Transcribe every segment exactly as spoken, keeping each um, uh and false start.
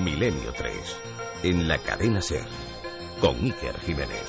Milenio tres, en la cadena SER, con Iker Jiménez.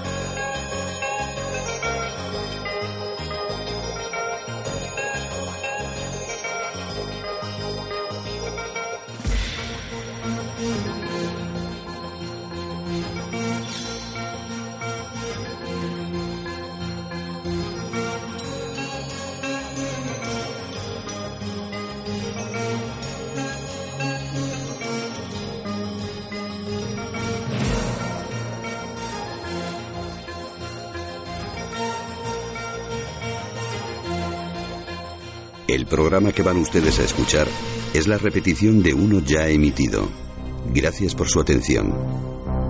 El programa que van ustedes a escuchar es la repetición de uno ya emitido. Gracias por su atención.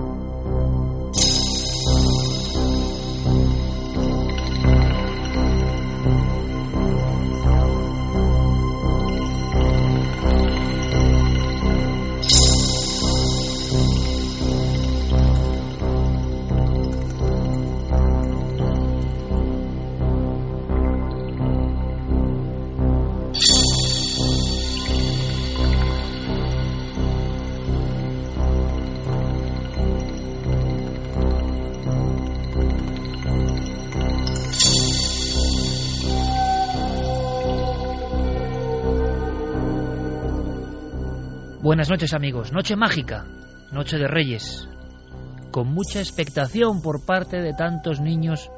Buenas noches, amigos. Noche mágica, noche de Reyes, con mucha expectación por parte de tantos niños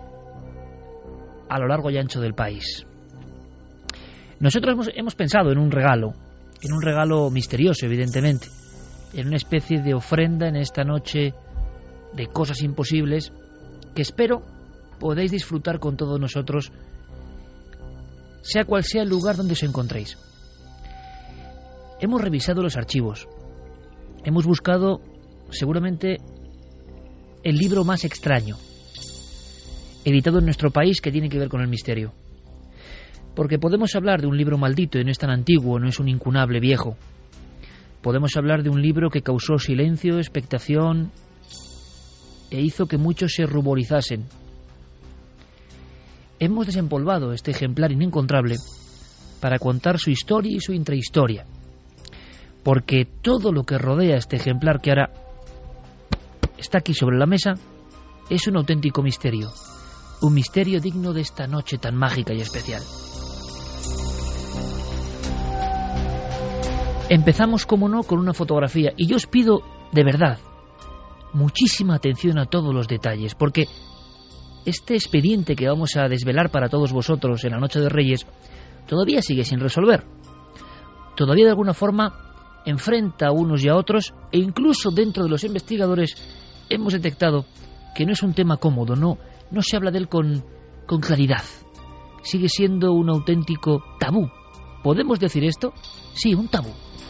a lo largo y ancho del país. Nosotros hemos, hemos pensado en un regalo, en un regalo misterioso, evidentemente, en una especie de ofrenda en esta noche de cosas imposibles que espero podéis disfrutar con todos nosotros, sea cual sea el lugar donde os encontréis. Hemos revisado los archivos, hemos buscado seguramente el libro más extraño editado en nuestro país que tiene que ver con el misterio. Porque podemos hablar de un libro maldito y no es tan antiguo, no es un incunable viejo. Podemos hablar de un libro que causó silencio, expectación e hizo que muchos se ruborizasen. Hemos desempolvado este ejemplar inencontrable para contar su historia y su intrahistoria. Porque todo lo que rodea este ejemplar que ahora está aquí sobre la mesa es un auténtico misterio. Un misterio digno de esta noche tan mágica y especial. Empezamos, como no, con una fotografía. Y yo os pido, de verdad, muchísima atención a todos los detalles. Porque este expediente que vamos a desvelar para todos vosotros en la noche de Reyes todavía sigue sin resolver. Todavía de alguna forma enfrenta a unos y a otros, e incluso dentro de los investigadores hemos detectado que no es un tema cómodo, no, no se habla de él con, con claridad. Sigue siendo un auténtico tabú. ¿Podemos decir esto? Sí, un tabú.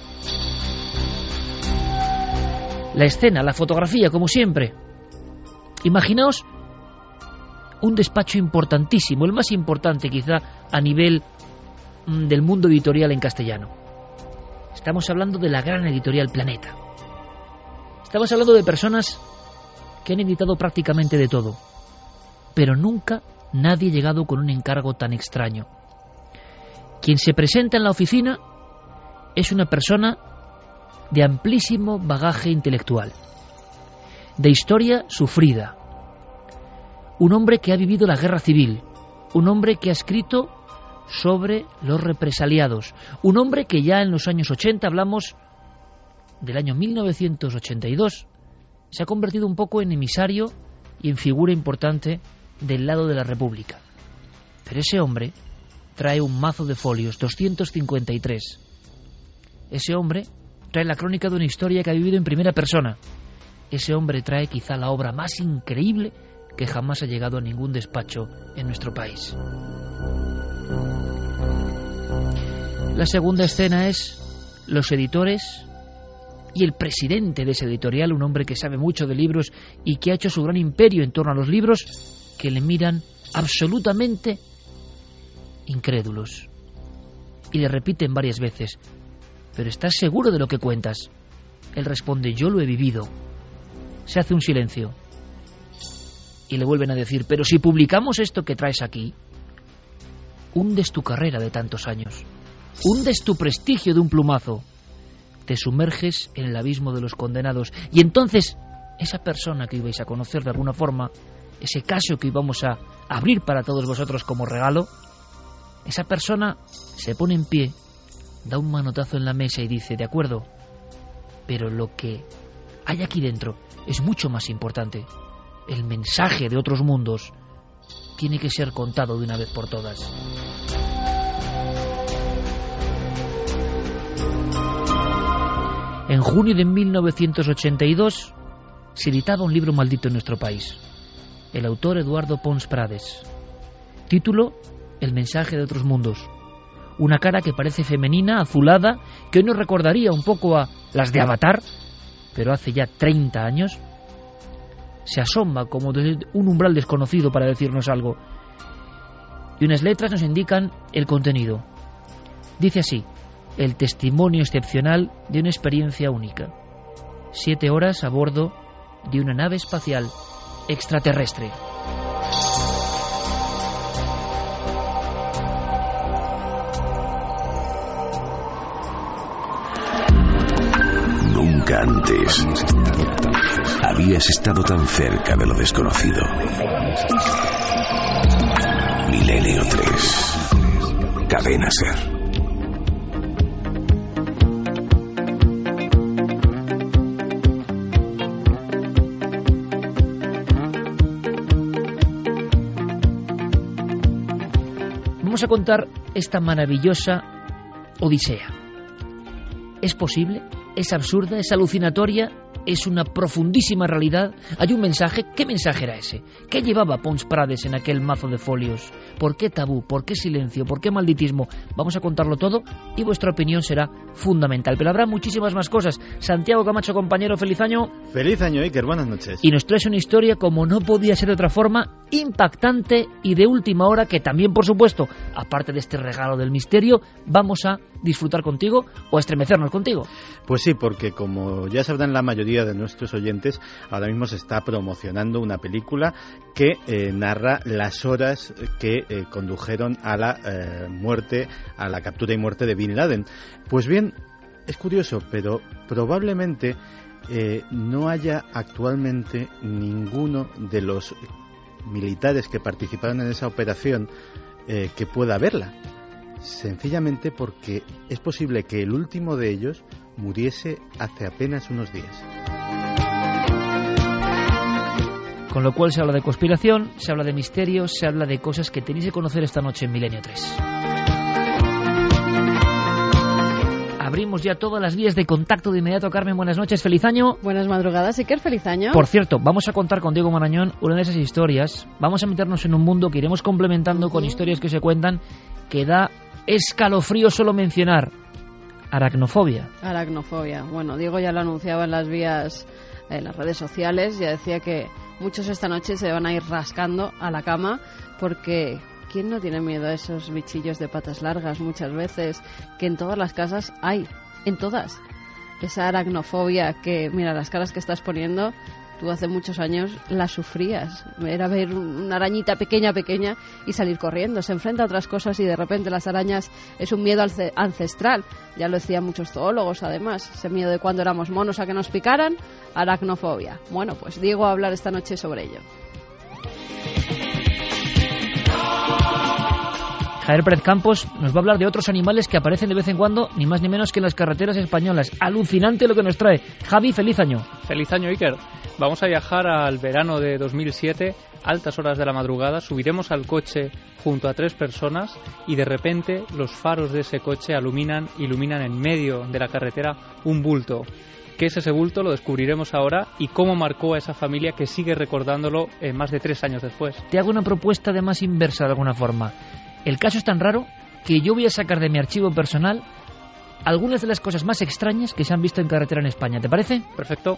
La escena, la fotografía, como siempre. Imaginaos un despacho importantísimo, el más importante quizá a nivel mm, del mundo editorial en castellano. Estamos hablando de la gran editorial Planeta. Estamos hablando de personas que han editado prácticamente de todo, pero nunca nadie ha llegado con un encargo tan extraño. Quien se presenta en la oficina es una persona de amplísimo bagaje intelectual, de historia sufrida, un hombre que ha vivido la guerra civil, un hombre que ha escrito sobre los represaliados, un hombre que ya en los años ochenta, hablamos del año mil novecientos ochenta y dos, se ha convertido un poco en emisario y en figura importante del lado de la República. Pero ese hombre trae un mazo de folios, doscientos cincuenta y tres. Ese hombre trae la crónica de una historia que ha vivido en primera persona. Ese hombre trae quizá la obra más increíble que jamás ha llegado a ningún despacho en nuestro país. La segunda escena es los editores y el presidente de ese editorial, un hombre que sabe mucho de libros y que ha hecho su gran imperio en torno a los libros, que le miran absolutamente incrédulos y le repiten varias veces: ¿pero estás seguro de lo que cuentas? Él responde: yo lo he vivido. Se hace un silencio y le vuelven a decir: pero si publicamos esto que traes aquí, hundes tu carrera de tantos años, hundes tu prestigio de un plumazo. te sumerges en el abismo de los condenados. Y entonces, esa persona que ibais a conocer de alguna forma, ese caso que íbamos a abrir para todos vosotros como regalo, esa persona se pone en pie, da un manotazo en la mesa y dice, de acuerdo, pero lo que hay aquí dentro es mucho más importante. El mensaje de otros mundos tiene que ser contado de una vez por todas. En junio de mil novecientos ochenta y dos se editaba un libro maldito en nuestro país. El autor Eduardo Pons Prades. Título: El mensaje de otros mundos. Una cara que parece femenina, azulada, que hoy nos recordaría un poco a las de Avatar, pero hace ya treinta años, se asoma como desde un umbral desconocido para decirnos algo. Y unas letras nos indican el contenido. Dice así: el testimonio excepcional de una experiencia única. Siete horas a bordo de una nave espacial extraterrestre. Nunca antes habías estado tan cerca de lo desconocido. Milenio tres. Cadena Ser. Vamos a contar esta maravillosa odisea. ¿Es posible? ¿Es absurda? ¿Es alucinatoria? ¿Es una profundísima realidad? ¿Hay un mensaje? ¿Qué mensaje era ese? ¿Qué llevaba Pons Prades en aquel mazo de folios? ¿Por qué tabú? ¿Por qué silencio? ¿Por qué malditismo? Vamos a contarlo todo y vuestra opinión será fundamental. Pero habrá muchísimas más cosas. Santiago Camacho, compañero, feliz año. Feliz año, Iker, buenas noches. Y nos traes una historia, como no podía ser de otra forma, impactante y de última hora, que también, por supuesto, aparte de este regalo del misterio, vamos a disfrutar contigo o a estremecernos contigo. Pues sí, porque como ya sabrán la mayoría de nuestros oyentes, ahora mismo se está promocionando una película que eh, narra las horas que eh, condujeron a la eh, muerte, a la captura y muerte de Bin Laden. Pues bien, es curioso, pero probablemente eh, no haya actualmente ninguno de los militares que participaron en esa operación eh, que pueda verla. Sencillamente porque es posible que el último de ellos muriese hace apenas unos días. Con lo cual se habla de conspiración, se habla de misterios, se habla de cosas que tenéis que conocer esta noche en Milenio tres. Abrimos ya todas las vías de contacto de inmediato. Carmen, buenas noches, feliz año. Buenas madrugadas, Iker, feliz año. Por cierto, vamos a contar con Diego Marañón una de esas historias. Vamos a meternos en un mundo que iremos complementando uh-huh. con historias que se cuentan, que da escalofrío solo mencionar. Aracnofobia. Aracnofobia. Bueno, Diego ya lo anunciaba en las vías, en las redes sociales, ya decía que muchos esta noche se van a ir rascando a la cama porque ¿quién no tiene miedo a esos bichillos de patas largas muchas veces que en todas las casas hay? En todas. Esa aracnofobia que, mira, las caras que estás poniendo, tú hace muchos años la sufrías. Era ver una arañita pequeña, pequeña y salir corriendo. Se enfrenta a otras cosas y de repente las arañas es un miedo ancestral. Ya lo decían muchos zoólogos, además. Ese miedo de cuando éramos monos a que nos picaran, aracnofobia. Bueno, pues Diego va a hablar esta noche sobre ello. Javier Pérez Campos nos va a hablar de otros animales que aparecen de vez en cuando, ni más ni menos que en las carreteras españolas. Alucinante lo que nos trae. Javi, feliz año. Feliz año, Iker. Vamos a viajar al verano de dos mil siete, altas horas de la madrugada, subiremos al coche junto a tres personas y de repente los faros de ese coche iluminan, iluminan en medio de la carretera un bulto. ¿Qué es ese bulto? Lo descubriremos ahora y cómo marcó a esa familia que sigue recordándolo eh, más de tres años después. Te hago una propuesta además inversa de alguna forma. El caso es tan raro que yo voy a sacar de mi archivo personal algunas de las cosas más extrañas que se han visto en carretera en España. ¿Te parece? Perfecto.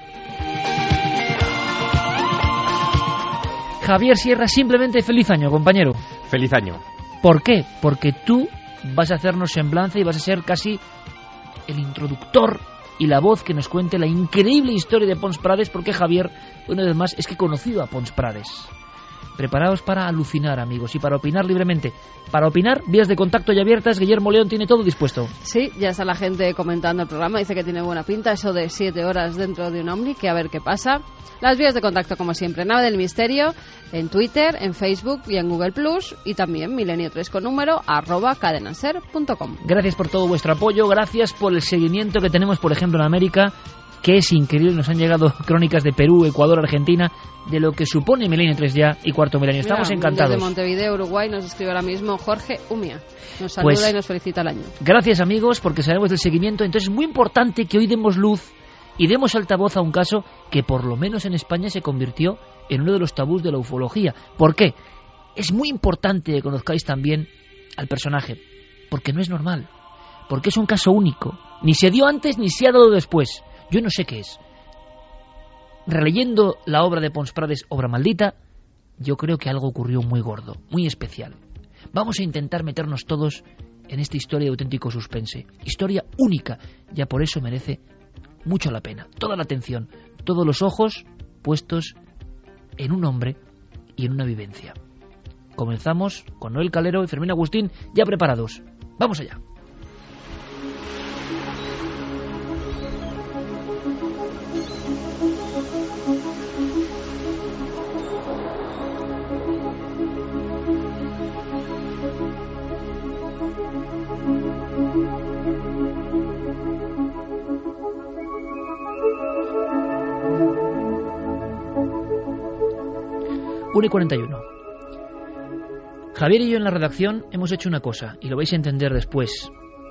Javier Sierra, simplemente feliz año, compañero. Feliz año. ¿Por qué? Porque tú vas a hacernos semblanza y vas a ser casi el introductor y la voz que nos cuente la increíble historia de Pons Prades, porque Javier, una vez más, es que he conocido a Pons Prades. Preparaos para alucinar, amigos, y para opinar libremente. Para opinar, vías de contacto ya abiertas. Guillermo León tiene todo dispuesto. Sí, ya está la gente comentando el programa. Dice que tiene buena pinta eso de siete horas dentro de un Omni, que a ver qué pasa. Las vías de contacto, como siempre, Nave del Misterio, en Twitter, en Facebook y en Google Plus, y también milenio tres con número, arroba cadenaser punto com. Gracias por todo vuestro apoyo, gracias por el seguimiento que tenemos, por ejemplo, en América, que es increíble. Nos han llegado crónicas de Perú, Ecuador, Argentina, de lo que supone Milenio tres ya y Cuarto Milenio. Estamos Mira, encantados. Desde Montevideo, Uruguay, nos escribe ahora mismo Jorge Umia. Nos saluda Pues, y nos felicita el año. Gracias, amigos, porque sabemos del seguimiento. Entonces es muy importante que hoy demos luz y demos altavoz a un caso que por lo menos en España se convirtió en uno de los tabús de la ufología. ¿Por qué? Es muy importante que conozcáis también al personaje, porque no es normal, porque es un caso único. Ni se dio antes ni se ha dado después. Yo no sé qué es. Releyendo la obra de Pons Prades, Obra Maldita, yo creo que algo ocurrió muy gordo, muy especial. Vamos a intentar meternos todos en esta historia de auténtico suspense. Historia única, ya por eso merece mucho la pena. Toda la atención, todos los ojos puestos en un hombre y en una vivencia. Comenzamos con Noel Calero y Fermín Agustín ya preparados. ¡Vamos allá! una y cuarenta y uno. Javier y yo en la redacción hemos hecho una cosa, y lo vais a entender después.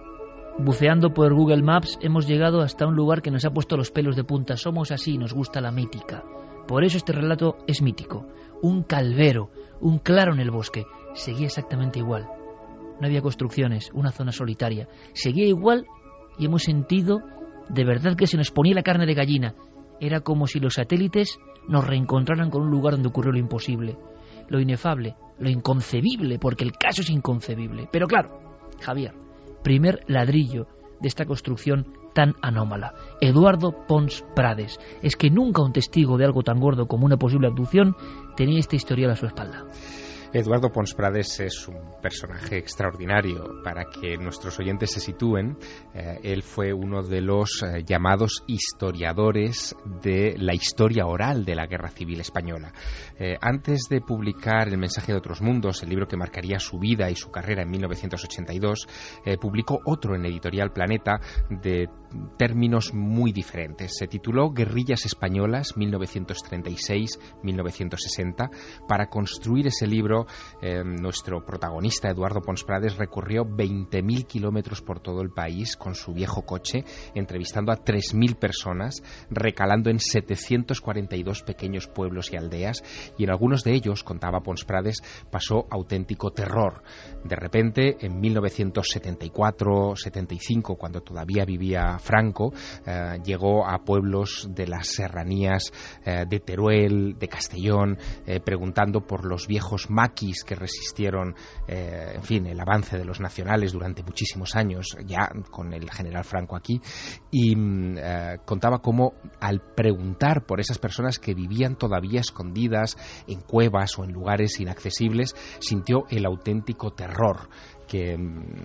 Buceando por Google Maps hemos llegado hasta un lugar que nos ha puesto los pelos de punta. Somos así, nos gusta la mítica. Por eso este relato es mítico. Un calvero, un claro en el bosque. Seguía exactamente igual. No había construcciones, una zona solitaria. Seguía igual y hemos sentido de verdad que se nos ponía la carne de gallina. Era como si los satélites nos reencontraran con un lugar donde ocurrió lo imposible, lo inefable, lo inconcebible, porque el caso es inconcebible. Pero claro, Javier, primer ladrillo de esta construcción tan anómala. Eduardo Pons Prades. Es que nunca un testigo de algo tan gordo como una posible abducción tenía esta historia a su espalda. Eduardo Pons Prades es un personaje extraordinario. Para que nuestros oyentes se sitúen, eh, él fue uno de los eh, llamados historiadores de la historia oral de la Guerra Civil Española. Eh, antes de publicar El mensaje de otros mundos, el libro que marcaría su vida y su carrera en mil novecientos ochenta y dos, eh, publicó otro en Editorial Planeta de términos muy diferentes. Se tituló Guerrillas Españolas mil novecientos treinta y seis a mil novecientos sesenta. Para construir ese libro, Eh, nuestro protagonista, Eduardo Pons Prades, recorrió veinte mil kilómetros por todo el país con su viejo coche, entrevistando a tres mil personas, recalando en setecientos cuarenta y dos pequeños pueblos y aldeas, y en algunos de ellos, contaba Pons Prades, pasó auténtico terror. De repente, en mil novecientos setenta y cuatro setenta y cinco, cuando todavía vivía Franco, eh, llegó a pueblos de las serranías eh, de Teruel, de Castellón, eh, preguntando por los viejos maquis que resistieron, eh, en fin, el avance de los nacionales durante muchísimos años, ya con el general Franco aquí, y eh, contaba cómo al preguntar por esas personas que vivían todavía escondidas en cuevas o en lugares inaccesibles, sintió el auténtico terror, que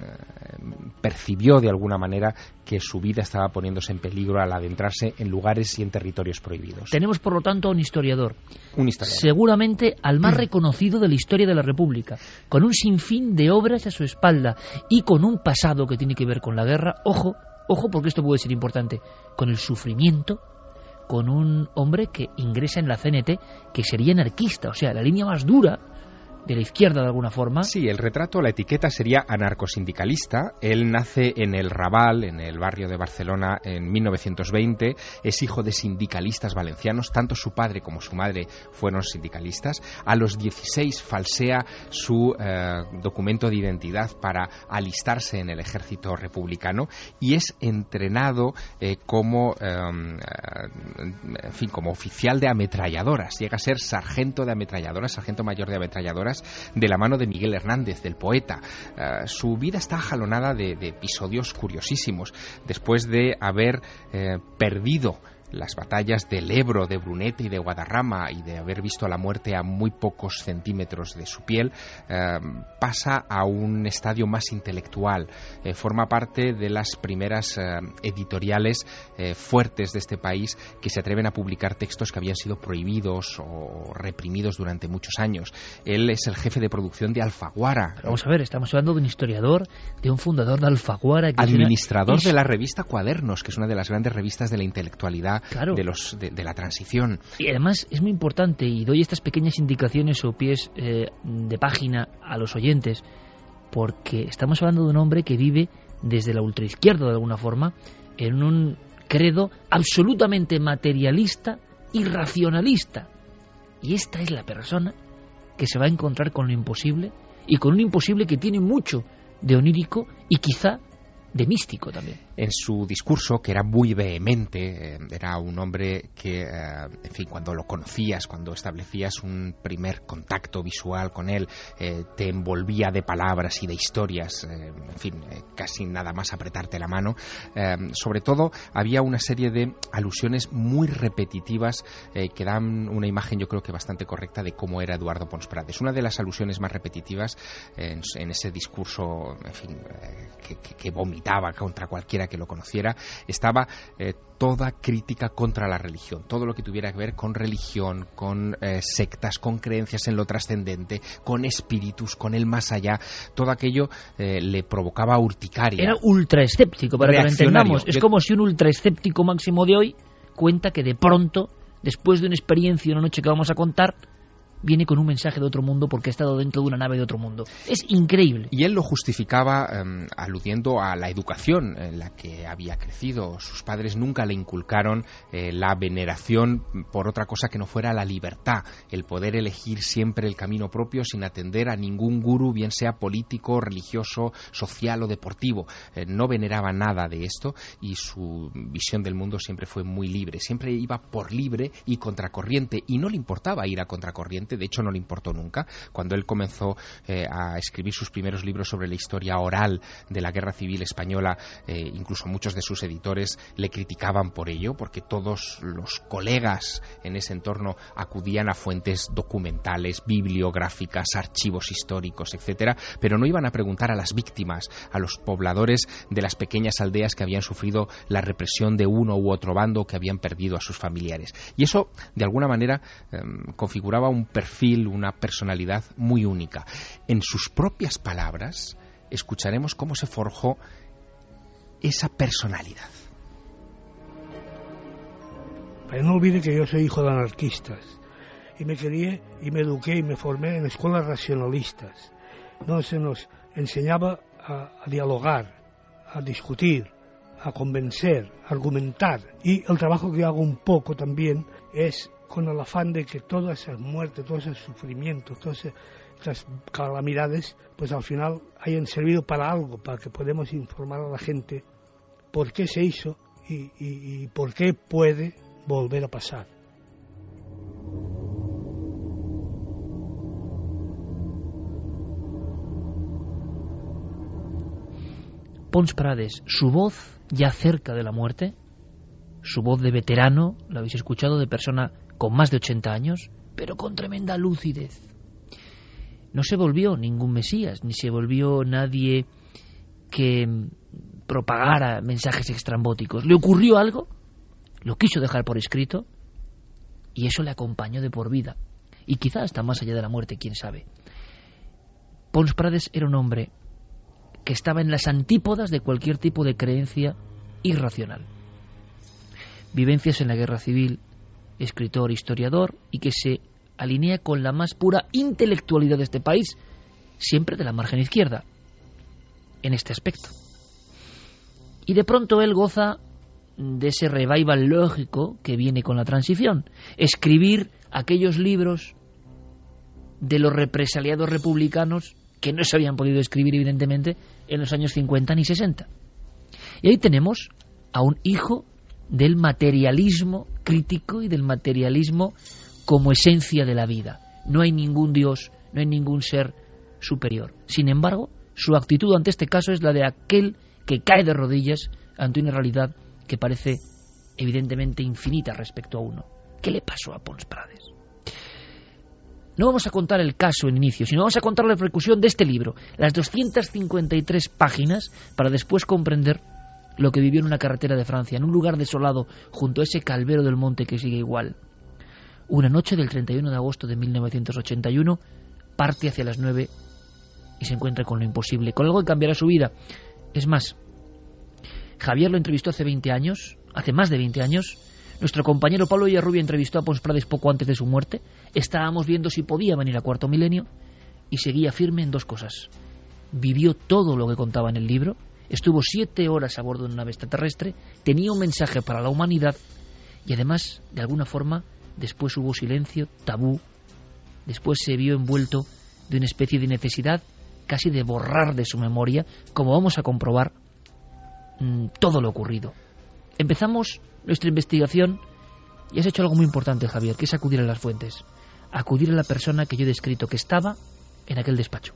mm, percibió de alguna manera que su vida estaba poniéndose en peligro al adentrarse en lugares y en territorios prohibidos. Tenemos, por lo tanto, a un historiador. Un historiador. Seguramente al más reconocido de la historia de la República, con un sinfín de obras a su espalda y con un pasado que tiene que ver con la guerra. Ojo, ojo, porque esto puede ser importante, con el sufrimiento, con un hombre que ingresa en la C N T, que sería anarquista, o sea, la línea más dura de la izquierda de alguna forma. Sí, el retrato, la etiqueta sería anarcosindicalista. Él nace en el Raval, en el barrio de Barcelona, en mil novecientos veinte. Es hijo de sindicalistas valencianos. Tanto su padre como su madre fueron sindicalistas. A los dieciséis falsea su eh, documento de identidad para alistarse en el ejército republicano y es entrenado eh, como, eh, en fin, como oficial de ametralladoras. Llega a ser sargento de ametralladoras, sargento mayor de ametralladoras, de la mano de Miguel Hernández, del poeta. Uh, su vida está jalonada de, de episodios curiosísimos. Después de haber eh, perdido las batallas del Ebro, de Brunete y de Guadarrama, y de haber visto la muerte a muy pocos centímetros de su piel, eh, pasa a un estadio más intelectual. Eh, forma parte de las primeras eh, editoriales eh, fuertes de este país que se atreven a publicar textos que habían sido prohibidos o reprimidos durante muchos años. Él es el jefe de producción de Alfaguara. Pero vamos a ver, estamos hablando de un historiador, de un fundador de Alfaguara. Que administrador es... de la revista Cuadernos, que es una de las grandes revistas de la intelectualidad, claro, de, los, de, de la transición. Y además es muy importante, y doy estas pequeñas indicaciones o pies eh, de página a los oyentes, porque estamos hablando de un hombre que vive desde la ultraizquierda, de alguna forma, en un credo absolutamente materialista y racionalista. Y esta es la persona que se va a encontrar con lo imposible, y con un imposible que tiene mucho de onírico y quizá de místico también. En su discurso, que era muy vehemente, eh, era un hombre que, eh, en fin, cuando lo conocías, cuando establecías un primer contacto visual con él, eh, te envolvía de palabras y de historias, eh, en fin, eh, casi nada más apretarte la mano. Eh, sobre todo, había una serie de alusiones muy repetitivas eh, que dan una imagen, yo creo que bastante correcta, de cómo era Eduardo Pons Prades. Una de las alusiones más repetitivas eh, en, en ese discurso, en fin, eh, que, que, que vomitaba contra cualquiera que lo conociera, estaba eh, toda crítica contra la religión, todo lo que tuviera que ver con religión, con eh, sectas, con creencias en lo trascendente, con espíritus, con el más allá, todo aquello eh, le provocaba urticaria. Era ultraescéptico, para que lo entendamos. Es como si un ultraescéptico máximo de hoy cuenta que de pronto, después de una experiencia, una noche que vamos a contar, viene con un mensaje de otro mundo porque ha estado dentro de una nave de otro mundo. Es increíble. Y él lo justificaba eh, aludiendo a la educación en la que había crecido. Sus padres nunca le inculcaron eh, la veneración por otra cosa que no fuera la libertad, el poder elegir siempre el camino propio sin atender a ningún gurú, bien sea político, religioso, social o deportivo. Eh, no veneraba nada de esto, y su visión del mundo siempre fue muy libre. Siempre iba por libre y contracorriente, y no le importaba ir a contracorriente. De hecho, no le importó nunca. Cuando él comenzó eh, a escribir sus primeros libros sobre la historia oral de la Guerra Civil Española, eh, incluso muchos de sus editores le criticaban por ello, porque todos los colegas en ese entorno acudían a fuentes documentales, bibliográficas, archivos históricos, etcétera, pero no iban a preguntar a las víctimas, a los pobladores de las pequeñas aldeas que habían sufrido la represión de uno u otro bando, que habían perdido a sus familiares. Y eso, de alguna manera, eh, configuraba un perfil, una personalidad muy única. En sus propias palabras escucharemos cómo se forjó esa personalidad. Pero no olvide que yo soy hijo de anarquistas y me crié y me eduqué y me formé en escuelas racionalistas. No se nos enseñaba a, a dialogar, a discutir, a convencer, a argumentar, y el trabajo que yo hago un poco también es con el afán de que todas esas muertes, todos esos sufrimientos, todas esas calamidades, pues al final hayan servido para algo, para que podamos informar a la gente por qué se hizo y, y, y por qué puede volver a pasar. Pons Prades, su voz ya cerca de la muerte, su voz de veterano, lo habéis escuchado, de persona con más de ochenta años, pero con tremenda lucidez. No se volvió ningún mesías, ni se volvió nadie que propagara mensajes extrambóticos. Le ocurrió algo, lo quiso dejar por escrito, y eso le acompañó de por vida, y quizá hasta más allá de la muerte, quién sabe. Pons Prades era un hombre que estaba en las antípodas de cualquier tipo de creencia irracional. Vivencias en la guerra civil, escritor, historiador, y que se alinea con la más pura intelectualidad de este país, siempre de la margen izquierda, en este aspecto. Y de pronto él goza de ese revival lógico que viene con la transición, escribir aquellos libros de los represaliados republicanos que no se habían podido escribir, evidentemente, en los años cincuenta ni sesenta. Y ahí tenemos a un hijo del materialismo crítico y del materialismo como esencia de la vida. No hay ningún Dios, no hay ningún ser superior. Sin embargo, su actitud ante este caso es la de aquel que cae de rodillas ante una realidad que parece evidentemente infinitas respecto a uno. ¿Qué le pasó a Pons Prades? No vamos a contar el caso en inicio, sino vamos a contar la repercusión de este libro, las doscientas cincuenta y tres páginas, para después comprender lo que vivió en una carretera de Francia, en un lugar desolado, junto a ese Calvero del Monte que sigue igual. Una noche del treinta y uno de agosto de mil novecientos ochenta y uno, parte hacia las nueve y se encuentra con lo imposible, con algo que cambiará su vida. Es más, Javier lo entrevistó hace veinte años, hace más de veinte años. Nuestro compañero Pablo Villarrubia entrevistó a Pons Prades poco antes de su muerte. Estábamos viendo si podía venir a Cuarto Milenio y seguía firme en dos cosas. Vivió todo lo que contaba en el libro, estuvo siete horas a bordo de una nave extraterrestre, tenía un mensaje para la humanidad y además, de alguna forma, después hubo silencio, tabú. Después se vio envuelto de una especie de necesidad casi de borrar de su memoria, como vamos a comprobar, mmm, todo lo ocurrido. Empezamos nuestra investigación y has hecho algo muy importante, Javier, que es acudir a las fuentes, acudir a la persona que yo he descrito, que estaba en aquel despacho.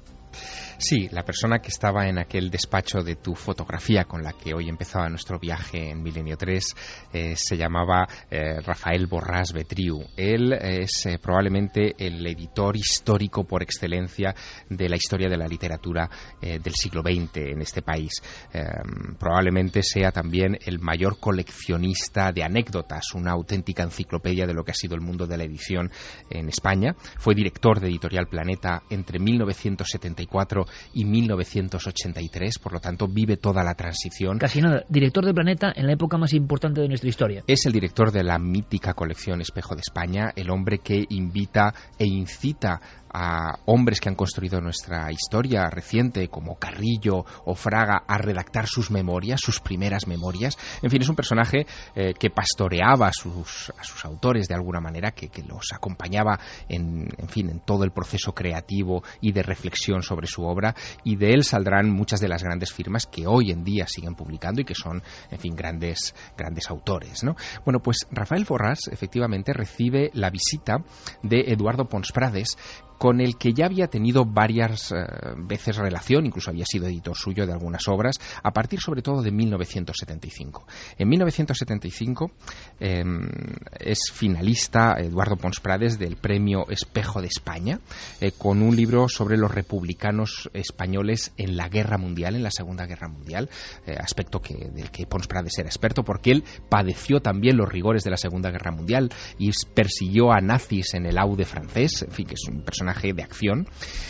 Sí, la persona que estaba en aquel despacho de tu fotografía con la que hoy empezaba nuestro viaje en Milenio tres eh, se llamaba eh, Rafael Borràs Betriu. Él es eh, probablemente el editor histórico por excelencia de la historia de la literatura eh, del siglo veinte en este país. Eh, probablemente sea también el mayor coleccionista de anécdotas, una auténtica enciclopedia de lo que ha sido el mundo de la edición en España. Fue director de Editorial Planeta entre mil novecientos setenta y cuatro y mil novecientos ochenta y tres, por lo tanto vive toda la transición. Casi nada, director de Planeta en la época más importante de nuestra historia. Es el director de la mítica colección Espejo de España, el hombre que invita e incita a hombres que han construido nuestra historia reciente, como Carrillo o Fraga, a redactar sus memorias, sus primeras memorias. En fin, es un personaje eh, que pastoreaba a sus, a sus autores de alguna manera, que, que los acompañaba en, en fin, en todo el proceso creativo y de reflexión sobre su obra, y de él saldrán muchas de las grandes firmas que hoy en día siguen publicando y que son, en fin, grandes, grandes autores, ¿no? Bueno, pues Rafael Borràs efectivamente recibe la visita de Eduardo Pons Prades, con el que ya había tenido varias eh, veces relación, incluso había sido editor suyo de algunas obras, a partir sobre todo de mil novecientos setenta y cinco. En mil novecientos setenta y cinco eh, es finalista Eduardo Pons Prades del premio Espejo de España, eh, con un libro sobre los republicanos españoles en la Guerra Mundial, en la Segunda Guerra Mundial, eh, aspecto que, del que Pons Prades era experto, porque él padeció también los rigores de la Segunda Guerra Mundial y persiguió a nazis en el Aude francés, en fin, que es un personaje de acción.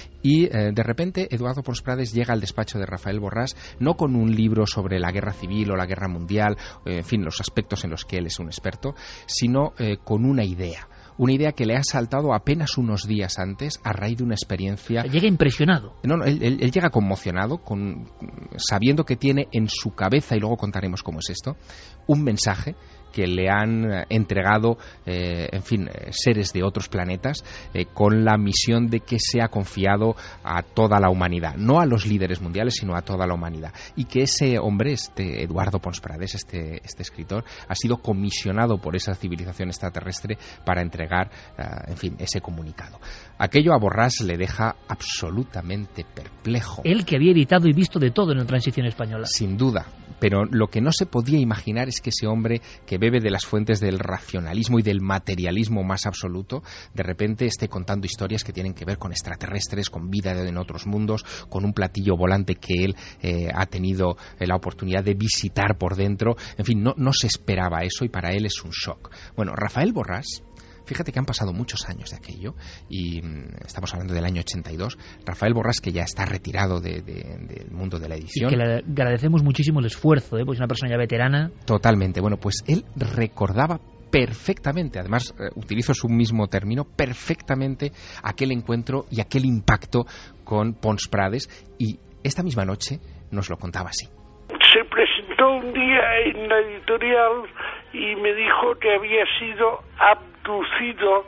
Y eh, de repente Eduardo Pons Prades llega al despacho de Rafael Borràs no con un libro sobre la guerra civil o la guerra mundial, eh, en fin, los aspectos en los que él es un experto, sino eh, con una idea. Una idea que le ha saltado apenas unos días antes a raíz de una experiencia... Llega impresionado. No, no, él, él, él llega conmocionado, con, sabiendo que tiene en su cabeza, y luego contaremos cómo es esto, un mensaje que le han entregado, eh, en fin, seres de otros planetas, eh, con la misión de que sea confiado a toda la humanidad, no a los líderes mundiales, sino a toda la humanidad, y que ese hombre, este Eduardo Pons Prades, este, este escritor, ha sido comisionado por esa civilización extraterrestre para entregar, uh, en fin, ese comunicado. Aquello a Borràs le deja absolutamente perplejo. Él que había editado y visto de todo en la transición española. Sin duda, pero lo que no se podía imaginar es que ese hombre que bebe de las fuentes del racionalismo y del materialismo más absoluto, de repente esté contando historias que tienen que ver con extraterrestres, con vida en otros mundos, con un platillo volante que él eh, ha tenido eh, la oportunidad de visitar por dentro. En fin, no, no se esperaba eso y para él es un shock. Bueno, Rafael Borràs, fíjate que han pasado muchos años de aquello y mmm, estamos hablando del año ochenta y dos. Rafael Borràs, que ya está retirado de, de, del mundo de la edición. Y que le agradecemos muchísimo el esfuerzo, ¿eh? Porque es una persona ya veterana. Totalmente. Bueno, pues él recordaba perfectamente, además eh, utilizo su mismo término, perfectamente aquel encuentro y aquel impacto con Pons Prades, y esta misma noche nos lo contaba así. Se presentó un día en la editorial y me dijo que había sido abducido,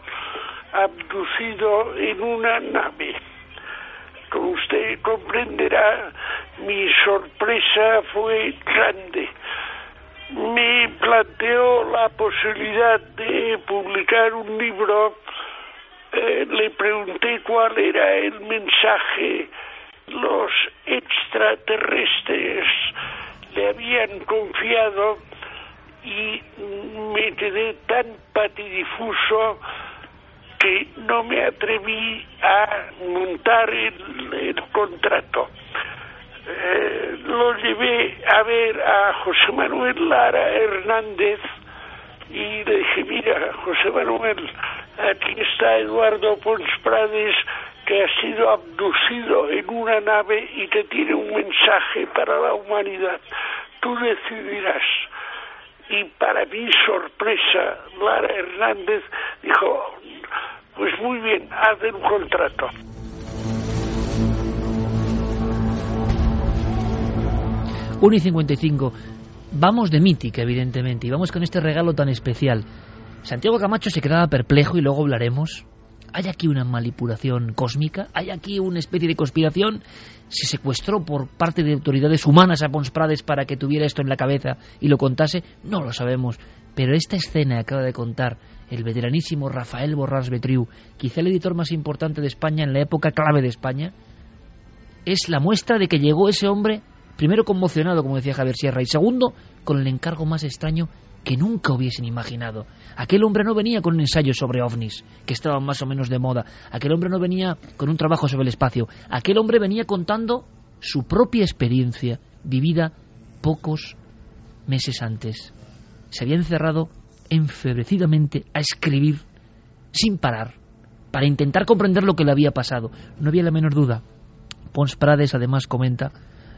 abducido en una nave. Como usted comprenderá, mi sorpresa fue grande. Me planteó la posibilidad de publicar un libro. Eh, le pregunté cuál era el mensaje. Los extraterrestres le habían confiado y me quedé tan patidifuso que no me atreví a montar el, el contrato. Eh, lo llevé a ver a José Manuel Lara Hernández y le dije, mira, José Manuel, aquí está Eduardo Pons Prades, que ha sido abducido en una nave y que tiene un mensaje para la humanidad. Tú decidirás. Y para mi sorpresa, Lara Hernández dijo, pues muy bien, haz un contrato. uno y cincuenta y cinco. Vamos de mítica, evidentemente, y vamos con este regalo tan especial. Santiago Camacho se quedaba perplejo y luego hablaremos. ¿Hay aquí una manipulación cósmica? ¿Hay aquí una especie de conspiración? ¿Se secuestró por parte de autoridades humanas a Pons Prades para que tuviera esto en la cabeza y lo contase? No lo sabemos. Pero esta escena que acaba de contar el veteranísimo Rafael Borràs Betriu, quizá el editor más importante de España en la época clave de España, es la muestra de que llegó ese hombre, primero conmocionado, como decía Javier Sierra, y segundo, con el encargo más extraño que nunca hubiesen imaginado. Aquel hombre no venía con un ensayo sobre ovnis, que estaban más o menos de moda. Aquel hombre no venía con un trabajo sobre el espacio. Aquel hombre venía contando su propia experiencia, vivida pocos meses antes. Se había encerrado enfebrecidamente a escribir sin parar, para intentar comprender lo que le había pasado. No había la menor duda. Pons Prades además comenta,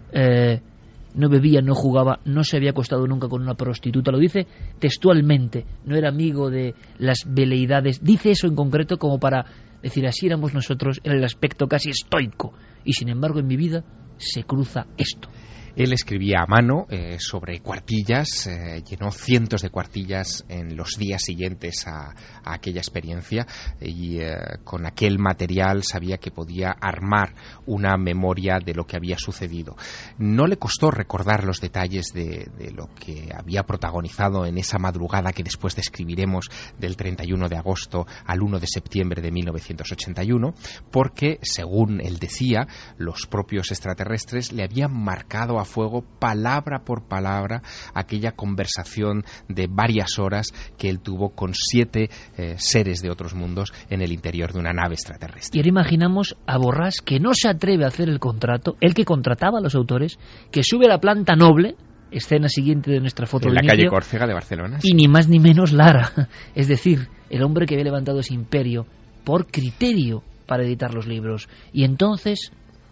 eh, no bebía, no jugaba, no se había acostado nunca con una prostituta, lo dice textualmente, no era amigo de las veleidades, dice eso en concreto como para decir, así éramos nosotros en el aspecto casi estoico, y sin embargo en mi vida se cruza esto. Él escribía a mano eh, sobre cuartillas, eh, llenó cientos de cuartillas en los días siguientes a, a aquella experiencia y eh, con aquel material sabía que podía armar una memoria de lo que había sucedido. No le costó recordar los detalles de, de lo que había protagonizado en esa madrugada que después describiremos del treinta y uno de agosto al uno de septiembre de mil novecientos ochenta y uno, porque, según él decía, los propios extraterrestres le habían marcado a fuego, palabra por palabra, aquella conversación de varias horas que él tuvo con siete eh, seres de otros mundos en el interior de una nave extraterrestre. Y ahora imaginamos a Borràs, que no se atreve a hacer el contrato, el que contrataba a los autores, que sube a la planta noble, escena siguiente de nuestra foto en de la inicio, calle Córcega de Barcelona, y ni más ni menos Lara, es decir, el hombre que había levantado ese imperio por criterio para editar los libros. Y entonces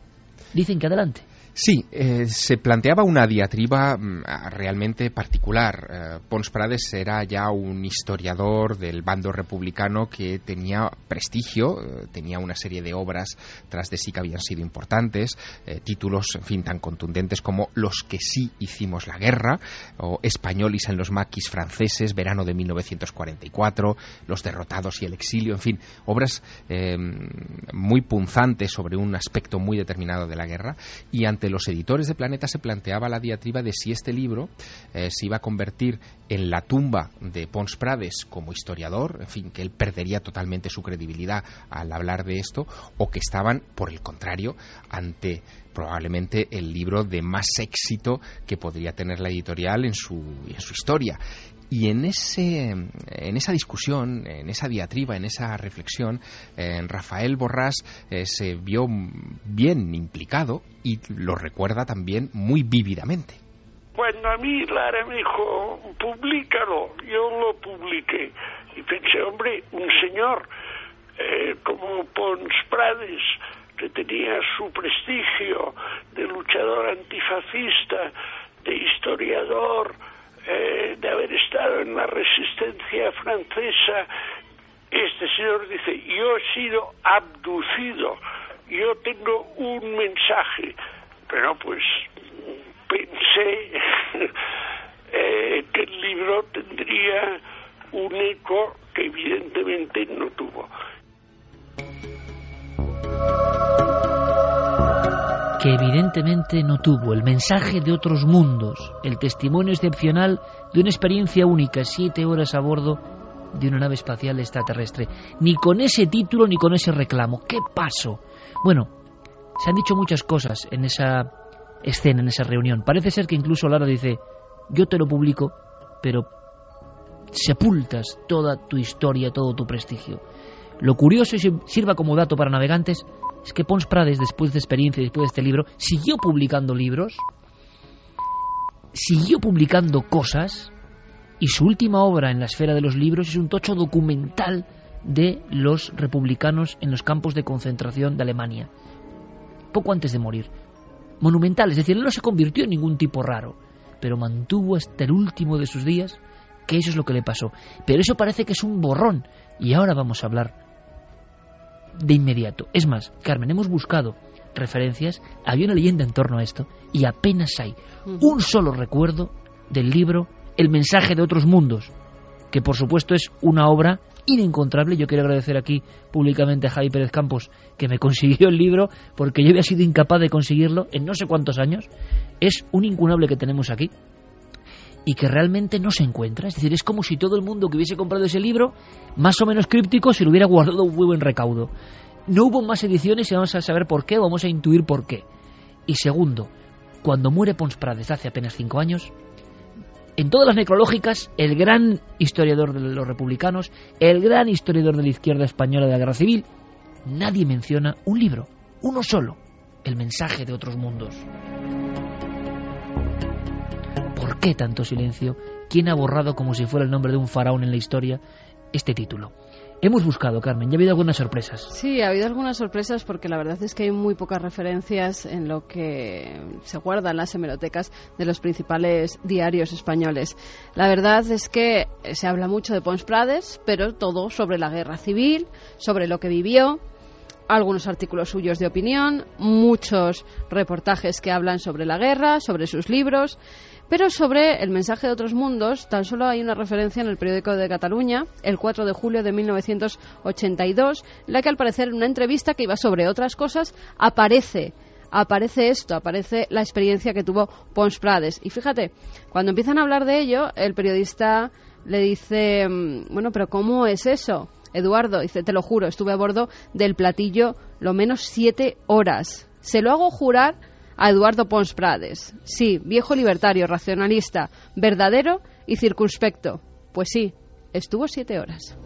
dicen que adelante. Sí, eh, se planteaba una diatriba mm, realmente particular. Eh, Pons Prades era ya un historiador del bando republicano que tenía prestigio, eh, tenía una serie de obras tras de sí que habían sido importantes, eh, títulos, en fin, tan contundentes como Los que sí hicimos la guerra, o Españolis en los maquis franceses, verano de mil novecientos cuarenta y cuatro, Los derrotados y el exilio, en fin, obras eh, muy punzantes sobre un aspecto muy determinado de la guerra, y ante los editores de Planeta se planteaba la diatriba de si este libro eh, se iba a convertir en la tumba de Pons Prades como historiador, en fin, que él perdería totalmente su credibilidad al hablar de esto, o que estaban, por el contrario, ante probablemente el libro de más éxito que podría tener la editorial en su, en su historia. Y en ese, en esa discusión, en esa diatriba, en esa reflexión, eh, Rafael Borràs eh, se vio bien implicado y lo recuerda también muy vívidamente. Cuando a mí Lara me dijo, públicalo, yo lo publiqué. Y pensé, hombre, un señor eh, como Pons Prades, que tenía su prestigio de luchador antifascista, de historiador, Eh, de haber estado en la resistencia francesa, este señor dice, yo he sido abducido, yo tengo un mensaje. Pero pues pensé eh, que el libro tendría un eco que evidentemente no tuvo. Que evidentemente no tuvo, el mensaje de otros mundos, el testimonio excepcional de una experiencia única, siete horas a bordo de una nave espacial extraterrestre. Ni con ese título ni con ese reclamo. ¿Qué pasó? Bueno, se han dicho muchas cosas en esa escena, en esa reunión. Parece ser que incluso Lara dice, yo te lo publico, pero sepultas toda tu historia, todo tu prestigio. Lo curioso, y sirva como dato para navegantes, es que Pons Prades, después de esta experiencia, después de este libro, siguió publicando libros, siguió publicando cosas, y su última obra en la esfera de los libros es un tocho documental de los republicanos en los campos de concentración de Alemania, poco antes de morir. Monumental, es decir, él no se convirtió en ningún tipo raro, pero mantuvo hasta el último de sus días que eso es lo que le pasó. Pero eso parece que es un borrón, y ahora vamos a hablar de inmediato. Es más, Carmen, hemos buscado referencias, había una leyenda en torno a esto, y apenas hay un solo recuerdo del libro El mensaje de otros mundos, que por supuesto es una obra inencontrable. Yo quiero agradecer aquí públicamente a Javi Pérez Campos, que me consiguió el libro, porque yo había sido incapaz de conseguirlo en no sé cuántos años. Es un incunable que tenemos aquí y que realmente no se encuentra. Es decir, es como si todo el mundo que hubiese comprado ese libro, más o menos críptico, se lo hubiera guardado un muy buen recaudo. No hubo más ediciones y vamos a saber por qué, vamos a intuir por qué. Y segundo, cuando muere Pons Prades hace apenas cinco años, en todas las necrológicas, el gran historiador de los republicanos, el gran historiador de la izquierda española de la Guerra Civil, nadie menciona un libro, uno solo, El mensaje de otros mundos. ¿Por qué tanto silencio? ¿Quién ha borrado, como si fuera el nombre de un faraón en la historia, este título? Hemos buscado, Carmen, ya ha habido algunas sorpresas. Sí, ha habido algunas sorpresas porque la verdad es que hay muy pocas referencias en lo que se guarda en las hemerotecas de los principales diarios españoles. La verdad es que se habla mucho de Pons Prades, pero todo sobre la guerra civil, sobre lo que vivió, algunos artículos suyos de opinión, muchos reportajes que hablan sobre la guerra, sobre sus libros. Pero sobre El mensaje de otros mundos tan solo hay una referencia en el periódico de Cataluña, el cuatro de julio de mil novecientos ochenta y dos, en la que al parecer en una entrevista que iba sobre otras cosas aparece, aparece esto, aparece la experiencia que tuvo Pons Prades. Y fíjate, cuando empiezan a hablar de ello, el periodista le dice, bueno, pero ¿cómo es eso? Eduardo dice, te lo juro, estuve a bordo del platillo lo menos siete horas. Se lo hago jurar a Eduardo Pons Prades. Sí, viejo libertario, racionalista, verdadero y circunspecto. Pues sí, estuvo siete horas.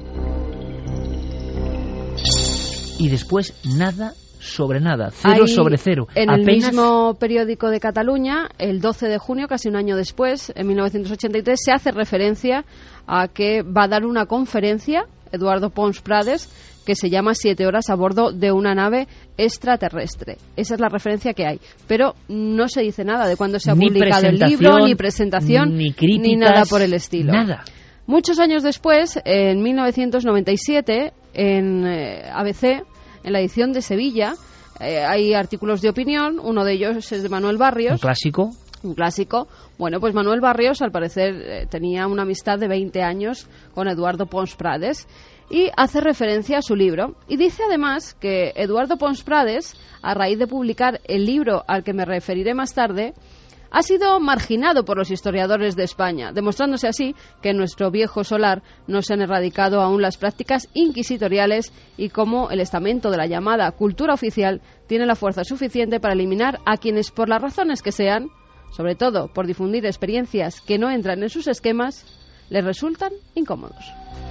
Y después nada sobre nada, cero Ahí, sobre cero. En Apenas... el mismo periódico de Cataluña, el doce de junio, casi un año después, en mil novecientos ochenta y tres, se hace referencia a que va a dar una conferencia Eduardo Pons Prades, que se llama Siete horas a bordo de una nave extraterrestre. Esa es la referencia que hay. Pero no se dice nada de cuándo se ha ni publicado el libro, ni presentación, ni, críticas, ni nada por el estilo. Nada. Muchos años después, en mil novecientos noventa y siete, en eh, A B C, en la edición de Sevilla, eh, hay artículos de opinión. Uno de ellos es de Manuel Barrios. Un clásico. Un clásico. Bueno, pues Manuel Barrios, al parecer, eh, tenía una amistad de veinte años con Eduardo Pons Prades y hace referencia a su libro. Y dice además que Eduardo Pons Prades, a raíz de publicar el libro al que me referiré más tarde, ha sido marginado por los historiadores de España, demostrándose así que en nuestro viejo solar no se han erradicado aún las prácticas inquisitoriales y cómo el estamento de la llamada cultura oficial tiene la fuerza suficiente para eliminar a quienes, por las razones que sean, sobre todo por difundir experiencias que no entran en sus esquemas, les resultan incómodos.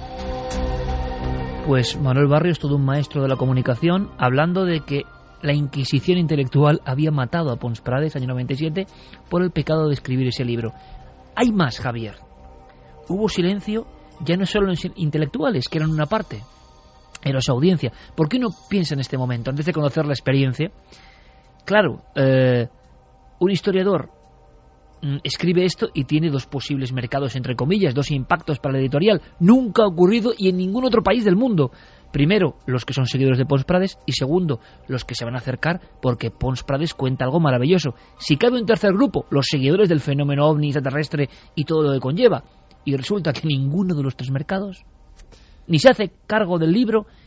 Pues Manuel Barrios, todo un maestro de la comunicación, hablando de que la Inquisición intelectual había matado a Pons Prades, año noventa y siete, por el pecado de escribir ese libro. Hay más, Javier. Hubo silencio, ya no solo en los intelectuales, que eran una parte, era su audiencia. ¿Por qué uno piensa en este momento, antes de conocer la experiencia? Claro, eh, un historiador escribe esto y tiene dos posibles mercados, entre comillas, dos impactos para la editorial. Nunca ha ocurrido y en ningún otro país del mundo. Primero, los que son seguidores de Pons Prades, y segundo, los que se van a acercar porque Pons Prades cuenta algo maravilloso. Si cabe un tercer grupo, los seguidores del fenómeno ovni extraterrestre y todo lo que conlleva. Y resulta que ninguno de los tres mercados ni se hace cargo del libro,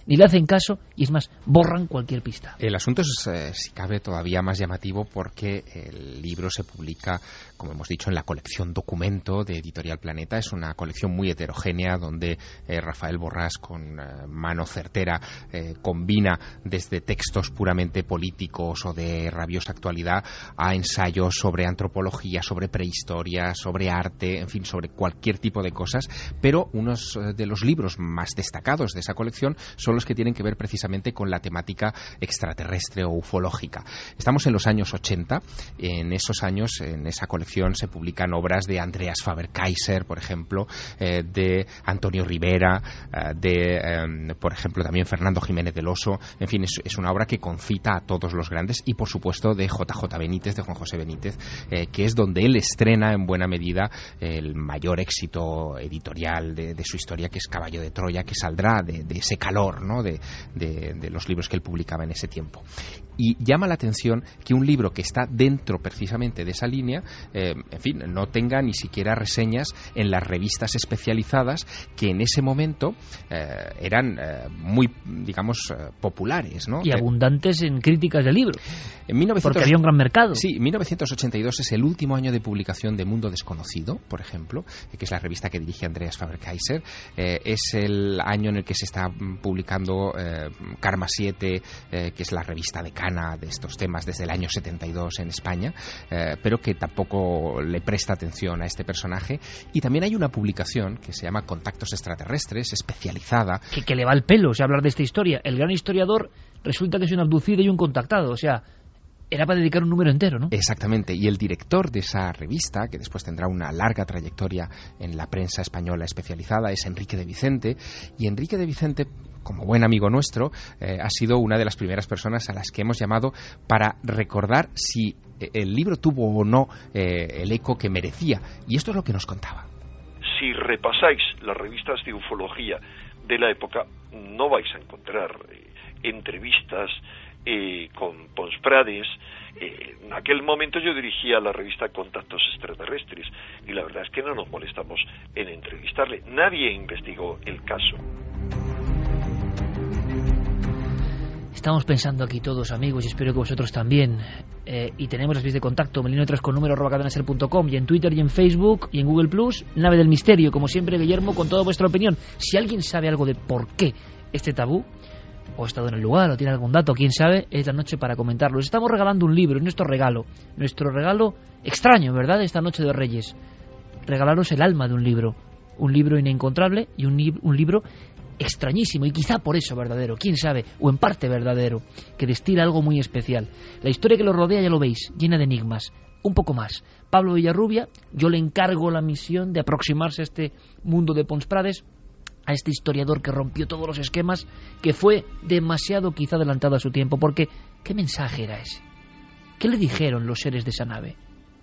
ni le hacen caso y, es más, borran cualquier pista. El asunto es, eh, si cabe, todavía más llamativo porque el libro se publica, como hemos dicho, en la colección Documento de Editorial Planeta. Es una colección muy heterogénea donde eh, Rafael Borràs, con eh, mano certera, eh, combina desde textos puramente políticos o de rabiosa actualidad a ensayos sobre antropología, sobre prehistoria, sobre arte, en fin, sobre cualquier tipo de cosas, pero unos eh, de los libros más destacados de esa colección son los que tienen que ver precisamente con la temática extraterrestre o ufológica. Estamos en los años ochenta. En esos años, en esa colección, se publican obras de Andreas Faber-Kaiser, por ejemplo, eh, de Antonio Rivera, eh, de, eh, por ejemplo, también Fernando Jiménez del Oso. En fin, es, es una obra que concita a todos los grandes, y por supuesto de J J Benítez, de Juan José Benítez, eh, que es donde él estrena en buena medida el mayor éxito editorial de, de su historia, que es Caballo de Troya, que saldrá de, de ese calor, ¿no?, de, de, de los libros que él publicaba en ese tiempo. Y llama la atención que un libro que está dentro precisamente de esa línea, eh, en fin, no tenga ni siquiera reseñas en las revistas especializadas que en ese momento eh, eran eh, muy, digamos, eh, populares, ¿no? Y abundantes en críticas del libro. En mil novecientos... Porque había un gran mercado. Sí, mil novecientos ochenta y dos es el último año de publicación de Mundo Desconocido, por ejemplo, que es la revista que dirige Andreas Faber-Kaiser. Eh, es el año en el que se está publicando eh, Karma siete, eh, que es la revista decana de estos temas desde el año setenta y dos en España, eh, pero que tampoco le presta atención a este personaje. Y también hay una publicación que se llama Contactos Extraterrestres, especializada. Que, que le va el pelo, o sea, hablar de esta historia. El gran historiador resulta que es un abducido y un contactado, o sea, era para dedicar un número entero, ¿no? Exactamente, y el director de esa revista, que después tendrá una larga trayectoria en la prensa española especializada, es Enrique de Vicente, y Enrique de Vicente, como buen amigo nuestro, eh, ha sido una de las primeras personas a las que hemos llamado para recordar si el libro tuvo o no eh, el eco que merecía, y esto es lo que nos contaba. Si repasáis las revistas de ufología de la época, no vais a encontrar eh, entrevistas Eh, con Pons Prades. Eh, en aquel momento yo dirigía la revista Contactos Extraterrestres y la verdad es que no nos molestamos en entrevistarle. Nadie investigó el caso. Estamos pensando aquí todos, amigos, y espero que vosotros también. Eh, y tenemos las vías de contacto, melino tres con número arroba cadenaser punto com, y en Twitter y en Facebook y en Google Plus, Nave del Misterio. Como siempre, Guillermo, con toda vuestra opinión. Si alguien sabe algo de por qué este tabú, o ha estado en el lugar, o tiene algún dato, quién sabe, es la noche para comentarlo. Les estamos regalando un libro, es nuestro regalo, nuestro regalo extraño, ¿verdad?, esta noche de Reyes. Regalaros el alma de un libro, un libro inencontrable y un, li- un libro extrañísimo, y quizá por eso verdadero, quién sabe, o en parte verdadero, que destila algo muy especial. La historia que lo rodea, ya lo veis, llena de enigmas. Un poco más. Pablo Villarrubia, yo le encargo la misión de aproximarse a este mundo de Pons Prades, a este historiador que rompió todos los esquemas, que fue demasiado quizá adelantado a su tiempo, porque ¿qué mensaje era ese? ¿Qué le dijeron los seres de esa nave?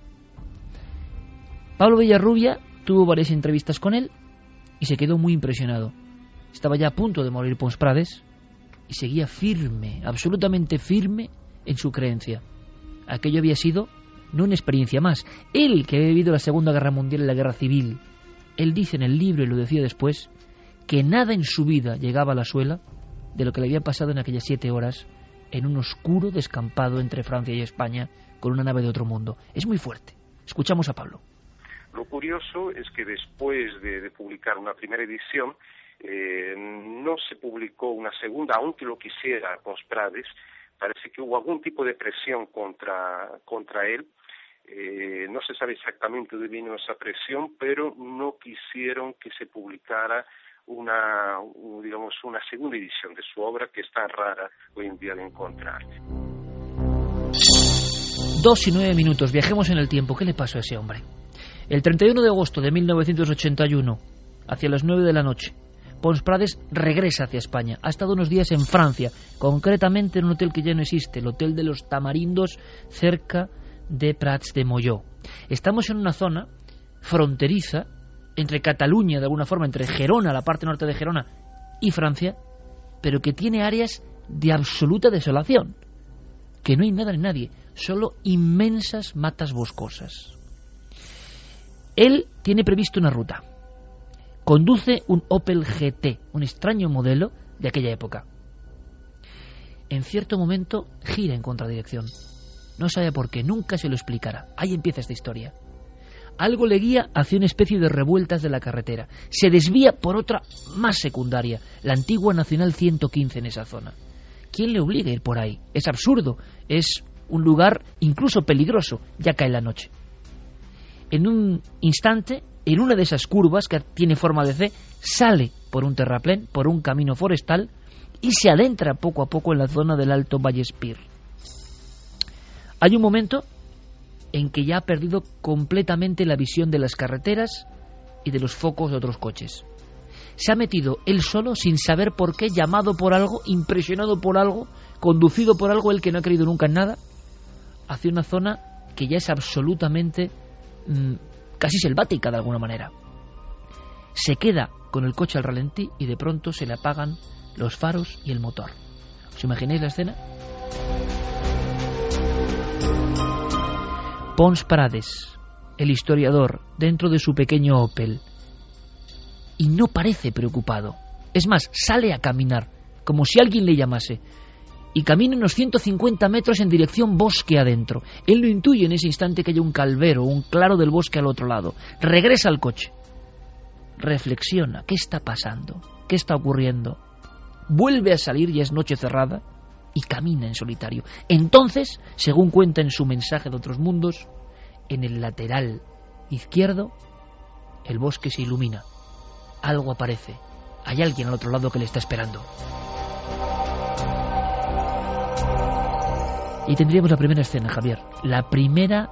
Pablo Villarrubia tuvo varias entrevistas con él y se quedó muy impresionado. Estaba ya a punto de morir Pons Prades y seguía firme, absolutamente firme en su creencia. Aquello había sido no una experiencia más. Él, que había vivido la Segunda Guerra Mundial y la Guerra Civil, él dice en el libro, y lo decía después, que nada en su vida llegaba a la suela de lo que le había pasado en aquellas siete horas en un oscuro descampado entre Francia y España con una nave de otro mundo. Es muy fuerte. Escuchamos a Pablo. Lo curioso es que después de, de publicar una primera edición, eh, no se publicó una segunda, aunque lo quisiera Pons Prades. Parece que hubo algún tipo de presión contra, contra él. Eh, no se sabe exactamente de dónde vino esa presión, pero no quisieron que se publicara una, digamos, una segunda edición de su obra, que es tan rara hoy en día de encontrar. Dos y nueve minutos, viajemos en el tiempo. ¿Qué le pasó a ese hombre? El treinta y uno de agosto de mil novecientos ochenta y uno, hacia las nueve de la noche, Pons Prades regresa hacia España. Ha estado unos días en Francia, concretamente en un hotel que ya no existe, el Hotel de los Tamarindos, cerca de Prats de Molló. Estamos en una zona fronteriza entre Cataluña, de alguna forma, entre Gerona, la parte norte de Gerona, y Francia, pero que tiene áreas de absoluta desolación, que no hay nada ni nadie, solo inmensas matas boscosas. Él tiene previsto una ruta. Conduce un Opel G T, un extraño modelo de aquella época. en cierto momento gira en contradirección. No sabe por qué, nunca se lo explicará. Ahí empieza esta historia. Algo le guía hacia una especie de revueltas de la carretera. Se desvía por otra más secundaria, la antigua Nacional ciento quince en esa zona. ¿Quién le obliga a ir por ahí? Es absurdo, es un lugar incluso peligroso, ya cae la noche. En un instante, en una de esas curvas que tiene forma de C, sale por un terraplén, por un camino forestal, y se adentra poco a poco en la zona del Alto Vallespir. Hay un momento en que ya ha perdido completamente la visión de las carreteras y de los focos de otros coches. Se ha metido él solo, sin saber por qué, llamado por algo, impresionado por algo, conducido por algo, él que no ha creído nunca en nada, hacia una zona que ya es absolutamente mmm, casi selvática de alguna manera. Se queda con el coche al ralentí y de pronto se le apagan los faros y el motor. ¿Os imagináis la escena? Pons Prades, el historiador, dentro de su pequeño Opel, y no parece preocupado. Es más, sale a caminar, como si alguien le llamase, y camina unos ciento cincuenta metros en dirección bosque adentro. Él lo intuye en ese instante que hay un calvero, un claro del bosque al otro lado. Regresa al coche. Reflexiona, ¿qué está pasando? ¿Qué está ocurriendo? Vuelve a salir, ya es noche cerrada, y camina en solitario. Entonces, según cuenta en su mensaje de otros mundos, en el lateral izquierdo, el bosque se ilumina. Algo aparece. Hay alguien al otro lado que le está esperando. Y tendríamos la primera escena, Javier. La primera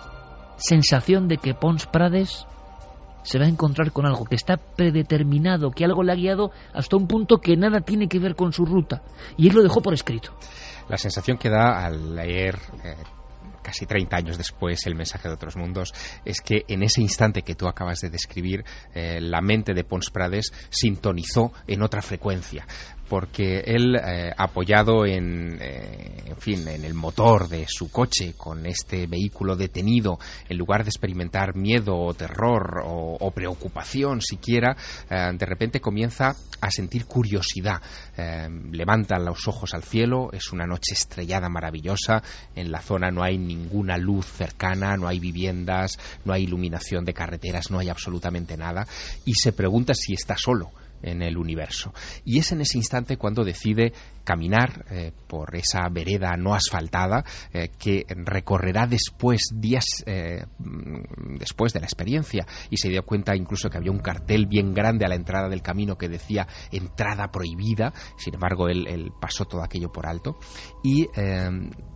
sensación de que Pons Prades se va a encontrar con algo que está predeterminado, que algo le ha guiado hasta un punto que nada tiene que ver con su ruta. Y él lo dejó por escrito. La sensación que da al leer eh, casi treinta años después El mensaje de otros mundos es que en ese instante que tú acabas de describir, eh, la mente de Pons Prades sintonizó en otra frecuencia. Porque él, eh, apoyado en, eh, en fin, en el motor de su coche, con este vehículo detenido, en lugar de experimentar miedo o terror o, o preocupación siquiera, eh, de repente comienza a sentir curiosidad. Eh, levanta los ojos al cielo, es una noche estrellada maravillosa, en la zona no hay ninguna luz cercana, no hay viviendas, no hay iluminación de carreteras, no hay absolutamente nada, y se pregunta si está solo en el universo. Y es en ese instante cuando decide caminar eh, por esa vereda no asfaltada eh, que recorrerá después, días eh, después de la experiencia, y se dio cuenta incluso que había un cartel bien grande a la entrada del camino que decía entrada prohibida. Sin embargo, él, él pasó todo aquello por alto y eh,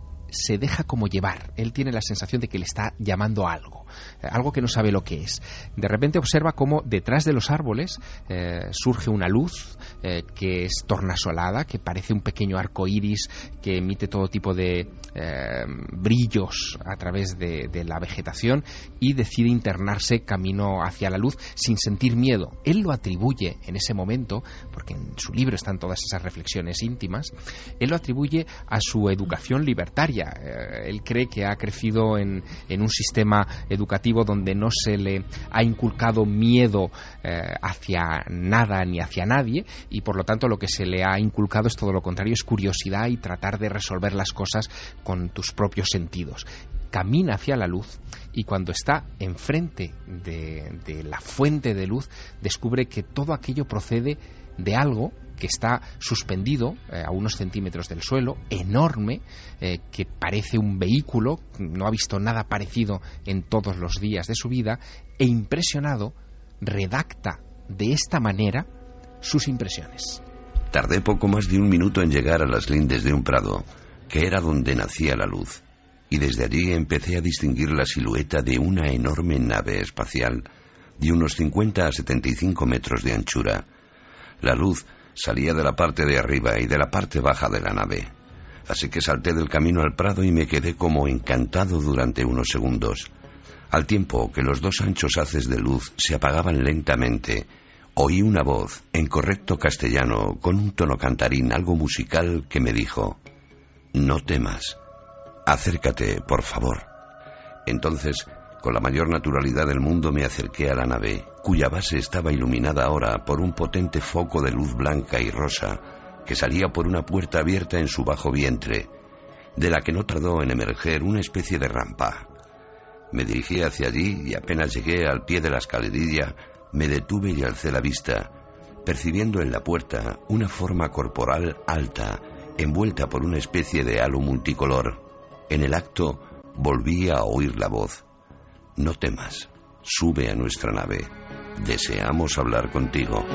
se deja como llevar. Él tiene la sensación de que le está llamando a algo, eh, algo que no sabe lo que es. De repente observa cómo detrás de los árboles eh, surge una luz eh, que es tornasolada, que parece un pequeño arco iris que emite todo tipo de eh, brillos a través de, de la vegetación, y decide internarse camino hacia la luz sin sentir miedo. Él lo atribuye en ese momento, porque en su libro están todas esas reflexiones íntimas, él lo atribuye a su educación libertaria. Él cree que ha crecido en, en un sistema educativo donde no se le ha inculcado miedo eh, hacia nada ni hacia nadie, y por lo tanto lo que se le ha inculcado es todo lo contrario, es curiosidad y tratar de resolver las cosas con tus propios sentidos. Camina hacia la luz y cuando está enfrente de, de la fuente de luz descubre que todo aquello procede de algo que está suspendido eh, a unos centímetros del suelo, enorme, eh, que parece un vehículo, no ha visto nada parecido en todos los días de su vida, e impresionado redacta de esta manera sus impresiones. Tardé poco más de un minuto en llegar a las lindes de un prado, que era donde nacía la luz, y desde allí empecé a distinguir la silueta de una enorme nave espacial de unos cincuenta a setenta y cinco metros de anchura. La luz salía de la parte de arriba y de la parte baja de la nave, así que salté del camino al prado y me quedé como encantado durante unos segundos. Al tiempo que los dos anchos haces de luz se apagaban lentamente, oí una voz en correcto castellano con un tono cantarín algo musical que me dijo: «No temas, acércate, por favor». Entonces, con la mayor naturalidad del mundo me acerqué a la nave, cuya base estaba iluminada ahora por un potente foco de luz blanca y rosa, que salía por una puerta abierta en su bajo vientre, de la que no tardó en emerger una especie de rampa. Me dirigí hacia allí y apenas llegué al pie de la escalerilla, me detuve y alcé la vista, percibiendo en la puerta una forma corporal alta, envuelta por una especie de halo multicolor. En el acto volví a oír la voz: «No temas, sube a nuestra nave. Deseamos hablar contigo».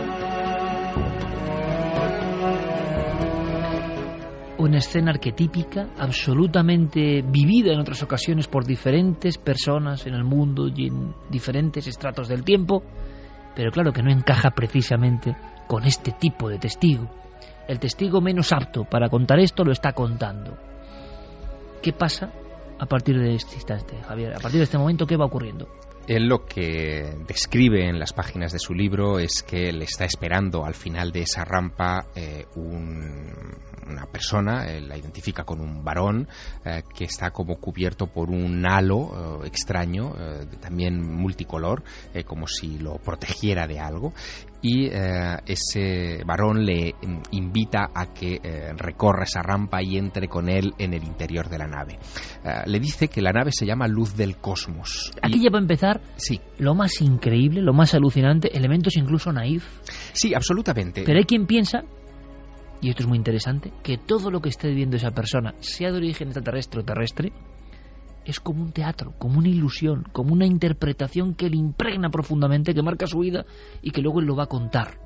Una escena arquetípica, absolutamente vivida en otras ocasiones por diferentes personas en el mundo y en diferentes estratos del tiempo, pero claro que no encaja precisamente con este tipo de testigo. El testigo menos apto para contar esto lo está contando. ¿Qué pasa a partir de este instante, Javier? A partir de este momento, ¿qué va ocurriendo? Él lo que describe en las páginas de su libro es que le está esperando al final de esa rampa eh, un, una persona, él la identifica con un varón eh, que está como cubierto por un halo eh, extraño, eh, también multicolor, eh, como si lo protegiera de algo. Y eh, ese varón le invita a que eh, recorra esa rampa y entre con él en el interior de la nave. Eh, le dice que la nave se llama Luz del Cosmos. Aquí y... ya va a empezar sí. lo más increíble, lo más alucinante, elementos incluso naif. Sí, absolutamente. Pero hay quien piensa, y esto es muy interesante, que todo lo que esté viendo esa persona, sea de origen extraterrestre o terrestre, es como un teatro, como una ilusión, como una interpretación que le impregna profundamente, que marca su vida y que luego él lo va a contar.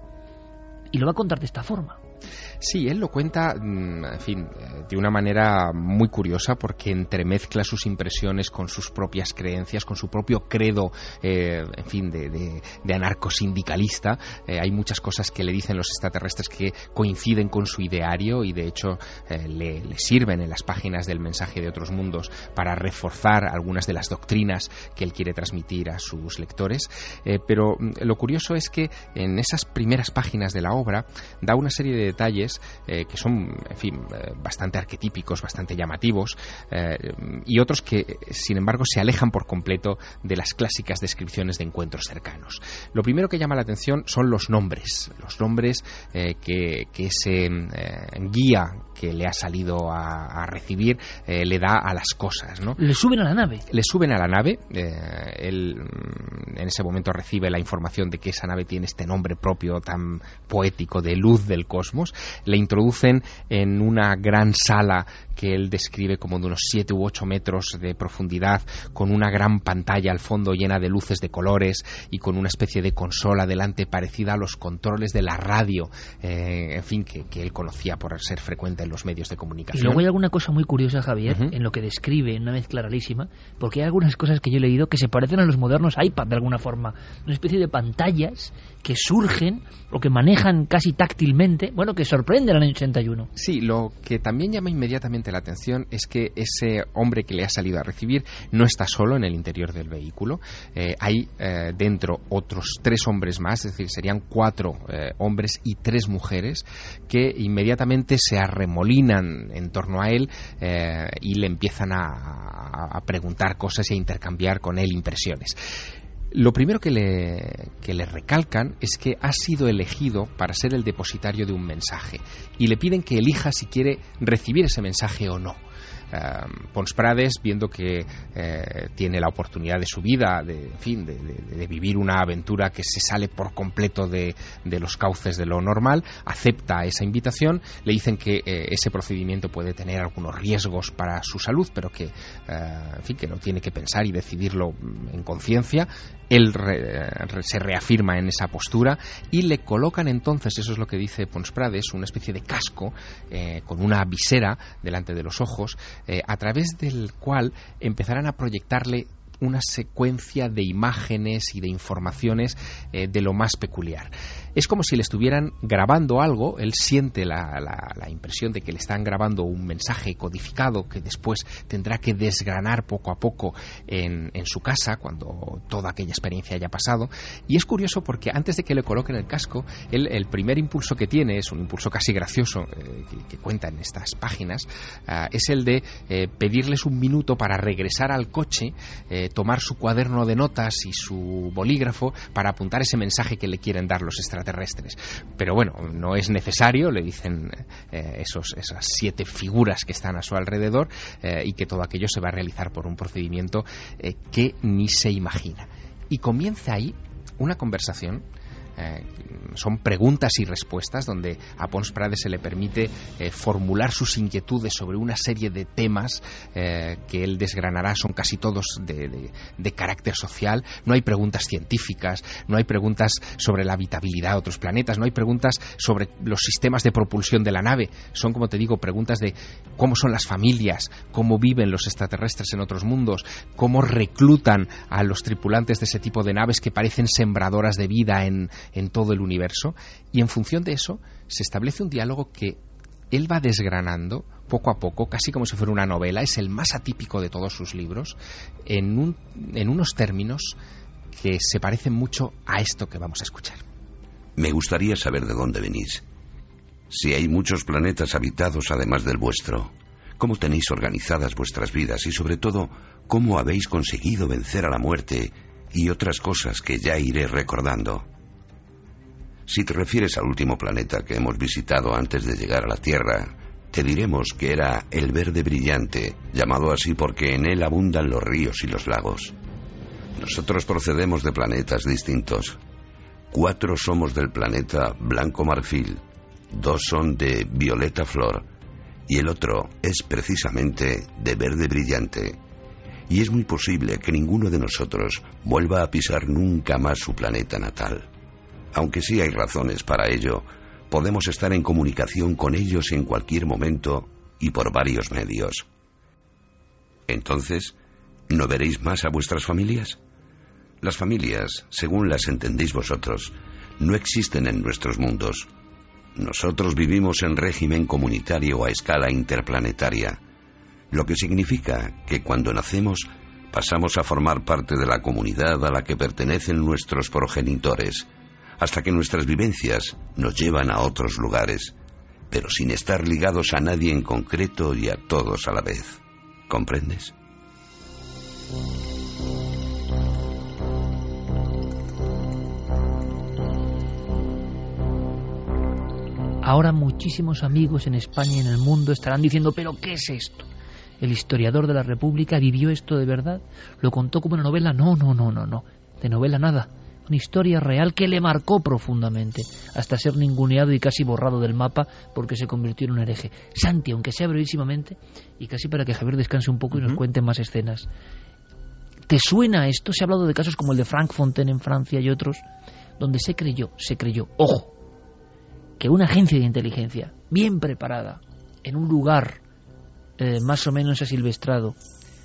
Y lo va a contar de esta forma. Sí, él lo cuenta, en fin, de una manera muy curiosa porque entremezcla sus impresiones con sus propias creencias, con su propio credo, eh, en fin, de, de, de anarcosindicalista. Eh, hay muchas cosas que le dicen los extraterrestres que coinciden con su ideario y de hecho eh, le, le sirven en las páginas del Mensaje de Otros Mundos para reforzar algunas de las doctrinas que él quiere transmitir a sus lectores. Eh, pero lo curioso es que en esas primeras páginas de la obra da una serie de detalles eh, que son, en fin, eh, bastante arquetípicos, bastante llamativos, eh, y otros que, sin embargo, se alejan por completo de las clásicas descripciones de encuentros cercanos. Lo primero que llama la atención son los nombres, los nombres eh, que, que ese eh, guía que le ha salido a, a recibir eh, le da a las cosas, ¿no? Le suben a la nave. Le suben a la nave. Eh, él en ese momento recibe la información de que esa nave tiene este nombre propio tan poético de Luz del Cosmos. Le introducen en una gran sala que él describe como de unos siete u ocho metros de profundidad, con una gran pantalla al fondo llena de luces de colores y con una especie de consola delante parecida a los controles de la radio, eh, en fin, que, que él conocía por ser frecuente en los medios de comunicación. Y luego hay alguna cosa muy curiosa, Javier, uh-huh. en lo que describe, en una mezcla rarísima, porque hay algunas cosas que yo he leído que se parecen a los modernos iPad de alguna forma, una especie de pantallas que surgen o que manejan casi táctilmente, bueno, que sorprenden al año ochenta y uno. Sí, lo que también llama inmediatamente la atención es que ese hombre que le ha salido a recibir no está solo en el interior del vehículo. Eh, hay eh, dentro otros tres hombres más, es decir, serían cuatro eh, hombres y tres mujeres que inmediatamente se arremolinan en torno a él eh, y le empiezan a, a preguntar cosas y a intercambiar con él impresiones. Lo primero que le, que le recalcan es que ha sido elegido para ser el depositario de un mensaje y le piden que elija si quiere recibir ese mensaje o no. Uh, Pons Prades, viendo que eh, tiene la oportunidad de su vida, de, en fin, de, de, de vivir una aventura que se sale por completo de, de los cauces de lo normal, acepta esa invitación. Le dicen que eh, ese procedimiento puede tener algunos riesgos para su salud, pero que, uh, en fin, que no tiene que pensar y decidirlo en conciencia. Él re, re, se reafirma en esa postura y le colocan entonces, eso es lo que dice Pons Prades, una especie de casco eh, con una visera delante de los ojos, Eh, a través del cual empezarán a proyectarle una secuencia de imágenes y de informaciones eh, de lo más peculiar. Es como si le estuvieran grabando algo. Él siente la, la, la impresión de que le están grabando un mensaje codificado que después tendrá que desgranar poco a poco en, en su casa cuando toda aquella experiencia haya pasado. Y es curioso porque antes de que le coloquen el casco, él, el primer impulso que tiene es un impulso casi gracioso eh, que, que cuenta en estas páginas, uh, es el de eh, pedirles un minuto para regresar al coche, eh, tomar su cuaderno de notas y su bolígrafo para apuntar ese mensaje que le quieren dar los extraterrestres. Pero bueno, no es necesario, le dicen eh, esos, esas siete figuras que están a su alrededor, eh, y que todo aquello se va a realizar por un procedimiento eh, que ni se imagina. Y comienza ahí una conversación. Eh, son preguntas y respuestas donde a Pons Prades se le permite eh, formular sus inquietudes sobre una serie de temas eh, que él desgranará. Son casi todos de, de, de carácter social. No hay preguntas científicas, no hay preguntas sobre la habitabilidad de otros planetas, no hay preguntas sobre los sistemas de propulsión de la nave. Son, como te digo, preguntas de cómo son las familias, cómo viven los extraterrestres en otros mundos, cómo reclutan a los tripulantes de ese tipo de naves que parecen sembradoras de vida en en todo el universo, y en función de eso se establece un diálogo que él va desgranando poco a poco, casi como si fuera una novela. Es el más atípico de todos sus libros, en, un, en unos términos que se parecen mucho a esto que vamos a escuchar. Me gustaría saber de dónde venís. Si hay muchos planetas habitados además del vuestro, ¿cómo tenéis organizadas vuestras vidas? Y sobre todo, ¿cómo habéis conseguido vencer a la muerte y otras cosas que ya iré recordando? Si te refieres al último planeta que hemos visitado antes de llegar a la Tierra, te diremos que era el Verde Brillante, llamado así porque en él abundan los ríos y los lagos. Nosotros procedemos de planetas distintos. Cuatro somos del planeta Blanco Marfil, dos son de Violeta Flor, y el otro es precisamente de Verde Brillante. Y es muy posible que ninguno de nosotros vuelva a pisar nunca más su planeta natal. Aunque sí hay razones para ello, podemos estar en comunicación con ellos en cualquier momento y por varios medios. Entonces, ¿no veréis más a vuestras familias? Las familias, según las entendéis vosotros, no existen en nuestros mundos. Nosotros vivimos en régimen comunitario a escala interplanetaria, lo que significa que cuando nacemos pasamos a formar parte de la comunidad a la que pertenecen nuestros progenitores, hasta que nuestras vivencias nos llevan a otros lugares, pero sin estar ligados a nadie en concreto y a todos a la vez. ¿Comprendes? Ahora muchísimos amigos en España y en el mundo estarán diciendo, ¿pero qué es esto? ¿El historiador de la República vivió esto de verdad? ¿Lo contó como una novela? No, no, no, no, no. De novela nada. Una historia real que le marcó profundamente, hasta ser ninguneado y casi borrado del mapa porque se convirtió en un hereje. Santi, aunque sea brevísimamente, y casi para que Javier descanse un poco y nos cuente más escenas. ¿Te suena esto? Se ha hablado de casos como el de Frank Fontaine en Francia y otros, donde se creyó, se creyó, ojo, que una agencia de inteligencia bien preparada, en un lugar eh, más o menos asilvestrado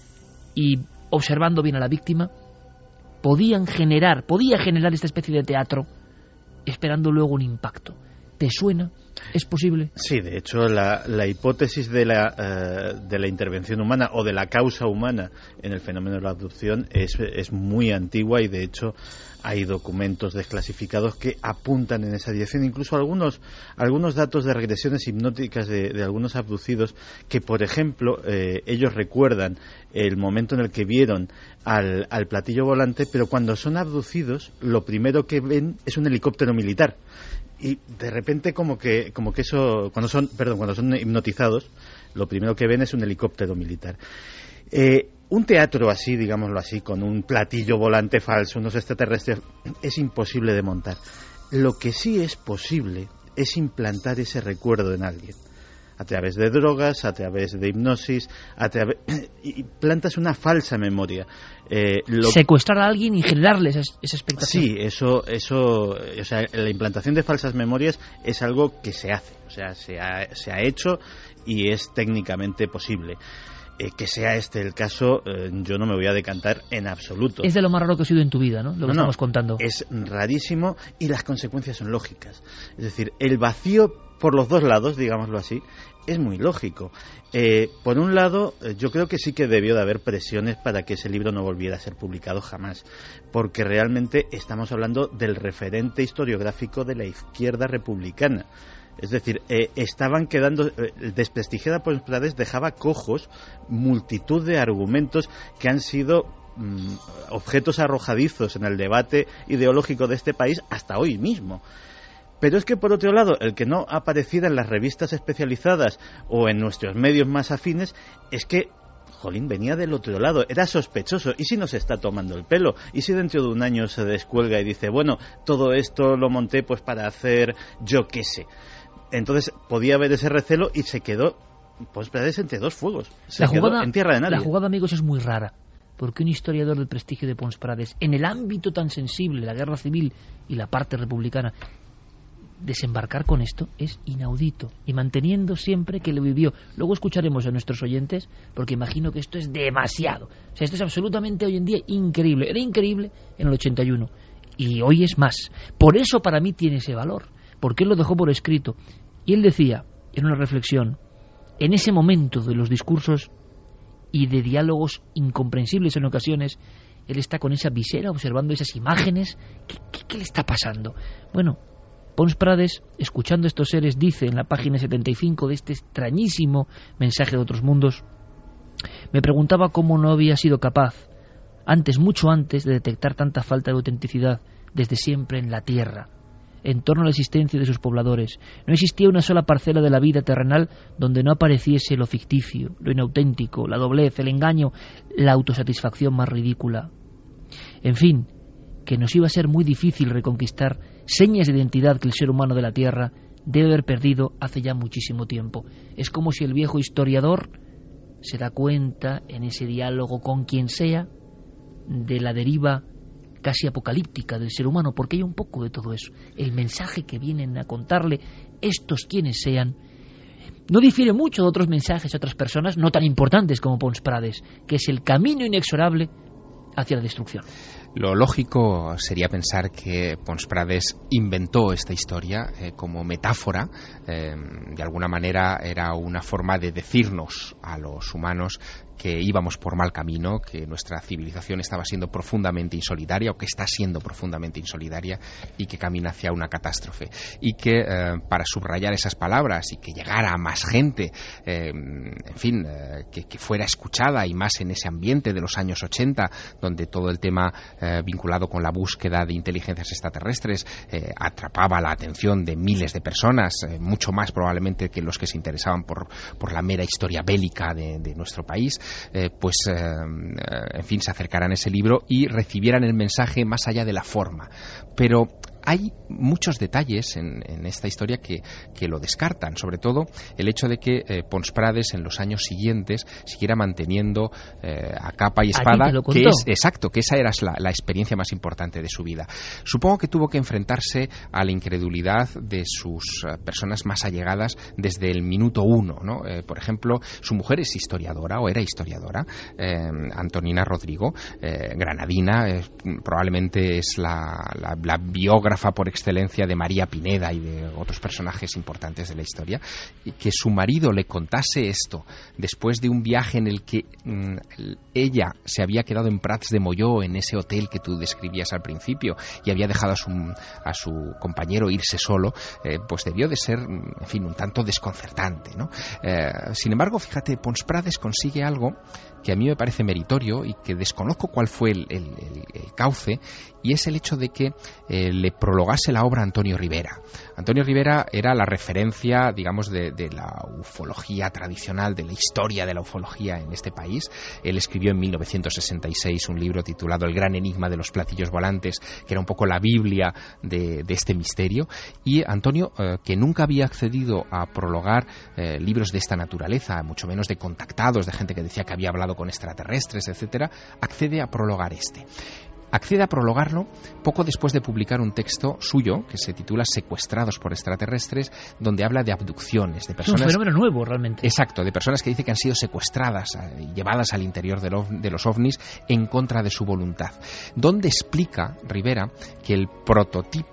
y observando bien a la víctima, podían generar, podía generar esta especie de teatro esperando luego un impacto. ¿Te suena? ¿Es posible? Sí, de hecho, la, la hipótesis de la, uh, de la intervención humana o de la causa humana en el fenómeno de la abducción es, es muy antigua y, de hecho, hay documentos desclasificados que apuntan en esa dirección. Incluso algunos, algunos datos de regresiones hipnóticas de, de algunos abducidos que, por ejemplo, eh, ellos recuerdan el momento en el que vieron al, al platillo volante, pero cuando son abducidos, lo primero que ven es un helicóptero militar. Y de repente como que como que eso cuando son perdón cuando son hipnotizados, lo primero que ven es un helicóptero militar. Eh, un teatro así, digámoslo así, con un platillo volante falso, unos extraterrestres, es imposible de montar. Lo que sí es posible es implantar ese recuerdo en alguien, a través de drogas, a través de hipnosis, a través y plantas una falsa memoria. Eh, lo... Secuestrar a alguien y generarle esa, esa expectación. Sí, eso, eso, o sea, la implantación de falsas memorias es algo que se hace, o sea, se ha, se ha hecho y es técnicamente posible. Eh, que sea este el caso, eh, yo no me voy a decantar en absoluto. Es de lo más raro que has oído en tu vida, ¿no? Lo que no, estamos no, contando. Es rarísimo y las consecuencias son lógicas. Es decir, el vacío por los dos lados, digámoslo así, es muy lógico. Eh, por un lado, yo creo que sí que debió de haber presiones para que ese libro no volviera a ser publicado jamás, porque realmente estamos hablando del referente historiográfico de la izquierda republicana. Es decir, eh, estaban quedando, eh, desprestigiada Pons Prades dejaba cojos multitud de argumentos que han sido mm, objetos arrojadizos en el debate ideológico de este país hasta hoy mismo. Pero es que, por otro lado, el que no apareciera en las revistas especializadas o en nuestros medios más afines es que, jolín, venía del otro lado, era sospechoso. ¿Y si nos está tomando el pelo? ¿Y si dentro de un año se descuelga y dice, bueno, todo esto lo monté pues para hacer yo qué sé? Entonces podía haber ese recelo y se quedó, pues, entre dos fuegos. Se la quedó jugada, en tierra de nadie. La jugada, amigos, es muy rara, porque un historiador del prestigio de Pons Prades, en el ámbito tan sensible, la guerra civil y la parte republicana, desembarcar con esto es inaudito, y manteniendo siempre que lo vivió. Luego escucharemos a nuestros oyentes, porque imagino que esto es demasiado. O sea, esto es absolutamente hoy en día increíble. Era increíble en el ochenta y uno, y hoy es más. Por eso para mí tiene ese valor, porque él lo dejó por escrito. Y él decía, en una reflexión, en ese momento de los discursos y de diálogos incomprensibles en ocasiones, él está con esa visera observando esas imágenes. ¿Qué, qué, qué le está pasando? Bueno, Pons Prades, escuchando estos seres, dice en la página setenta y cinco de este extrañísimo mensaje de otros mundos, me preguntaba cómo no había sido capaz, antes, mucho antes, de detectar tanta falta de autenticidad desde siempre en la tierra, en torno a la existencia de sus pobladores. No existía una sola parcela de la vida terrenal donde no apareciese lo ficticio, lo inauténtico, la doblez, el engaño, la autosatisfacción más ridícula. En fin, que nos iba a ser muy difícil reconquistar señas de identidad que el ser humano de la Tierra debe haber perdido hace ya muchísimo tiempo. Es como si el viejo historiador se da cuenta, en ese diálogo con quien sea, de la deriva casi apocalíptica del ser humano, porque hay un poco de todo eso. El mensaje que vienen a contarle estos quienes sean no difiere mucho de otros mensajes de otras personas no tan importantes como Pons Prades, que es el camino inexorable hacia la destrucción. Lo lógico sería pensar que Pons Prades inventó esta historia eh, como metáfora. Eh, de alguna manera era una forma de decirnos a los humanos que íbamos por mal camino, que nuestra civilización estaba siendo profundamente insolidaria, o que está siendo profundamente insolidaria, y que camina hacia una catástrofe. Y que eh, para subrayar esas palabras y que llegara a más gente, eh, en fin, eh, que, que fuera escuchada, y más en ese ambiente de los años ochenta, donde todo el tema eh, vinculado con la búsqueda de inteligencias extraterrestres eh, atrapaba la atención de miles de personas, eh, mucho más probablemente que los que se interesaban por, por la mera historia bélica de, de nuestro país. Eh, pues eh, en fin, se acercarán a ese libro y recibieran el mensaje más allá de la forma. Pero hay muchos detalles en, en esta historia que, que lo descartan, sobre todo el hecho de que eh, Pons Prades en los años siguientes siguiera manteniendo eh, a capa y espada, que es exacto, que esa era la, la experiencia más importante de su vida. Supongo que tuvo que enfrentarse a la incredulidad de sus uh, personas más allegadas desde el minuto uno, ¿no? Eh, por ejemplo, su mujer es historiadora, o era historiadora, eh, Antonina Rodrigo, eh, granadina, eh, probablemente es la, la, la biógrafa por excelencia de María Pineda y de otros personajes importantes de la historia, y que su marido le contase esto después de un viaje en el que mmm, ella se había quedado en Prats de Molló, en ese hotel que tú describías al principio, y había dejado a su, a su compañero irse solo, eh, pues debió de ser, en fin, un tanto desconcertante, ¿no? Eh, sin embargo, fíjate, Pons Prades consigue algo que a mí me parece meritorio y que desconozco cuál fue el, el, el, el cauce, y es el hecho de que eh, le prologase la obra a Antonio Rivera. Antonio Rivera era la referencia, digamos, de, de la ufología tradicional, de la historia de la ufología en este país. Él escribió en mil novecientos sesenta y seis un libro titulado El gran enigma de los platillos volantes, que era un poco la Biblia de, de este misterio, y Antonio, eh, que nunca había accedido a prologar eh, libros de esta naturaleza, mucho menos de contactados, de gente que decía que había hablado con extraterrestres, etcétera, accede a prologar este. Accede a prologarlo poco después de publicar un texto suyo que se titula Secuestrados por extraterrestres, donde habla de abducciones, de personas... Es un fenómeno nuevo, realmente. Exacto, de personas que dice que han sido secuestradas y llevadas al interior de, lo, de los ovnis en contra de su voluntad, donde explica Rivera que el prototipo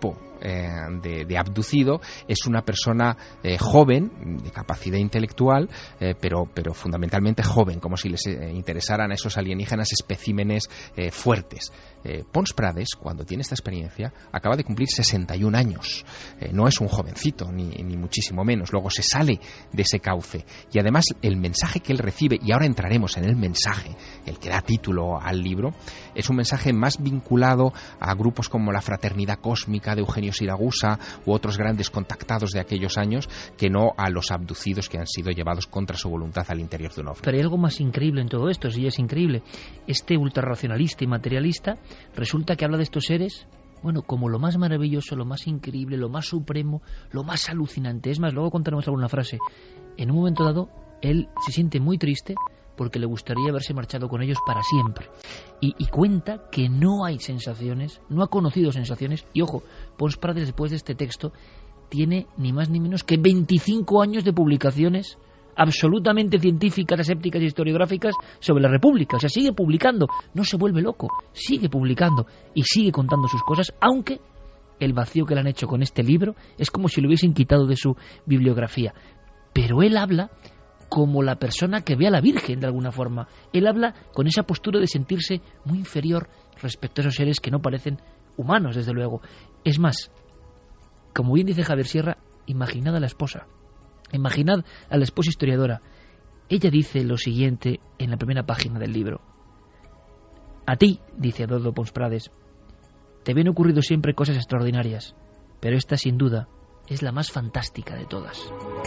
eh, de, de abducido es una persona eh, joven, de capacidad intelectual, eh, pero, pero fundamentalmente joven, como si les eh, interesaran a esos alienígenas especímenes eh, fuertes. Eh, Pons Prades, cuando tiene esta experiencia, acaba de cumplir sesenta y un años. Eh, no es un jovencito, ni, ni muchísimo menos. Luego se sale de ese cauce. Y además el mensaje que él recibe, y ahora entraremos en el mensaje, el que da título al libro, es un mensaje más vinculado a grupos como la Fraternidad Cósmica de Eugenio Siragusa u otros grandes contactados de aquellos años, que no a los abducidos que han sido llevados contra su voluntad al interior de un ovni. Pero hay algo más increíble en todo esto, sí es increíble. Este ultrarracionalista y materialista resulta que habla de estos seres, bueno, como lo más maravilloso, lo más increíble, lo más supremo, lo más alucinante. Es más, luego contaremos alguna frase. En un momento dado, él se siente muy triste porque le gustaría haberse marchado con ellos para siempre. Y, y cuenta que no hay sensaciones, no ha conocido sensaciones. Y ojo, Pons Prades, después de este texto, tiene ni más ni menos que veinticinco años de publicaciones absolutamente científicas, asépticas y historiográficas sobre la República. O sea, sigue publicando, no se vuelve loco, sigue publicando y sigue contando sus cosas, aunque el vacío que le han hecho con este libro es como si lo hubiesen quitado de su bibliografía. Pero él habla como la persona que ve a la Virgen, de alguna forma. Él habla con esa postura de sentirse muy inferior respecto a esos seres que no parecen humanos, desde luego. Es más, como bien dice Javier Sierra, imaginad a la esposa. Imaginad a la esposa historiadora. Ella dice lo siguiente en la primera página del libro. A ti, dice Adolfo Pons Prades, te habían ocurrido siempre cosas extraordinarias, pero esta sin duda es la más fantástica de todas.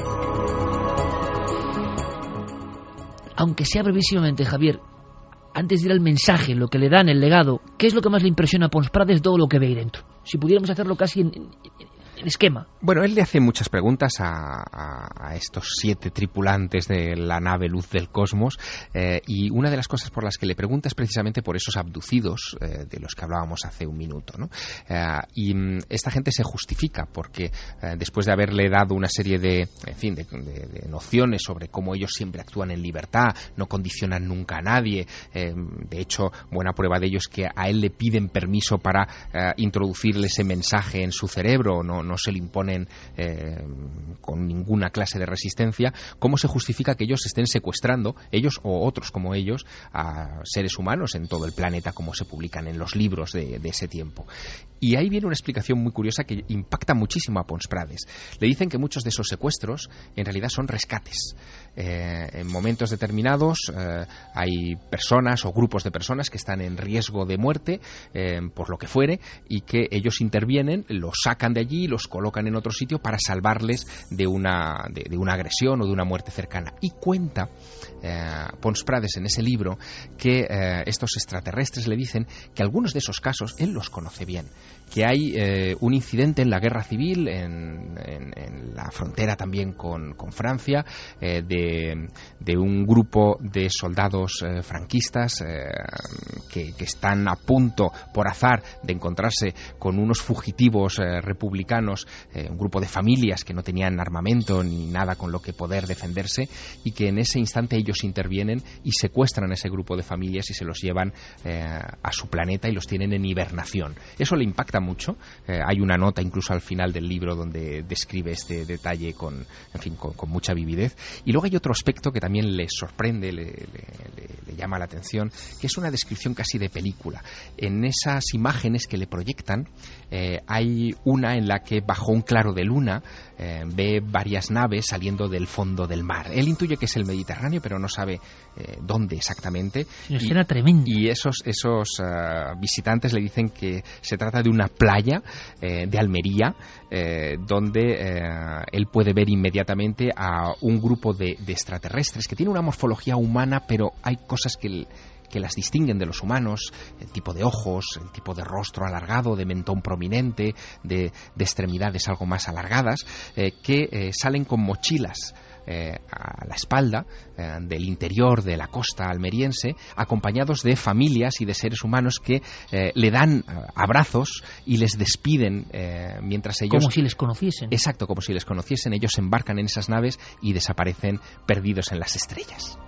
Aunque sea brevísimamente, Javier, antes de ir al mensaje, lo que le dan, el legado, ¿qué es lo que más le impresiona a Pons Prades de todo lo que ve ahí dentro? Si pudiéramos hacerlo casi en, en, en esquema. Bueno, él le hace muchas preguntas a, a, a estos siete tripulantes de la nave Luz del Cosmos, eh, y una de las cosas por las que le pregunta es precisamente por esos abducidos eh, de los que hablábamos hace un minuto, ¿no? Eh, y esta gente se justifica porque eh, después de haberle dado una serie de, en fin, de, de, de nociones sobre cómo ellos siempre actúan en libertad, no condicionan nunca a nadie, eh, de hecho, buena prueba de ello es que a él le piden permiso para eh, introducirle ese mensaje en su cerebro, no no se le imponen eh, con ninguna clase de resistencia. ¿Cómo se justifica que ellos estén secuestrando, ellos o otros como ellos, a seres humanos en todo el planeta, como se publican en los libros de, de ese tiempo? Y ahí viene una explicación muy curiosa que impacta muchísimo a Pons Prades. Le dicen que muchos de esos secuestros en realidad son rescates. Eh, en momentos determinados eh, hay personas o grupos de personas que están en riesgo de muerte eh, por lo que fuere, y que ellos intervienen, los sacan de allí, los colocan en otro sitio para salvarles de una, de, de una agresión o de una muerte cercana. Y cuenta eh, Pons Prades en ese libro que eh, estos extraterrestres le dicen que algunos de esos casos él los conoce bien, que hay eh, un incidente en la guerra civil en, en, en la frontera también con, con Francia, eh, de, de un grupo de soldados eh, franquistas eh, que, que están a punto por azar de encontrarse con unos fugitivos eh, republicanos, eh, un grupo de familias que no tenían armamento ni nada con lo que poder defenderse, y que en ese instante ellos intervienen y secuestran a ese grupo de familias y se los llevan eh, a su planeta y los tienen en hibernación. Eso le impacta mucho. Eh, hay una nota incluso al final del libro donde describe este detalle con, en fin, con, con mucha vividez. Y luego hay otro aspecto que también le sorprende, le, le, le, le llama la atención, que es una descripción casi de película. En esas imágenes que le proyectan eh, hay una en la que bajo un claro de luna eh, ve varias naves saliendo del fondo del mar. Él intuye que es el Mediterráneo, pero no sabe eh, dónde exactamente. Una escena tremenda. Y esos, esos uh, visitantes le dicen que se trata de una playa eh, de Almería, eh, donde eh, él puede ver inmediatamente a un grupo de, de extraterrestres que tiene una morfología humana, pero hay cosas que el, que las distinguen de los humanos, el tipo de ojos, el tipo de rostro alargado, de mentón prominente, de, de extremidades algo más alargadas, eh, que eh, salen con mochilas Eh, a la espalda eh, del interior de la costa almeriense, acompañados de familias y de seres humanos que eh, le dan eh, abrazos y les despiden eh, mientras ellos... Como si les conociesen. Exacto, como si les conociesen. Ellos se embarcan en esas naves y desaparecen perdidos en las estrellas.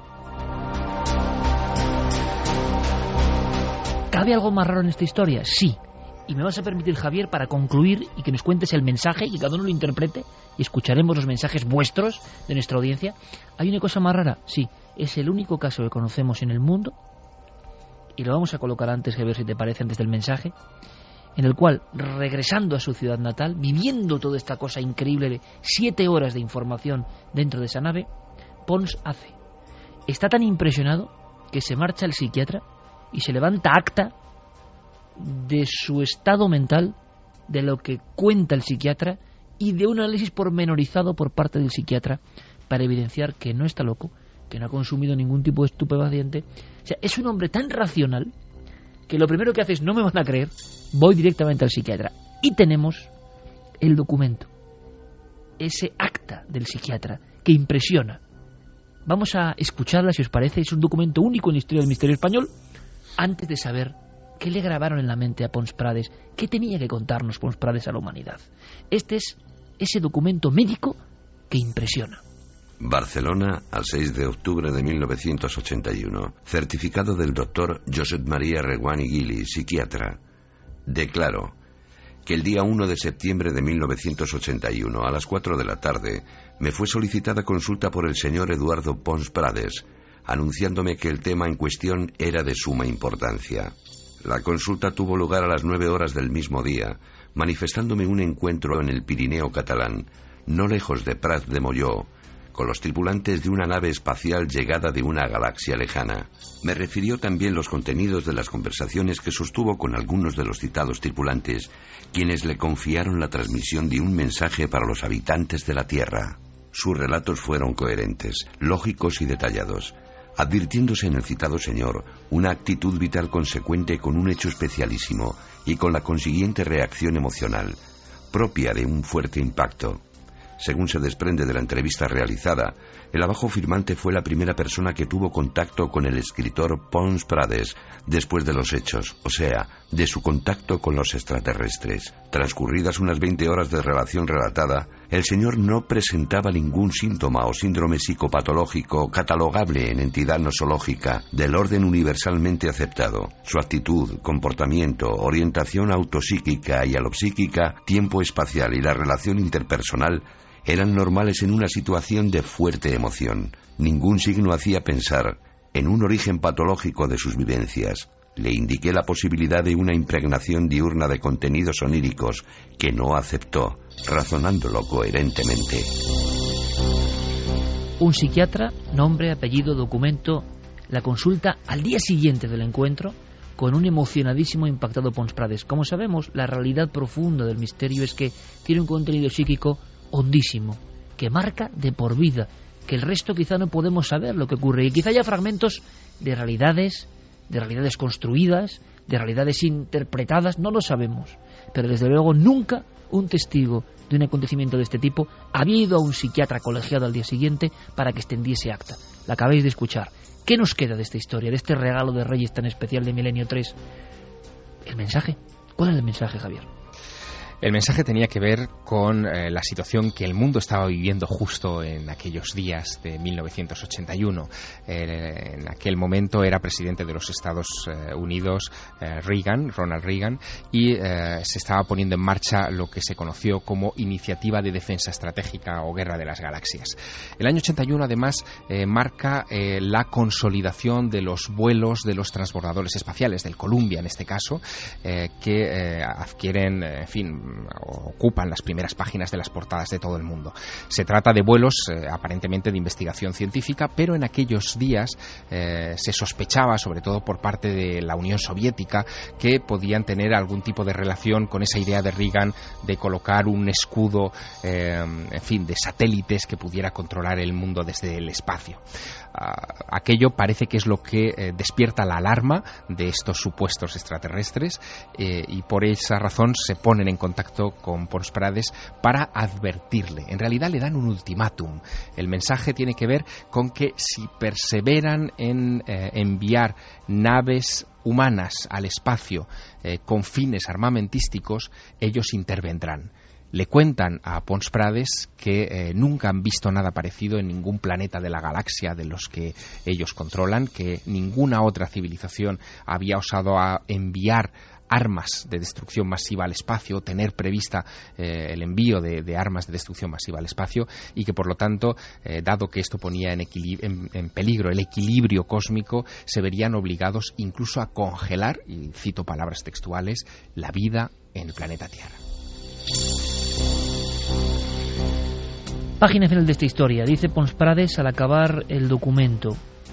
¿Cabe algo más raro en esta historia? Sí. Y me vas a permitir, Javier, para concluir y que nos cuentes el mensaje y que cada uno lo interprete y escucharemos los mensajes vuestros de nuestra audiencia. Hay una cosa más rara, sí, es el único caso que conocemos en el mundo, y lo vamos a colocar antes, Javier, si te parece, antes del mensaje, en el cual, regresando a su ciudad natal, viviendo toda esta cosa increíble de siete horas de información dentro de esa nave, Pons hace. Está tan impresionado que se marcha el psiquiatra y se levanta acta de su estado mental, de lo que cuenta el psiquiatra y de un análisis pormenorizado por parte del psiquiatra para evidenciar que no está loco, que no ha consumido ningún tipo de estupefaciente. O sea, es un hombre tan racional que lo primero que hace es: no me van a creer, voy directamente al psiquiatra. Y tenemos el documento, ese acta del psiquiatra que impresiona. Vamos a escucharla, si os parece. Es un documento único en la historia del misterio español, antes de saber qué le grabaron en la mente a Pons Prades, qué tenía que contarnos Pons Prades a la humanidad. Este es ese documento médico que impresiona. Barcelona, al seis de octubre de mil novecientos ochenta y uno. Certificado del doctor Josep María Reguant i Gili, psiquiatra. Declaro que el día uno de septiembre de mil novecientos ochenta y uno, a las cuatro de la tarde, me fue solicitada consulta por el señor Eduardo Pons Prades, anunciándome que el tema en cuestión era de suma importancia. La consulta tuvo lugar a las nueve horas del mismo día, manifestándome un encuentro en el Pirineo catalán, no lejos de Prat de Molló, con los tripulantes de una nave espacial llegada de una galaxia lejana. Me refirió también los contenidos de las conversaciones que sostuvo con algunos de los citados tripulantes, quienes le confiaron la transmisión de un mensaje para los habitantes de la Tierra. Sus relatos fueron coherentes, lógicos y detallados, advirtiéndose en el citado señor una actitud vital consecuente con un hecho especialísimo y con la consiguiente reacción emocional, propia de un fuerte impacto. Según se desprende de la entrevista realizada, el abajo firmante fue la primera persona que tuvo contacto con el escritor Pons Prades después de los hechos, o sea, de su contacto con los extraterrestres. Transcurridas unas veinte horas de relación relatada, el señor no presentaba ningún síntoma o síndrome psicopatológico catalogable en entidad nosológica del orden universalmente aceptado. Su actitud, comportamiento, orientación autopsíquica y alopsíquica, tiempo espacial y la relación interpersonal eran normales en una situación de fuerte emoción. Ningún signo hacía pensar en un origen patológico de sus vivencias. Le indiqué la posibilidad de una impregnación diurna de contenidos oníricos que no aceptó, razonándolo coherentemente. Un psiquiatra, nombre, apellido, documento, la consulta al día siguiente del encuentro con un emocionadísimo e impactado Pons Prades. Como sabemos, la realidad profunda del misterio es que tiene un contenido psíquico hondísimo, que marca de por vida, que el resto quizá no podemos saber lo que ocurre, y quizá haya fragmentos de realidades, de realidades construidas, de realidades interpretadas, no lo sabemos, pero desde luego nunca un testigo de un acontecimiento de este tipo había ido a un psiquiatra colegiado al día siguiente para que extendiese acta. La acabáis de escuchar. ¿Qué nos queda de esta historia, de este regalo de Reyes tan especial de Milenio tres? ¿El mensaje? ¿Cuál es el mensaje, Javier? El mensaje tenía que ver con eh, la situación que el mundo estaba viviendo justo en aquellos días de mil novecientos ochenta y uno. Eh, en aquel momento era presidente de los Estados eh, Unidos eh, Reagan, Ronald Reagan, y eh, se estaba poniendo en marcha lo que se conoció como Iniciativa de Defensa Estratégica o Guerra de las Galaxias. El año ochenta y uno, además, eh, marca eh, la consolidación de los vuelos de los transbordadores espaciales, del Columbia en este caso, eh, que eh, adquieren, en fin, ocupan las primeras páginas de las portadas de todo el mundo. Se trata de vuelos eh, aparentemente de investigación científica, pero en aquellos días eh, se sospechaba, sobre todo por parte de la Unión Soviética, que podían tener algún tipo de relación con esa idea de Reagan de colocar un escudo, eh, en fin, de satélites que pudiera controlar el mundo desde el espacio. Uh, aquello parece que es lo que eh, despierta la alarma de estos supuestos extraterrestres, eh, y por esa razón se ponen en contacto con Pons Prades para advertirle. En realidad le dan un ultimátum. El mensaje tiene que ver con que si perseveran en eh, enviar naves humanas al espacio eh, con fines armamentísticos, ellos intervendrán. Le cuentan a Pons Prades que eh, nunca han visto nada parecido en ningún planeta de la galaxia de los que ellos controlan, que ninguna otra civilización había osado a enviar armas de destrucción masiva al espacio, tener prevista eh, el envío de, de armas de destrucción masiva al espacio, y que por lo tanto, eh, dado que esto ponía en, en, en peligro el equilibrio cósmico, se verían obligados incluso a congelar, y cito palabras textuales, la vida en el planeta Tierra. Página final de esta historia. Dice Pons Prades al acabar el documento: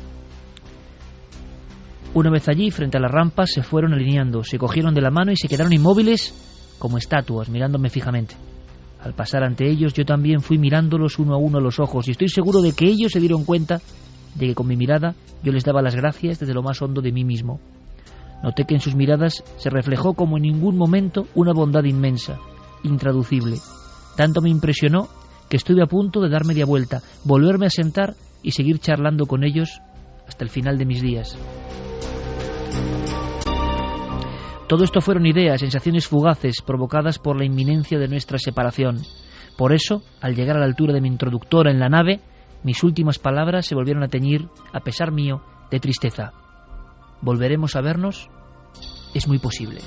una vez allí, frente a las rampas, se fueron alineando, se cogieron de la mano y se quedaron inmóviles como estatuas, mirándome fijamente. Al pasar ante ellos, yo también fui mirándolos uno a uno a los ojos, y estoy seguro de que ellos se dieron cuenta de que con mi mirada yo les daba las gracias desde lo más hondo de mí mismo. Noté que en sus miradas se reflejó como en ningún momento una bondad inmensa, intraducible. Tanto me impresionó que estuve a punto de dar media vuelta, volverme a sentar y seguir charlando con ellos hasta el final de mis días. Todo esto fueron ideas, sensaciones fugaces provocadas por la inminencia de nuestra separación. Por eso, al llegar a la altura de mi introductora en la nave, mis últimas palabras se volvieron a teñir, a pesar mío, de tristeza. ¿Volveremos a vernos? Es muy posible.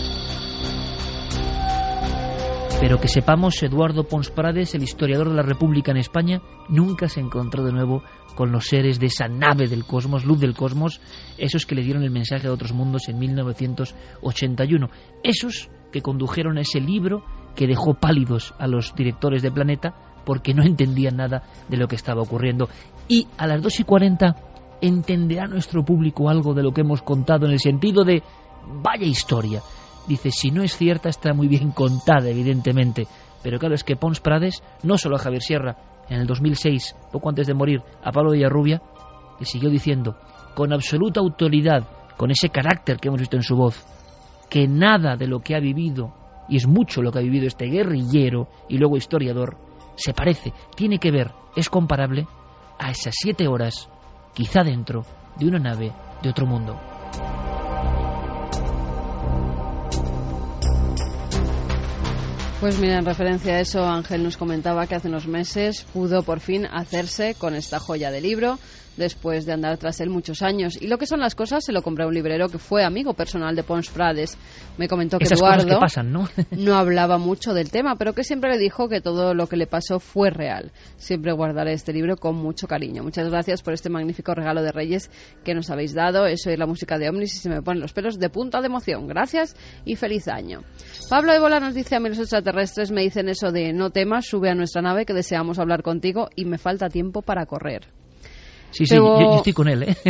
Pero que sepamos, Eduardo Pons Prades, el historiador de la República en España, nunca se encontró de nuevo con los seres de esa nave del cosmos, luz del cosmos, esos que le dieron el mensaje a otros mundos en mil novecientos ochenta y uno, esos que condujeron a ese libro que dejó pálidos a los directores de Planeta porque no entendían nada de lo que estaba ocurriendo. Y a las dos y cuarenta entenderá nuestro público algo de lo que hemos contado, en el sentido de, vaya historia. Dice, si no es cierta, está muy bien contada, evidentemente. Pero claro, es que Pons Prades, no solo a Javier Sierra, en el dos mil seis, poco antes de morir, a Pablo Villarrubia, le siguió diciendo, con absoluta autoridad, con ese carácter que hemos visto en su voz, que nada de lo que ha vivido, y es mucho lo que ha vivido este guerrillero y luego historiador, se parece, tiene que ver, es comparable a esas siete horas, quizá dentro de una nave de otro mundo. Pues mira, en referencia a eso, Ángel nos comentaba que hace unos meses pudo por fin hacerse con esta joya de libro, después de andar tras él muchos años. Y lo que son las cosas, se lo compró a un librero que fue amigo personal de Pons Prades. Me comentó que esas Eduardo cosas que pasan, ¿no? no hablaba mucho del tema, pero que siempre le dijo que todo lo que le pasó fue real. Siempre guardaré este libro con mucho cariño. Muchas gracias por este magnífico regalo de Reyes que nos habéis dado. Eso es la música de Omnis y se me ponen los pelos de punta de emoción. Gracias y feliz año. Pablo Ébola nos dice: a mí los extraterrestres me dicen eso de no temas, sube a nuestra nave que deseamos hablar contigo y me falta tiempo para correr. Sí, sí, Febo... yo, yo estoy con él, ¿eh?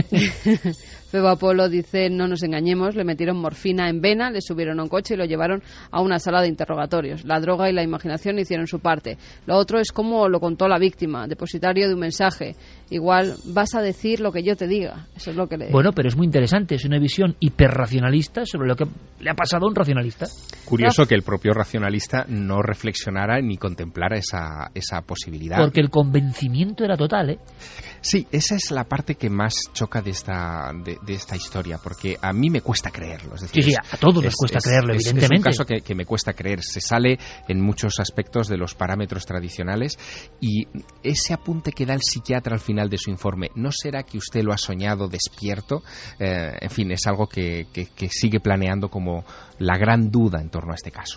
Febo Apolo dice, no nos engañemos, le metieron morfina en vena, le subieron a un coche y lo llevaron a una sala de interrogatorios. La droga y la imaginación hicieron su parte. Lo otro es como lo contó la víctima, depositario de un mensaje. Igual vas a decir lo que yo te diga. Eso es lo que le... Bueno, pero es muy interesante, es una visión hiperracionalista sobre lo que le ha pasado a un racionalista. Curioso que el propio racionalista no reflexionara ni contemplara esa, esa posibilidad. Porque el convencimiento era total, ¿eh? Sí, esa es la parte que más choca de esta de, de esta historia, porque a mí me cuesta creerlo. Es decir, sí, sí, a todos nos cuesta es, creerlo, es, evidentemente. Es un caso que, que me cuesta creer. Se sale en muchos aspectos de los parámetros tradicionales y ese apunte que da el psiquiatra al final de su informe, ¿no será que usted lo ha soñado despierto? Eh, en fin, es algo que, que, que sigue planeando como la gran duda en torno a este caso.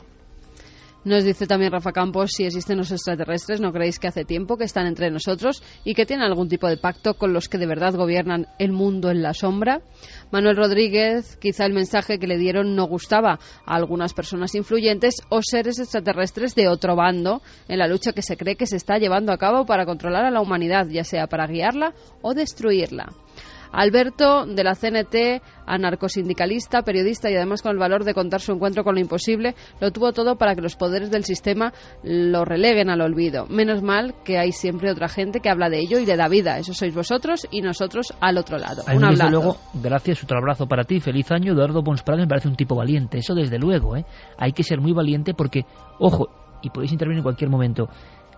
Nos dice también Rafa Campos, si existen los extraterrestres, ¿no creéis que hace tiempo que están entre nosotros y que tienen algún tipo de pacto con los que de verdad gobiernan el mundo en la sombra? Manuel Rodríguez, quizá el mensaje que le dieron no gustaba a algunas personas influyentes o seres extraterrestres de otro bando en la lucha que se cree que se está llevando a cabo para controlar a la humanidad, ya sea para guiarla o destruirla. Alberto, de la C N T, anarcosindicalista, periodista y además con el valor de contar su encuentro con lo imposible, lo tuvo todo para que los poderes del sistema lo releguen al olvido. Menos mal que hay siempre otra gente que habla de ello y le da vida. Eso sois vosotros y nosotros al otro lado. Ahí, un desde abrazo. luego, gracias, otro abrazo para ti. Feliz año. Eduardo Pons Prades me parece un tipo valiente. Eso desde luego, ¿eh? Hay que ser muy valiente porque, ojo, y podéis intervenir en cualquier momento,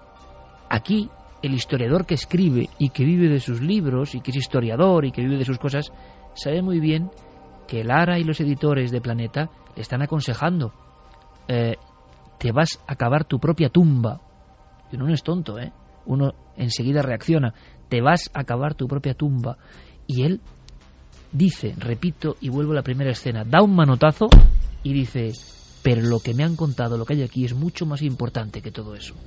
aquí el historiador que escribe y que vive de sus libros y que es historiador y que vive de sus cosas sabe muy bien que Lara y los editores de Planeta le están aconsejando, eh, te vas a cavar tu propia tumba. Y uno no es tonto, ¿eh? Uno enseguida reacciona, te vas a cavar tu propia tumba. Y él dice, repito y vuelvo a la primera escena, da un manotazo y dice, pero lo que me han contado, lo que hay aquí, es mucho más importante que todo eso.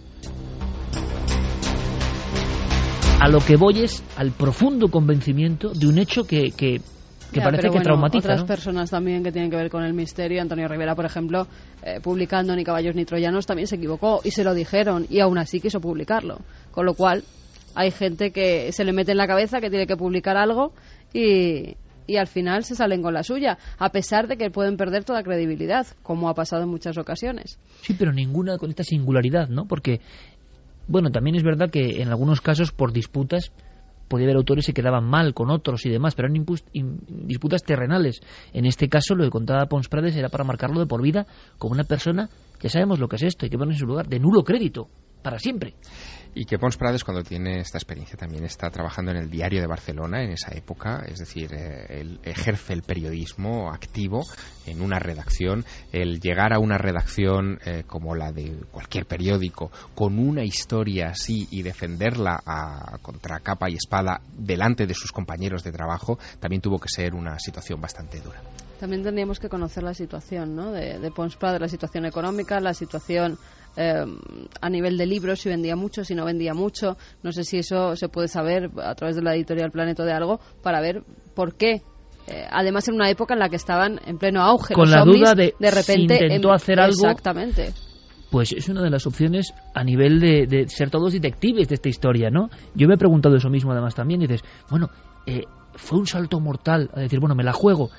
A lo que voy es al profundo convencimiento de un hecho que, que, que ya, parece pero que bueno, traumatiza, otras ¿no? personas también que tienen que ver con el misterio. Antonio Rivera, por ejemplo, eh, publicando Ni caballos ni troyanos, también se equivocó y se lo dijeron y aún así quiso publicarlo. Con lo cual hay gente que se le mete en la cabeza que tiene que publicar algo y, y al final se salen con la suya, a pesar de que pueden perder toda credibilidad, como ha pasado en muchas ocasiones. Sí, pero ninguna con esta singularidad, ¿no? Porque, bueno, también es verdad que en algunos casos por disputas podía haber autores que quedaban mal con otros y demás, pero eran impus- in- disputas terrenales. En este caso, lo que contaba Pons Prades era para marcarlo de por vida como una persona, ya sabemos lo que es esto, hay que poner en su lugar, de nulo crédito, para siempre. Y que Pons Prades, cuando tiene esta experiencia, también está trabajando en el Diario de Barcelona en esa época, es decir, eh, él ejerce el periodismo activo en una redacción. El llegar a una redacción eh, como la de cualquier periódico, con una historia así y defenderla a contra capa y espada delante de sus compañeros de trabajo, también tuvo que ser una situación bastante dura. También tendríamos que conocer la situación, ¿no?, de, de Pons Prades, la situación económica, la situación eh, a nivel de libros, si vendía mucho, si no vendía mucho. No sé si eso se puede saber a través de la editorial Planeta de algo para ver por qué. Eh, además, en una época en la que estaban en pleno auge. Con los la ovnis, duda de, de repente si intentó en, hacer algo. Exactamente. Pues es una de las opciones a nivel de, de ser todos detectives de esta historia, ¿no? Yo me he preguntado eso mismo además también, y dices, bueno, eh, fue un salto mortal a decir, bueno, me la juego.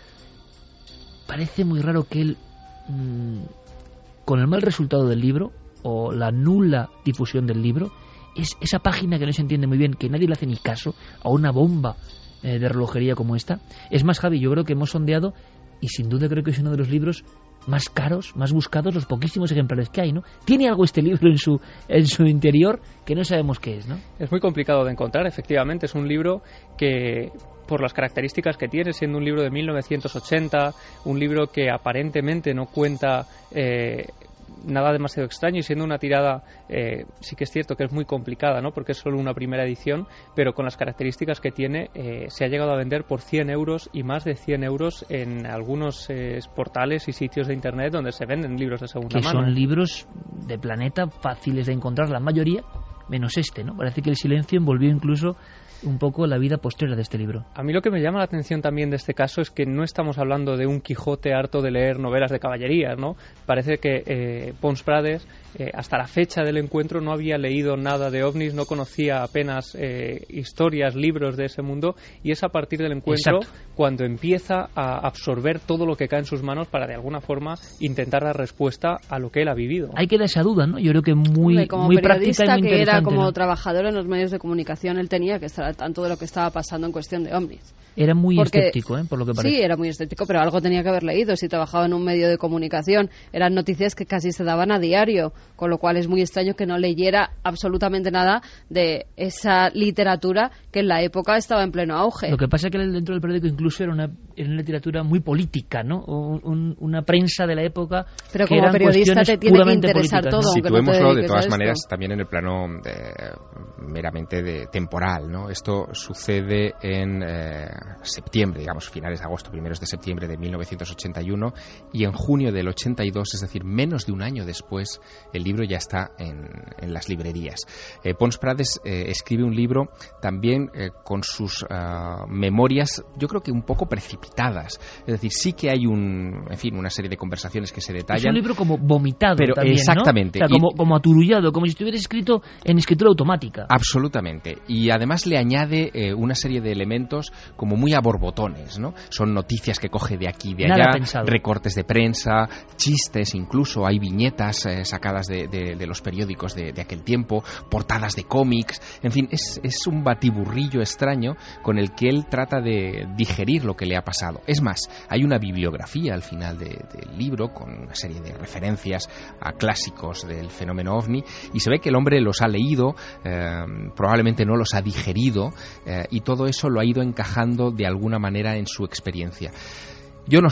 Parece muy raro que él, mmm, con el mal resultado del libro, o la nula difusión del libro, es esa página que no se entiende muy bien, que nadie le hace ni caso a una bomba eh, de relojería como esta. Es más, Javi, yo creo que hemos sondeado, y sin duda creo que es uno de los libros más caros, más buscados, los poquísimos ejemplares que hay, ¿no? Tiene algo este libro en su en su interior que no sabemos qué es, ¿no? Es muy complicado de encontrar, efectivamente. Es un libro que, por las características que tiene, siendo un libro de mil novecientos ochenta, un libro que aparentemente no cuenta eh, nada demasiado extraño, y siendo una tirada, eh, sí que es cierto que es muy complicada, ¿no?, porque es solo una primera edición, pero con las características que tiene, eh, se ha llegado a vender por cien euros y más de cien euros en algunos eh, portales y sitios de internet donde se venden libros de segunda que mano. Son libros de Planeta fáciles de encontrar, la mayoría, menos este, ¿no? Parece que el silencio envolvió incluso un poco la vida posterior de este libro. A mí lo que me llama la atención también de este caso es que no estamos hablando de un Quijote harto de leer novelas de caballerías, ¿no? Parece que eh, Pons Prades, eh, hasta la fecha del encuentro, no había leído nada de ovnis, no conocía apenas eh, historias, libros de ese mundo, y es a partir del encuentro Exacto. cuando empieza a absorber todo lo que cae en sus manos para de alguna forma intentar dar respuesta a lo que él ha vivido, ¿no? Hay que dar esa duda, ¿no? Yo creo que muy, Hombre, como muy práctica y periodista muy que interesante, era como ¿no? trabajador en los medios de comunicación, él tenía que estar al tanto de lo que estaba pasando en cuestión de ovnis. Era muy Porque, escéptico, ¿eh? Por lo que parece. Sí, era muy escéptico, pero algo tenía que haber leído. Si trabajaba en un medio de comunicación, eran noticias que casi se daban a diario, con lo cual es muy extraño que no leyera absolutamente nada de esa literatura que en la época estaba en pleno auge. Lo que pasa es que dentro del periódico incluso era una, era una literatura muy política, ¿no? Un, un, una prensa de la época. Pero que como eran periodista te tiene que interesar políticas, todo, ¿no? aunque no te Situémoslo de dediques todas a maneras esto. también en el plano eh, meramente de temporal, ¿no? Esto sucede en eh, septiembre, digamos, finales de agosto, primeros de septiembre de mil novecientos ochenta y uno, y en junio del ochenta y dos, es decir, menos de un año después, el libro ya está en, en las librerías. Eh, Pons Prades eh, escribe un libro también eh, con sus uh, memorias, yo creo que un poco precipitadas. Es decir, sí que hay un, en fin, una serie de conversaciones que se detallan. Es un libro como vomitado pero también, exactamente. ¿no? O sea, como, Y, como aturullado, como si estuviera escrito en escritura automática. Absolutamente. Y además le añade eh, una serie de elementos como muy a borbotones, ¿no? Son noticias que coge de aquí y de Nada allá, pensado. recortes de prensa, chistes incluso, hay viñetas eh, sacadas de, de, de los periódicos de, de aquel tiempo, portadas de cómics, en fin, es, es un batiburrillo extraño con el que él trata de digerir lo que le ha pasado. Es más, hay una bibliografía al final de, del libro con una serie de referencias a clásicos del fenómeno ovni, y se ve que el hombre los ha leído, eh, probablemente no los ha digerido, eh, y todo eso lo ha ido encajando de alguna manera en su experiencia. Yo no sé,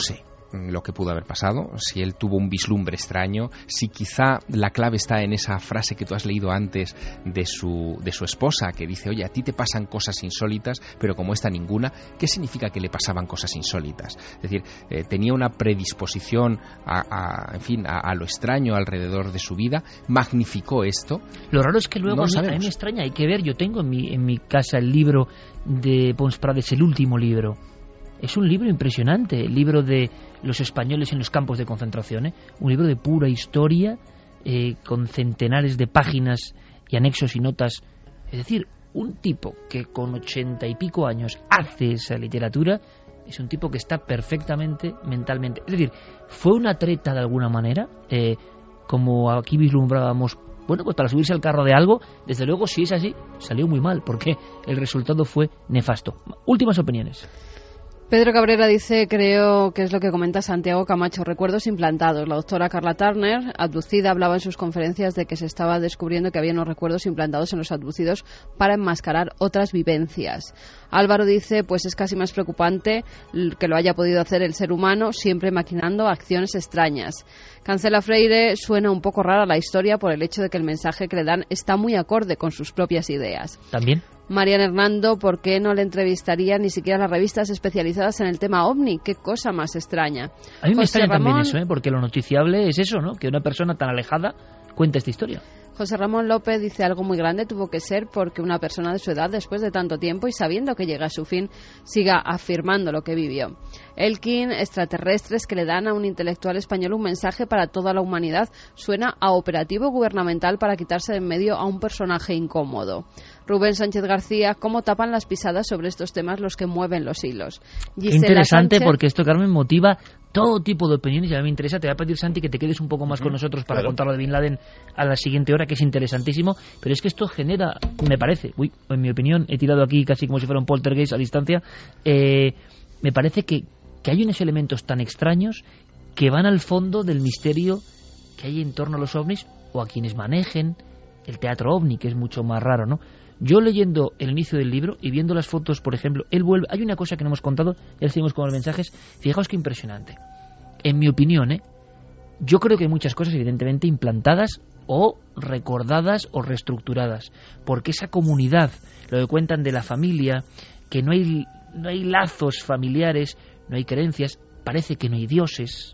lo que pudo haber pasado, si él tuvo un vislumbre extraño, si quizá la clave está en esa frase que tú has leído antes de su, de su esposa, que dice, oye, a ti te pasan cosas insólitas, pero como esta ninguna. ¿Qué significa que le pasaban cosas insólitas? Es decir, eh, tenía una predisposición a, a en fin, a, a lo extraño alrededor de su vida, magnificó esto. Lo raro es que luego no a, mí, sabemos. a mí me extraña, hay que ver, yo tengo en mi, en mi casa el libro de Pons Prades, el último libro. Es un libro impresionante, el libro de los españoles en los campos de concentración, ¿eh? Un libro de pura historia, eh, con centenares de páginas y anexos y notas. Es decir, un tipo que con ochenta y pico años hace esa literatura es un tipo que está perfectamente mentalmente. Es decir, fue una treta de alguna manera, eh, como aquí vislumbrábamos, bueno, pues para subirse al carro de algo. Desde luego, si es así, salió muy mal, porque el resultado fue nefasto. Últimas opiniones. Pedro Cabrera dice, creo que es lo que comenta Santiago Camacho, recuerdos implantados. La doctora Carla Turner, abducida, hablaba en sus conferencias de que se estaba descubriendo que había unos recuerdos implantados en los abducidos para enmascarar otras vivencias. Álvaro dice, pues es casi más preocupante que lo haya podido hacer el ser humano, siempre maquinando acciones extrañas. Cancela Freire, suena un poco rara la historia por el hecho de que el mensaje que le dan está muy acorde con sus propias ideas. También. Marian Hernando, ¿por qué no le entrevistarían ni siquiera las revistas especializadas en el tema OVNI? Qué cosa más extraña. A mí me José extraña Ramón, también eso, ¿eh? Porque lo noticiable es eso, ¿no? Que una persona tan alejada cuenta esta historia. José Ramón López dice, algo muy grande tuvo que ser porque una persona de su edad, después de tanto tiempo y sabiendo que llega a su fin, siga afirmando lo que vivió. Elkin, extraterrestres que le dan a un intelectual español un mensaje para toda la humanidad, suena a operativo gubernamental para quitarse de en medio a un personaje incómodo. Rubén Sánchez García, ¿cómo tapan las pisadas sobre estos temas los que mueven los hilos? Gisela Interesante, Sánchez, porque esto, Carmen, motiva todo tipo de opiniones y a mí me interesa. Te voy a pedir, Santi, que te quedes un poco más con nosotros para claro. contar lo de Bin Laden a la siguiente hora, que es interesantísimo, pero es que esto genera, me parece, uy, en mi opinión, he tirado aquí casi como si fuera un poltergeist a distancia, eh, me parece que, que hay unos elementos tan extraños que van al fondo del misterio que hay en torno a los ovnis o a quienes manejen el teatro ovni, que es mucho más raro, ¿no? Yo leyendo el inicio del libro y viendo las fotos, por ejemplo, él vuelve... Hay una cosa que no hemos contado, ya seguimos con los mensajes. Fijaos qué impresionante. En mi opinión, ¿eh? Yo creo que hay muchas cosas evidentemente implantadas o recordadas o reestructuradas. Porque esa comunidad, lo que cuentan de la familia, que no hay, no hay lazos familiares, no hay creencias, parece que no hay dioses.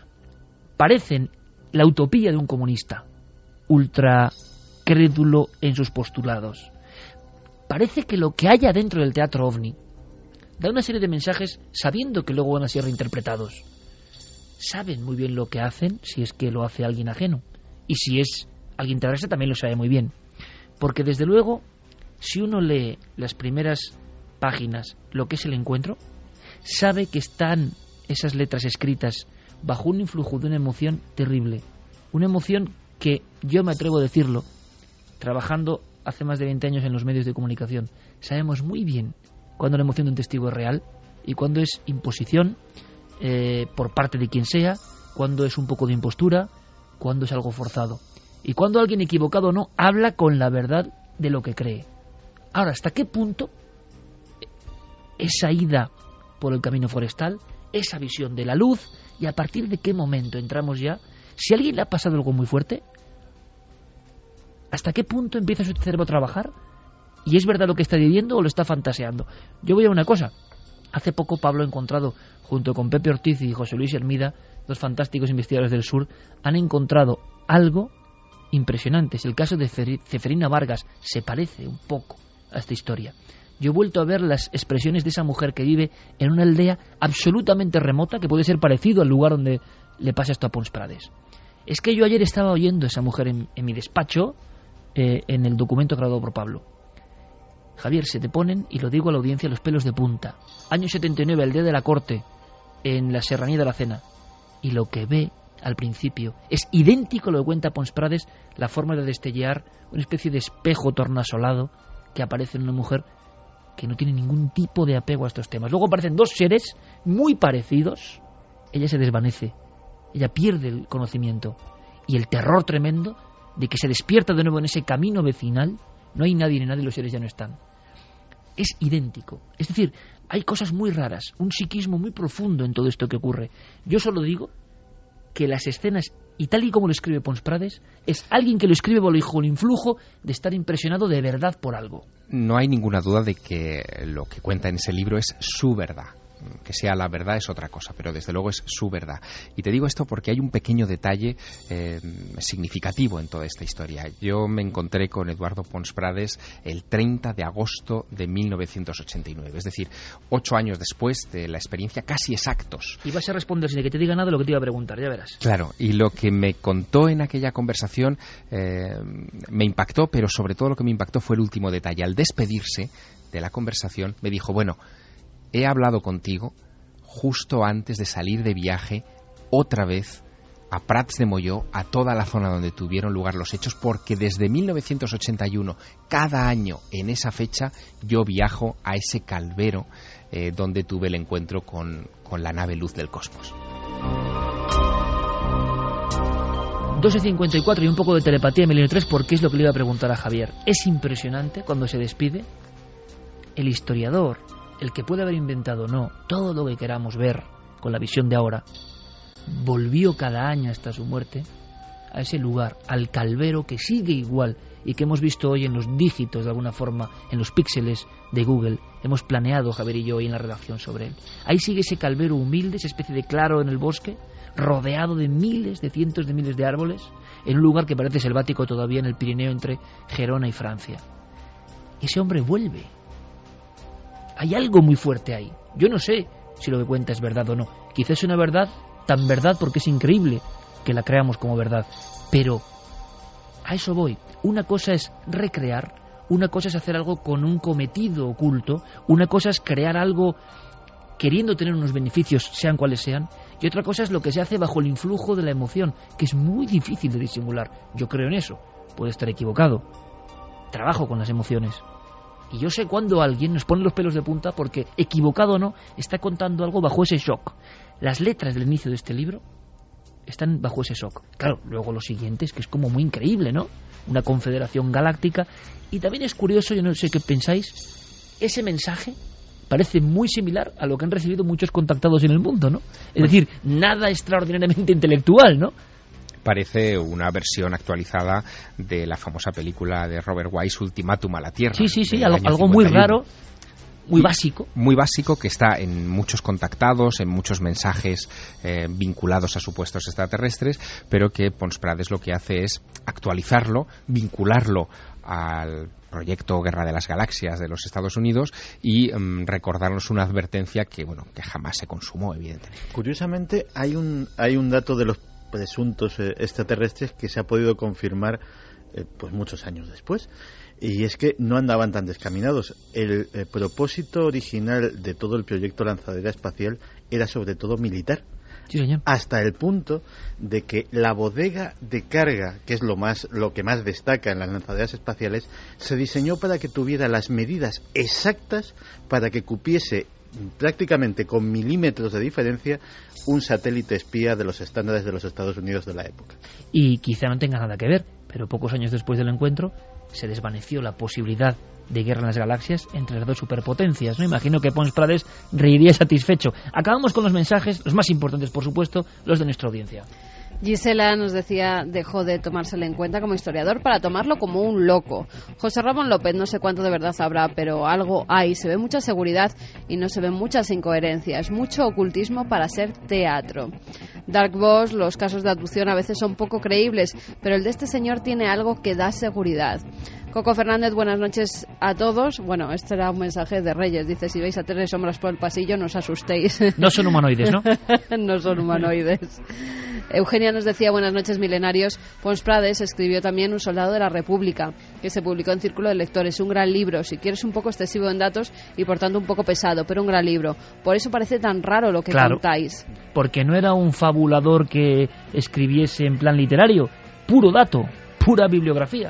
Parecen la utopía de un comunista, ultra crédulo en sus postulados. Parece que lo que hay adentro del teatro ovni da una serie de mensajes sabiendo que luego van a ser reinterpretados. Saben muy bien lo que hacen, si es que lo hace alguien ajeno. Y si es alguien terrestre también lo sabe muy bien. Porque desde luego, si uno lee las primeras páginas, lo que es el encuentro, sabe que están esas letras escritas bajo un influjo de una emoción terrible. Una emoción que, yo me atrevo a decirlo, trabajando hace más de veinte años en los medios de comunicación, sabemos muy bien cuándo la emoción de un testigo es real y cuándo es imposición eh, por parte de quien sea, cuándo es un poco de impostura, cuándo es algo forzado y cuándo alguien equivocado o no habla con la verdad de lo que cree. Ahora, ¿hasta qué punto esa ida por el camino forestal, esa visión de la luz, y a partir de qué momento entramos ya? Si a alguien le ha pasado algo muy fuerte, ¿hasta qué punto empieza su cerebro a trabajar? ¿Y es verdad lo que está viviendo o lo está fantaseando? Yo voy a una cosa. Hace poco Pablo ha encontrado, junto con Pepe Ortiz y José Luis Hermida, dos fantásticos investigadores del sur, han encontrado algo impresionante. Es el caso de Ceferina Vargas. Se parece un poco a esta historia. Yo he vuelto a ver las expresiones de esa mujer que vive en una aldea absolutamente remota, que puede ser parecido al lugar donde le pasa esto a Pons Prades. Es que yo ayer estaba oyendo a esa mujer en, en mi despacho, eh, en el documento grabado por Pablo. Javier, se te ponen, y lo digo a la audiencia, los pelos de punta. Año setenta y nueve, el día de la corte, en la Serranía de la Cena. Y lo que ve al principio es idéntico a lo que cuenta Pons Prades, la forma de destellear una especie de espejo tornasolado que aparece en una mujer que no tiene ningún tipo de apego a estos temas. Luego aparecen dos seres muy parecidos. Ella se desvanece. Ella pierde el conocimiento. Y el terror tremendo de que se despierta de nuevo en ese camino vecinal. No hay nadie ni nadie, los seres ya no están. es idéntico. Es decir, hay cosas muy raras, un psiquismo muy profundo en todo esto que ocurre. Yo solo digo que las escenas, y tal y como lo escribe Pons Prades, es alguien que lo escribe bajo el influjo de estar impresionado de verdad por algo. No hay ninguna duda de que lo que cuenta en ese libro es su verdad. Que sea la verdad es otra cosa, pero desde luego es su verdad. Y te digo esto porque hay un pequeño detalle eh, significativo en toda esta historia. Yo me encontré con Eduardo Pons Prades el treinta de agosto de mil novecientos ochenta y nueve, es decir, ocho años después de la experiencia, casi exactos. Y vas a responder sin que te diga nada de lo que te iba a preguntar, ya verás. Claro, y lo que me contó en aquella conversación eh, me impactó, pero sobre todo lo que me impactó fue el último detalle. Al despedirse de la conversación me dijo, bueno, he hablado contigo justo antes de salir de viaje otra vez a Prats de Molló, a toda la zona donde tuvieron lugar los hechos, porque desde mil novecientos ochenta y uno, cada año en esa fecha, yo viajo a ese calvero eh, donde tuve el encuentro con, con la nave Luz del Cosmos. doce cincuenta y cuatro y un poco de telepatía en Milenio tres, porque es lo que le iba a preguntar a Javier. Es impresionante cuando se despide el historiador, el que puede haber inventado o no todo lo que queramos ver con la visión de ahora, volvió cada año hasta su muerte a ese lugar, al calvero que sigue igual y que hemos visto hoy en los dígitos de alguna forma, en los píxeles de Google. Hemos planeado, Javier y yo, hoy en la redacción sobre él. Ahí sigue ese calvero humilde, esa especie de claro en el bosque, rodeado de miles, de cientos de miles de árboles, en un lugar que parece selvático todavía en el Pirineo entre Gerona y Francia. Ese hombre vuelve. Hay algo muy fuerte ahí. Yo no sé si lo que cuenta es verdad o no. Quizás es una verdad tan verdad porque es increíble que la creamos como verdad. Pero a eso voy. Una cosa es recrear, una cosa es hacer algo con un cometido oculto, una cosa es crear algo queriendo tener unos beneficios, sean cuales sean, y otra cosa es lo que se hace bajo el influjo de la emoción, que es muy difícil de disimular. Yo creo en eso. Puedo estar equivocado. Trabajo con las emociones. Y yo sé cuando alguien nos pone los pelos de punta porque, equivocado o no, está contando algo bajo ese shock. Las letras del inicio de este libro están bajo ese shock. Claro, luego lo siguiente es que es como muy increíble, ¿no? Una confederación galáctica. Y también es curioso, yo no sé qué pensáis, ese mensaje parece muy similar a lo que han recibido muchos contactados en el mundo, ¿no? Es decir, nada extraordinariamente intelectual, ¿no? Parece una versión actualizada de la famosa película de Robert Wise, Ultimátum a la Tierra. Sí, sí, sí, algo, algo muy raro, muy básico. Muy básico, que está en muchos contactados, en muchos mensajes eh, vinculados a supuestos extraterrestres, pero que Pons Prades lo que hace es actualizarlo, vincularlo al proyecto Guerra de las Galaxias de los Estados Unidos y um, recordarnos una advertencia que, bueno, que jamás se consumó, evidentemente. Curiosamente, hay un, hay un dato de los presuntos eh, extraterrestres que se ha podido confirmar eh, pues muchos años después, y es que no andaban tan descaminados. El, el propósito original de todo el proyecto lanzadera espacial era sobre todo militar. Sí, señor. Hasta el punto de que la bodega de carga, que es lo más lo que más destaca en las lanzaderas espaciales, se diseñó para que tuviera las medidas exactas para que cupiese prácticamente con milímetros de diferencia un satélite espía de los estándares de los Estados Unidos de la época. Y quizá no tenga nada que ver, pero pocos años después del encuentro se desvaneció la posibilidad de guerra en las galaxias entre las dos superpotencias, ¿no? Imagino que Pons Prades reiría satisfecho. Acabamos con los mensajes, los más importantes, por supuesto, los de nuestra audiencia. Gisela nos decía, dejó de tomárselo en cuenta como historiador para tomarlo como un loco. José Ramón López, no sé cuánto de verdad habrá, pero algo hay. Se ve mucha seguridad y no se ven muchas incoherencias. Mucho ocultismo para ser teatro. Dark Boss, los casos de abducción a veces son poco creíbles, pero el de este señor tiene algo que da seguridad. Coco Fernández, buenas noches a todos. Bueno, este era un mensaje de Reyes. Dice, si veis a tres sombras por el pasillo, no os asustéis. No son humanoides, ¿no? No son humanoides. Eugenia nos decía, buenas noches milenarios. Pons Prades escribió también Un soldado de la República, que se publicó en Círculo de Lectores. Un gran libro, si quieres un poco excesivo en datos y por tanto un poco pesado, pero un gran libro. Por eso parece tan raro lo que claro, contáis. Porque no era un fabulador que escribiese en plan literario, puro dato, pura bibliografía.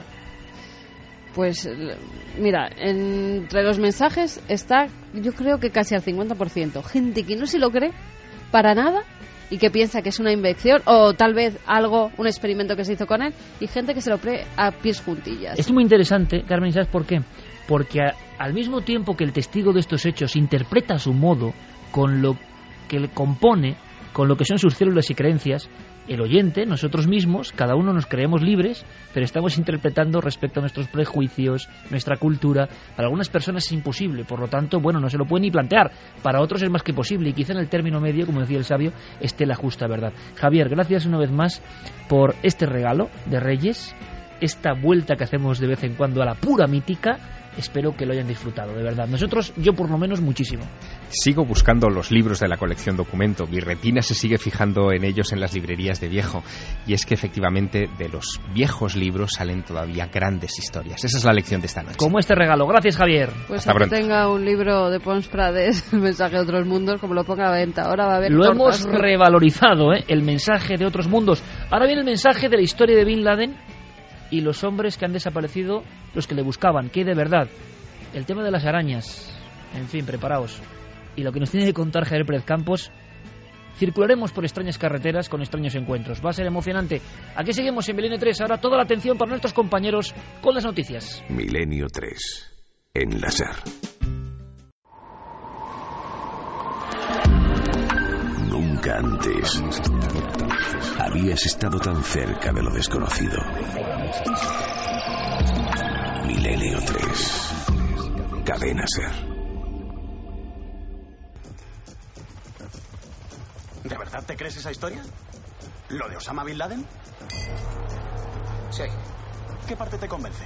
Pues mira, entre los mensajes está, yo creo que casi al cincuenta por ciento. Gente que no se lo cree para nada y que piensa que es una invención o tal vez algo, un experimento que se hizo con él, y gente que se lo cree a pies juntillas. Es muy interesante, Carmen, ¿sabes por qué? Porque a, al mismo tiempo que el testigo de estos hechos interpreta a su modo, con lo que le compone, con lo que son sus células y creencias, el oyente, nosotros mismos, cada uno nos creemos libres, pero estamos interpretando respecto a nuestros prejuicios, nuestra cultura. Para algunas personas es imposible, por lo tanto, bueno, no se lo pueden ni plantear. Para otros es más que posible, y quizá en el término medio, como decía el sabio, esté la justa verdad. Javier, gracias una vez más por este regalo de Reyes, esta vuelta que hacemos de vez en cuando a la pura mítica. Espero que lo hayan disfrutado, de verdad. Nosotros, yo por lo menos, muchísimo. Sigo buscando los libros de la colección Documento. Mi retina se sigue fijando en ellos en las librerías de viejo. Y es que efectivamente de los viejos libros salen todavía grandes historias. Esa es la lección de esta noche. Como este regalo. Gracias, Javier. Pues Hasta a que pronto. tenga un libro de Pons Prades, el mensaje de otros mundos, como lo ponga a venta. Ahora va a haber Lo tortas. hemos revalorizado, ¿eh? El mensaje de otros mundos. Ahora viene el mensaje de la historia de Bin Laden y los hombres que han desaparecido, los que le buscaban. ¿Qué hay de verdad? El tema de las arañas. En fin, preparaos. Y lo que nos tiene que contar Javier Pérez Campos. Circularemos por extrañas carreteras con extraños encuentros. Va a ser emocionante. Aquí seguimos en Milenio tres. Ahora toda la atención para nuestros compañeros con las noticias. Milenio tres. En la SER. Nunca antes habías estado tan cerca de lo desconocido. Milenio tres. Cadena SER. ¿De verdad te crees esa historia? ¿Lo de Osama Bin Laden? Sí. ¿Qué parte te convence?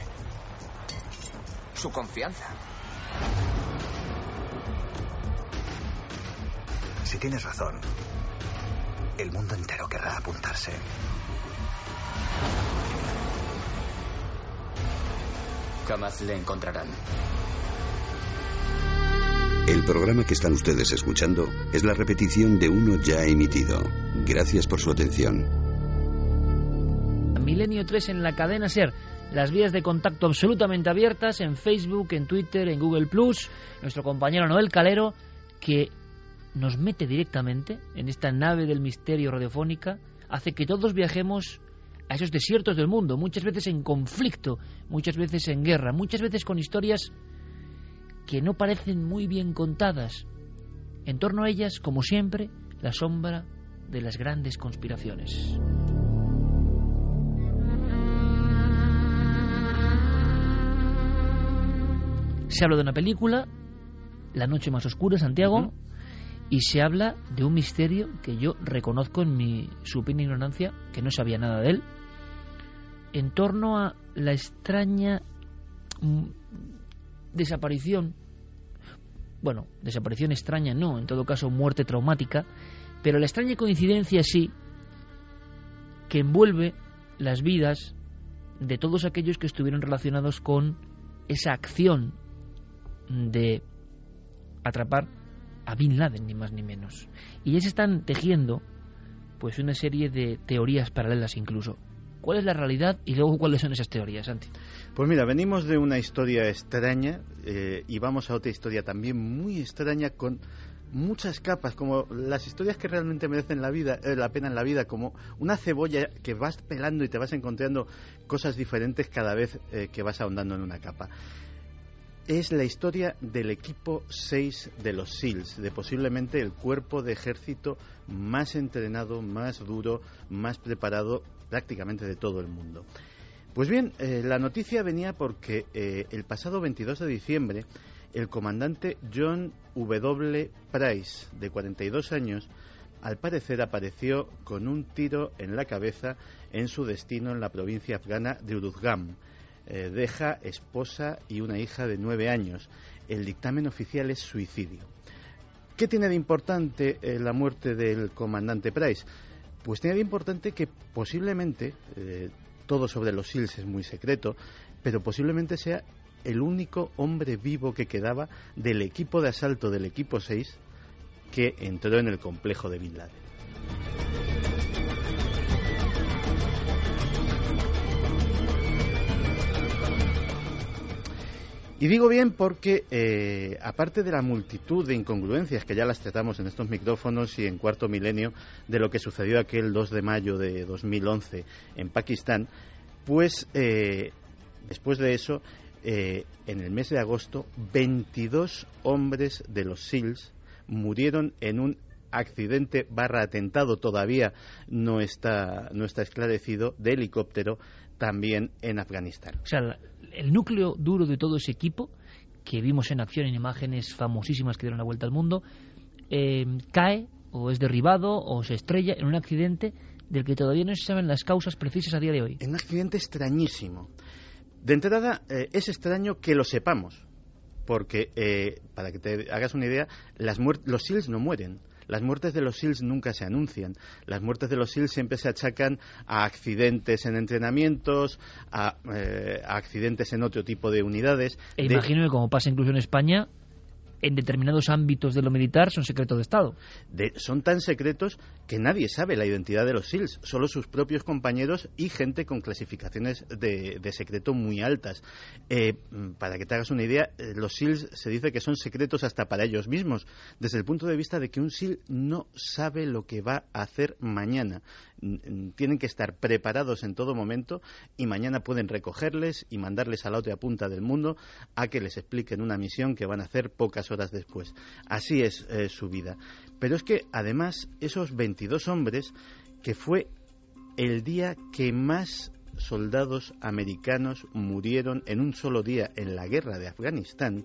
Su confianza. Si tienes razón, el mundo entero querrá apuntarse. Jamás le encontrarán. El programa que están ustedes escuchando es la repetición de uno ya emitido. Gracias por su atención. Milenio tres en la cadena SER. Las vías de contacto absolutamente abiertas en Facebook, en Twitter, en Google plus. Nuestro compañero Noel Calero, que nos mete directamente en esta nave del misterio radiofónica, hace que todos viajemos a esos desiertos del mundo, muchas veces en conflicto, muchas veces en guerra, muchas veces con historias que no parecen muy bien contadas. En torno a ellas, como siempre, la sombra de las grandes conspiraciones. Se habla de una película, La noche más oscura, Santiago, uh-huh. y se habla de un misterio que yo reconozco en mi supina ignorancia, que no sabía nada de él, en torno a la extraña mm, desaparición, bueno, desaparición extraña no, en todo caso muerte traumática, pero la extraña coincidencia sí, que envuelve las vidas de todos aquellos que estuvieron relacionados con esa acción de atrapar a Bin Laden, ni más ni menos. Y ya se están tejiendo pues una serie de teorías paralelas incluso. ¿Cuál es la realidad y luego cuáles son esas teorías, Santi? Pues mira, venimos de una historia extraña eh, y vamos a otra historia también muy extraña con muchas capas, como las historias que realmente merecen la vida, eh, la pena en la vida, como una cebolla que vas pelando y te vas encontrando cosas diferentes cada vez eh, que vas ahondando en una capa. Es la historia del equipo seis de los SEALs, de posiblemente el cuerpo de ejército más entrenado, más duro, más preparado prácticamente de todo el mundo. Pues bien, eh, la noticia venía porque eh, el pasado veintidós de diciembre el comandante John W. Price, de cuarenta y dos años, al parecer apareció con un tiro en la cabeza en su destino en la provincia afgana de Uruzgan. Eh, deja esposa y una hija de nueve años. El dictamen oficial es suicidio. ¿Qué tiene de importante eh, la muerte del comandante Price? Pues tiene de importante que posiblemente, eh, todo sobre los SEALs es muy secreto, pero posiblemente sea el único hombre vivo que quedaba del equipo de asalto del equipo seis que entró en el complejo de Bin Laden. Y digo bien porque, eh, aparte de la multitud de incongruencias que ya las tratamos en estos micrófonos y en Cuarto Milenio, de lo que sucedió aquel dos de mayo de dos mil once en Pakistán, pues eh, después de eso, eh, en el mes de agosto, veintidós hombres de los SEALs murieron en un accidente barra atentado, todavía no está, no está esclarecido, de helicóptero, también en Afganistán. O sea, el núcleo duro de todo ese equipo, que vimos en acción en imágenes famosísimas que dieron la vuelta al mundo, eh, cae o es derribado o se estrella en un accidente del que todavía no se saben las causas precisas a día de hoy. En un accidente extrañísimo. De entrada, eh, es extraño que lo sepamos, porque, eh, para que te hagas una idea, las los SEALs no mueren. Las muertes de los SEALs nunca se anuncian. Las muertes de los SEALs siempre se achacan a accidentes en entrenamientos, a, eh, a accidentes en otro tipo de unidades. E de... imagino que, como pasa incluso en España, en determinados ámbitos de lo militar son secretos de Estado. De, son tan secretos que nadie sabe la identidad de los SEALs, solo sus propios compañeros y gente con clasificaciones de, de secreto muy altas. Eh, para que te hagas una idea, los SEALs se dice que son secretos hasta para ellos mismos, desde el punto de vista de que un SEAL no sabe lo que va a hacer mañana. Tienen que estar preparados en todo momento y mañana pueden recogerles y mandarles a la otra punta del mundo a que les expliquen una misión que van a hacer pocas horas después. Así es eh, su vida. Pero es que además esos veintidós hombres, que fue el día que más soldados americanos murieron en un solo día en la guerra de Afganistán,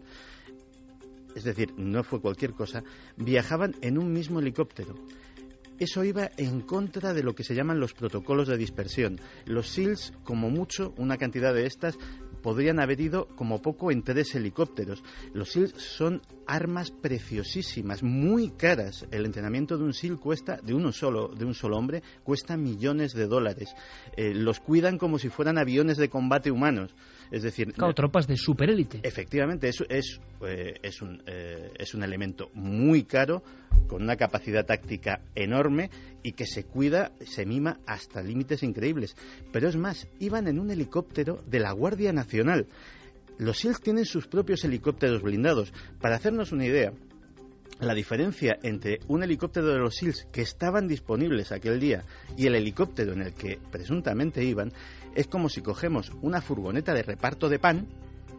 es decir, no fue cualquier cosa, viajaban en un mismo helicóptero. Eso iba en contra de lo que se llaman los protocolos de dispersión. Los SEALs, como mucho, una cantidad de estas, podrían haber ido como poco en tres helicópteros. Los SEALs son armas preciosísimas, muy caras. El entrenamiento de un SEAL cuesta, de uno solo, de un solo hombre, cuesta millones de dólares. Eh, los cuidan como si fueran aviones de combate humanos. Es decir, claro, tropas de superélite. Efectivamente, es, es, eh, es, un, eh, es un elemento muy caro, con una capacidad táctica enorme y que se cuida, se mima hasta límites increíbles. Pero es más, iban en un helicóptero de la Guardia Nacional. Los SEALs tienen sus propios helicópteros blindados. Para hacernos una idea, la diferencia entre un helicóptero de los SEALs que estaban disponibles aquel día y el helicóptero en el que presuntamente iban es como si cogemos una furgoneta de reparto de pan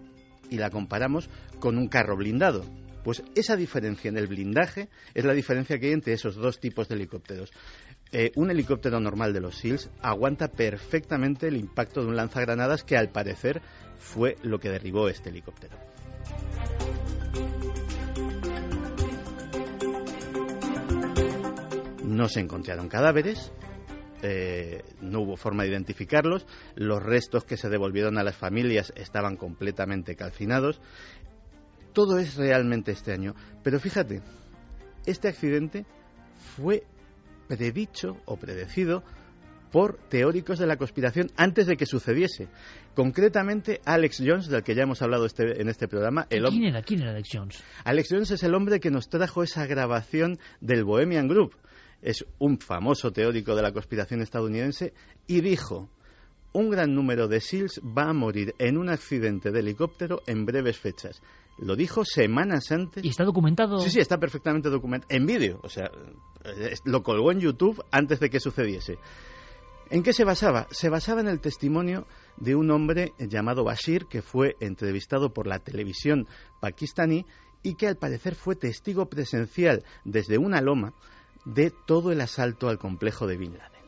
y la comparamos con un carro blindado. Pues esa diferencia en el blindaje es la diferencia que hay entre esos dos tipos de helicópteros. Eh, un helicóptero normal de los SEALs aguanta perfectamente el impacto de un lanzagranadas, que al parecer fue lo que derribó este helicóptero. No se encontraron cadáveres, eh, no hubo forma de identificarlos, los restos que se devolvieron a las familias estaban completamente calcinados. Todo es realmente extraño, pero fíjate, este accidente fue predicho o predecido por teóricos de la conspiración antes de que sucediese. Concretamente, Alex Jones, del que ya hemos hablado este, en este programa. El ¿Quién era? ¿Quién era Alex Jones? Alex Jones es el hombre que nos trajo esa grabación del Bohemian Group. Es un famoso teórico de la conspiración estadounidense y dijo: un gran número de SEALs va a morir en un accidente de helicóptero en breves fechas. Lo dijo semanas antes. ¿Y está documentado? Sí, sí, está perfectamente documentado. En vídeo, o sea, lo colgó en YouTube antes de que sucediese. ¿En qué se basaba? Se basaba en el testimonio de un hombre llamado Bashir, que fue entrevistado por la televisión pakistaní y que al parecer fue testigo presencial desde una loma de todo el asalto al complejo de Bin Laden.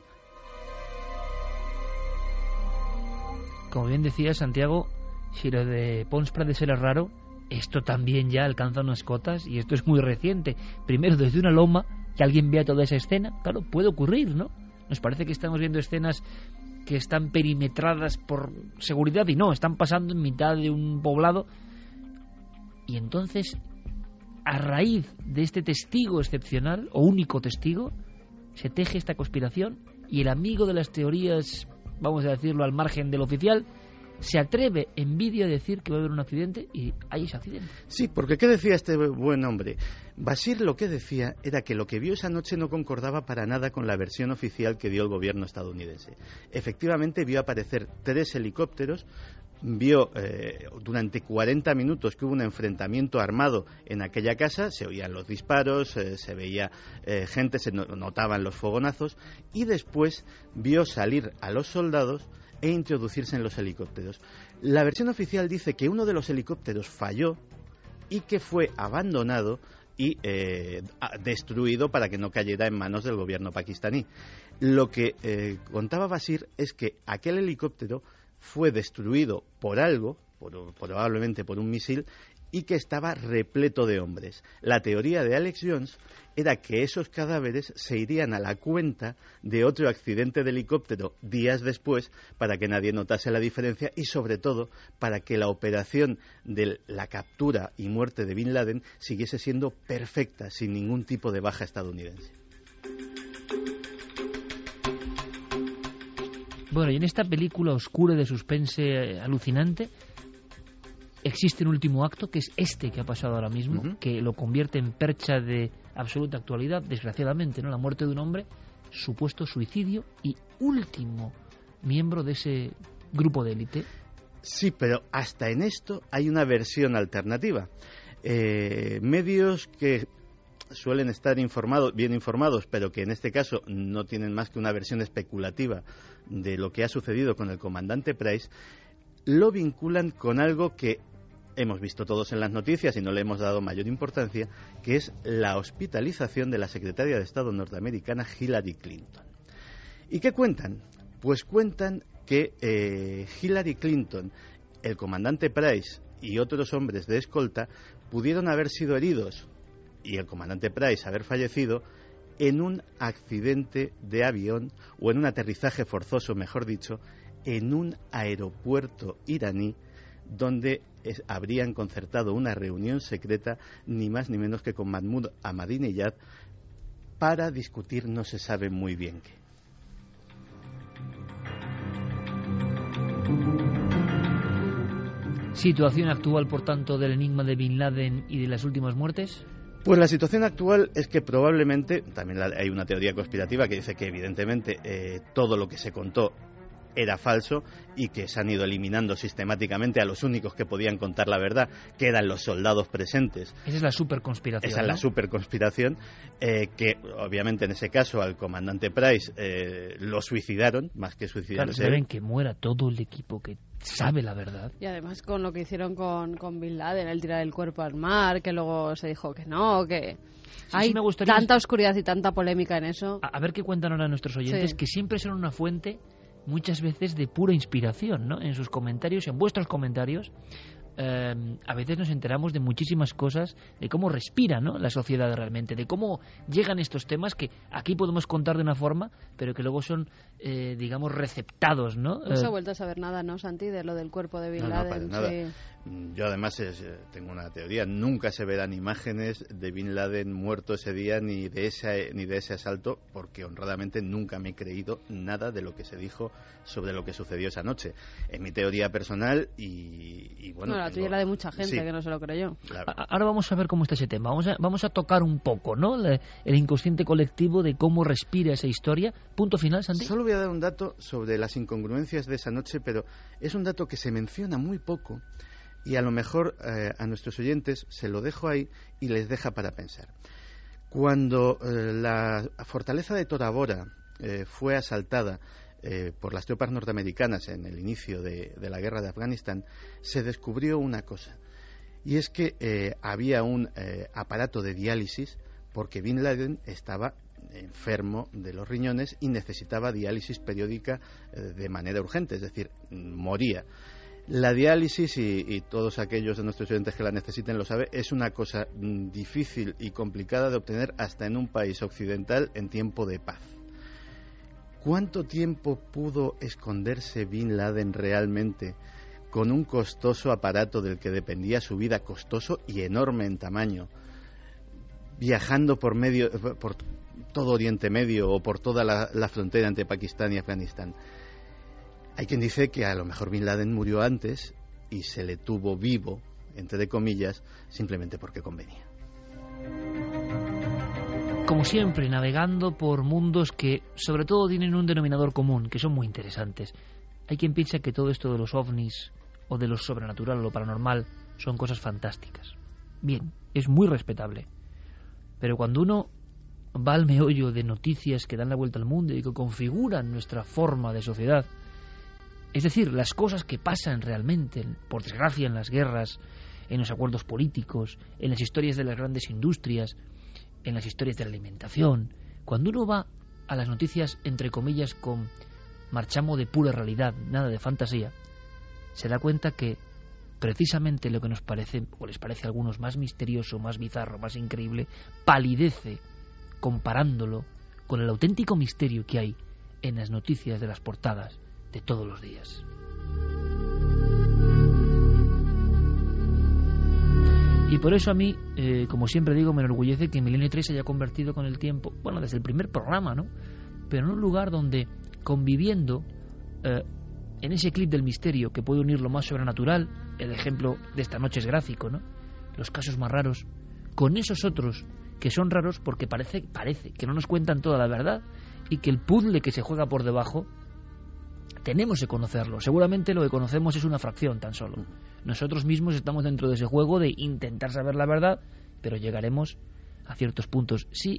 Como bien decía Santiago, si lo de Pons Prades era raro, esto también ya alcanza unas cotas y esto es muy reciente. Primero, desde una loma, que alguien vea toda esa escena, claro, puede ocurrir, ¿no? Nos parece que estamos viendo escenas que están perimetradas por seguridad y no, están pasando en mitad de un poblado. Y entonces, a raíz de este testigo excepcional, o único testigo, se teje esta conspiración y el amigo de las teorías, vamos a decirlo al margen del oficial, se atreve en vídeo a decir que va a haber un accidente y hay ese accidente. Sí, porque ¿qué decía este buen hombre? Bashir lo que decía era que lo que vio esa noche no concordaba para nada con la versión oficial que dio el gobierno estadounidense. Efectivamente vio aparecer tres helicópteros vio eh, durante cuarenta minutos que hubo un enfrentamiento armado en aquella casa, se oían los disparos, eh, se veía eh, gente, se notaban los fogonazos, y después vio salir a los soldados e introducirse en los helicópteros. La versión oficial dice que uno de los helicópteros falló y que fue abandonado y eh, destruido para que no cayera en manos del gobierno pakistaní. Lo que eh, contaba Basir es que aquel helicóptero fue destruido por algo, por, probablemente por un misil, y que estaba repleto de hombres. La teoría de Alex Jones era que esos cadáveres se irían a la cuenta de otro accidente de helicóptero días después para que nadie notase la diferencia y, sobre todo, para que la operación de la captura y muerte de Bin Laden siguiese siendo perfecta, sin ningún tipo de baja estadounidense. Bueno, y en esta película oscura de suspense eh, alucinante existe un último acto, que es este que ha pasado ahora mismo, uh-huh. que lo convierte en percha de absoluta actualidad, desgraciadamente, ¿no? La muerte de un hombre, supuesto suicidio y último miembro de ese grupo de élite. Sí, pero hasta en esto hay una versión alternativa. Eh, medios que suelen estar informados, bien informados, pero que en este caso no tienen más que una versión especulativa de lo que ha sucedido con el comandante Price, lo vinculan con algo que hemos visto todos en las noticias y no le hemos dado mayor importancia, que es la hospitalización de la secretaria de Estado norteamericana Hillary Clinton. ¿Y qué cuentan? Pues cuentan que eh, Hillary Clinton, el comandante Price y otros hombres de escolta pudieron haber sido heridos y el comandante Price haber fallecido en un accidente de avión o en un aterrizaje forzoso, mejor dicho, en un aeropuerto iraní donde es, habrían concertado una reunión secreta ni más ni menos que con Mahmoud Ahmadinejad para discutir no se sabe muy bien qué. ¿Situación actual, por tanto, del enigma de Bin Laden y de las últimas muertes? Pues la situación actual es que probablemente, también hay una teoría conspirativa que dice que evidentemente eh, todo lo que se contó era falso y que se han ido eliminando sistemáticamente a los únicos que podían contar la verdad, que eran los soldados presentes. Esa es la superconspiración. Esa es ¿no? la superconspiración, eh, que obviamente en ese caso al comandante Price eh, lo suicidaron, más que suicidarse. Claro, deben que muera todo el equipo que sabe la verdad. Y además con lo que hicieron con, con Bin Laden, el tirar el cuerpo al mar, que luego se dijo que no, que... Sí, hay sí, me gustaría... tanta oscuridad y tanta polémica en eso. A, a ver qué cuentan ahora nuestros oyentes, sí. que siempre son una fuente muchas veces de pura inspiración, ¿no? En sus comentarios, en vuestros comentarios, eh, a veces nos enteramos de muchísimas cosas, de cómo respira, ¿no?, la sociedad realmente, de cómo llegan estos temas que aquí podemos contar de una forma, pero que luego son, eh, digamos, receptados, ¿no? No se ha vuelto a saber nada, ¿no, Santi, de lo del cuerpo de Bin no, Laden? No, para nada. Sí. Yo además es, tengo una teoría, nunca se verán imágenes de Bin Laden muerto ese día ni de ese, ni de ese asalto, porque honradamente nunca me he creído nada de lo que se dijo sobre lo que sucedió esa noche. Es mi teoría personal y, y bueno... No, la tuya es la de mucha gente, sí, que no se lo creyó. Claro. Ahora vamos a ver cómo está ese tema, vamos a, vamos a tocar un poco, ¿no?, el, el inconsciente colectivo de cómo respira esa historia. Punto final, Santi. Solo voy a dar un dato sobre las incongruencias de esa noche, pero es un dato que se menciona muy poco y a lo mejor eh, a nuestros oyentes se lo dejo ahí y les deja para pensar. Cuando eh, la fortaleza de Tora Bora eh, fue asaltada eh, por las tropas norteamericanas en el inicio de, de la guerra de Afganistán, se descubrió una cosa, y es que eh, había un eh, aparato de diálisis porque Bin Laden estaba enfermo de los riñones y necesitaba diálisis periódica eh, de manera urgente, es decir, moría. La diálisis, y, y todos aquellos de nuestros oyentes que la necesiten lo saben, es una cosa mm, difícil y complicada de obtener hasta en un país occidental en tiempo de paz. ¿Cuánto tiempo pudo esconderse Bin Laden realmente con un costoso aparato del que dependía su vida, costoso y enorme en tamaño, viajando por medio por todo Oriente Medio o por toda la, la frontera entre Pakistán y Afganistán? Hay quien dice que a lo mejor Bin Laden murió antes y se le tuvo vivo, entre comillas, simplemente porque convenía. Como siempre, navegando por mundos que sobre todo tienen un denominador común, que son muy interesantes. Hay quien piensa que todo esto de los ovnis o de lo sobrenatural o lo paranormal son cosas fantásticas. Bien, es muy respetable. Pero cuando uno va al meollo de noticias que dan la vuelta al mundo y que configuran nuestra forma de sociedad, es decir, las cosas que pasan realmente, por desgracia, en las guerras, en los acuerdos políticos, en las historias de las grandes industrias, en las historias de la alimentación, cuando uno va a las noticias, entre comillas, con marchamo de pura realidad, nada de fantasía, se da cuenta que precisamente lo que nos parece, o les parece a algunos más misterioso, más bizarro, más increíble, palidece comparándolo con el auténtico misterio que hay en las noticias de las portadas de todos los días. Y por eso a mí, eh, como siempre digo, me enorgullece que Milenio tres se haya convertido con el tiempo, bueno, desde el primer programa, ¿no?, pero en un lugar donde, conviviendo eh, en ese clip del misterio que puede unir lo más sobrenatural, el ejemplo de esta noche es gráfico, ¿no?, los casos más raros, con esos otros que son raros porque parece, parece que no nos cuentan toda la verdad y que el puzzle que se juega por debajo tenemos que conocerlo. Seguramente lo que conocemos es una fracción tan solo. Nosotros mismos estamos dentro de ese juego de intentar saber la verdad, pero llegaremos a ciertos puntos. Sí,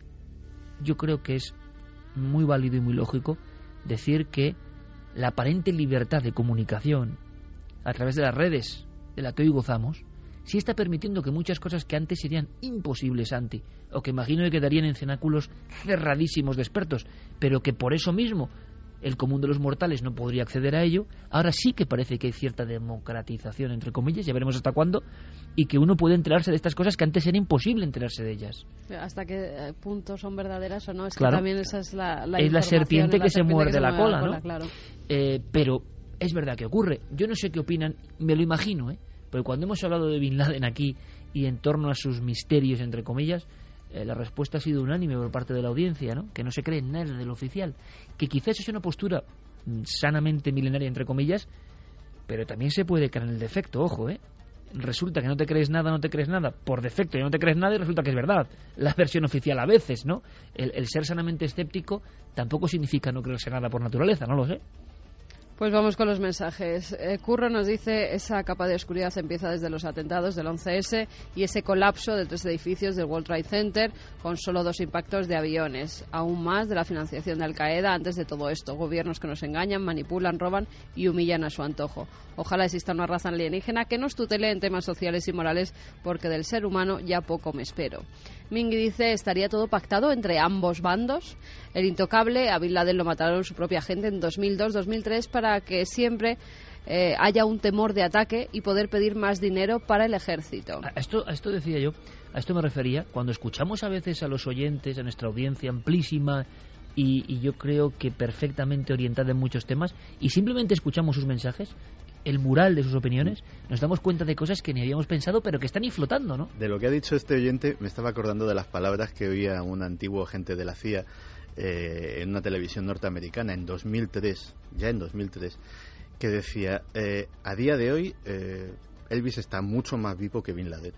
yo creo que es muy válido y muy lógico decir que la aparente libertad de comunicación a través de las redes de la que hoy gozamos, sí está permitiendo que muchas cosas que antes serían imposibles, Santi, o que imagino que quedarían en cenáculos cerradísimos de expertos, pero que por eso mismo el común de los mortales no podría acceder a ello, ahora sí que parece que hay cierta democratización, entre comillas, ya veremos hasta cuándo, y que uno puede enterarse de estas cosas que antes era imposible enterarse de ellas. ¿Hasta qué punto son verdaderas o no? Es claro, que también esa es la, la es la serpiente que, la se, serpiente muerde que se muerde la cola, ¿no? Claro. Eh, pero es verdad que ocurre. Yo no sé qué opinan, me lo imagino, ¿eh? Porque cuando hemos hablado de Bin Laden aquí y en torno a sus misterios, entre comillas, eh, la respuesta ha sido unánime por parte de la audiencia, ¿no?, que no se cree nada del oficial, que quizás es una postura mm, sanamente milenaria, entre comillas, pero también se puede caer en el defecto, ojo, ¿eh? Resulta que no te crees nada, no te crees nada, por defecto ya no te crees nada y resulta que es verdad. La versión oficial a veces, ¿no? El, el ser sanamente escéptico tampoco significa no creerse nada por naturaleza, no lo sé. Pues vamos con los mensajes. Eh, Curro nos dice, esa capa de oscuridad empieza desde los atentados del once ese y ese colapso de tres edificios del World Trade Center con solo dos impactos de aviones. Aún más de la financiación de Al-Qaeda antes de todo esto. Gobiernos que nos engañan, manipulan, roban y humillan a su antojo. Ojalá exista una raza alienígena que nos tutele en temas sociales y morales, porque del ser humano ya poco me espero. Mingui dice, ¿estaría todo pactado entre ambos bandos? El intocable, a Bin Laden lo mataron su propia gente en dos mil dos dos mil tres para que siempre eh, haya un temor de ataque y poder pedir más dinero para el ejército. A esto, a esto decía yo, a esto me refería, cuando escuchamos a veces a los oyentes, a nuestra audiencia amplísima y, y yo creo que perfectamente orientada en muchos temas, y simplemente escuchamos sus mensajes, el mural de sus opiniones, nos damos cuenta de cosas que ni habíamos pensado, pero que están ahí flotando, ¿no? De lo que ha dicho este oyente, me estaba acordando de las palabras que oía un antiguo agente de la C I A eh, en una televisión norteamericana en dos mil tres, ya en dos mil tres, que decía, eh, a día de hoy eh, Elvis está mucho más vivo que Bin Laden.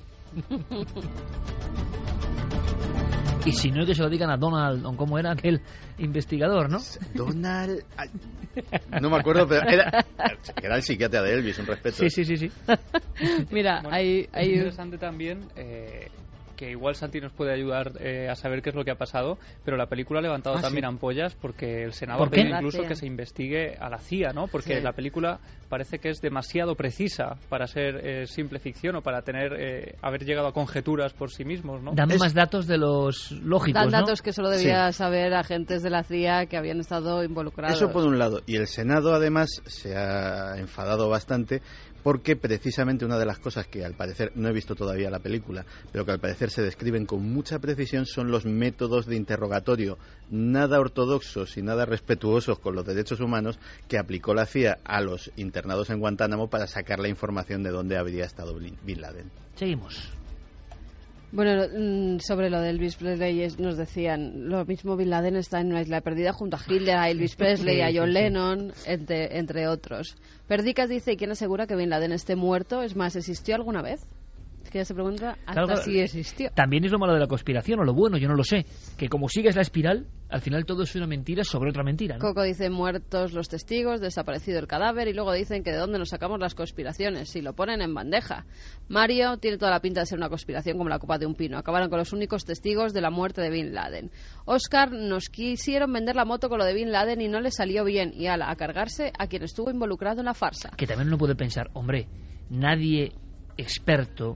Y si no, que se lo digan a Donald, o cómo era aquel investigador, ¿no? Donald... No me acuerdo, pero era, era el psiquiatra de Elvis, un respeto. Sí, sí, sí, sí. Mira, bueno, hay, hay... Es interesante también... Eh, que igual Santi nos puede ayudar eh, a saber qué es lo que ha pasado, pero la película ha levantado ah, también sí. ampollas porque el Senado ¿Por ha pedido qué? incluso que se investigue a la C I A, ¿no? Porque sí. la película parece que es demasiado precisa para ser eh, simple ficción o para tener eh, haber llegado a conjeturas por sí mismos, ¿no? Dan es... más datos de los lógicos, Dan ¿no? datos que solo debía sí. saber agentes de la C I A que habían estado involucrados. Eso por un lado. Y el Senado además se ha enfadado bastante porque precisamente una de las cosas que al parecer, no he visto todavía la película, pero que al parecer se describen con mucha precisión son los métodos de interrogatorio nada ortodoxos y nada respetuosos con los derechos humanos que aplicó la C I A a los internados en Guantánamo para sacar la información de dónde habría estado Bin Laden. Seguimos. Bueno, sobre lo de Elvis Presley nos decían, lo mismo Bin Laden está en una isla perdida junto a Hitler, a Elvis Presley, a John Lennon, entre, entre otros. Perdicas dice, ¿y quién asegura que Bin Laden esté muerto? Es más, ¿existió alguna vez? Es que ya se pregunta hasta Claro, si existió. También es lo malo de la conspiración, o lo bueno, yo no lo sé, que como sigues la espiral, al final todo es una mentira sobre otra mentira, ¿no? Coco dice muertos los testigos, desaparecido el cadáver, y luego dicen que de dónde nos sacamos las conspiraciones, si lo ponen en bandeja. Mario tiene toda la pinta de ser una conspiración como la copa de un pino. Acabaron con los únicos testigos de la muerte de Bin Laden. Oscar, nos quisieron vender la moto con lo de Bin Laden y no le salió bien, y ala, a cargarse a quien estuvo involucrado en la farsa. Que también uno puede pensar, hombre, nadie experto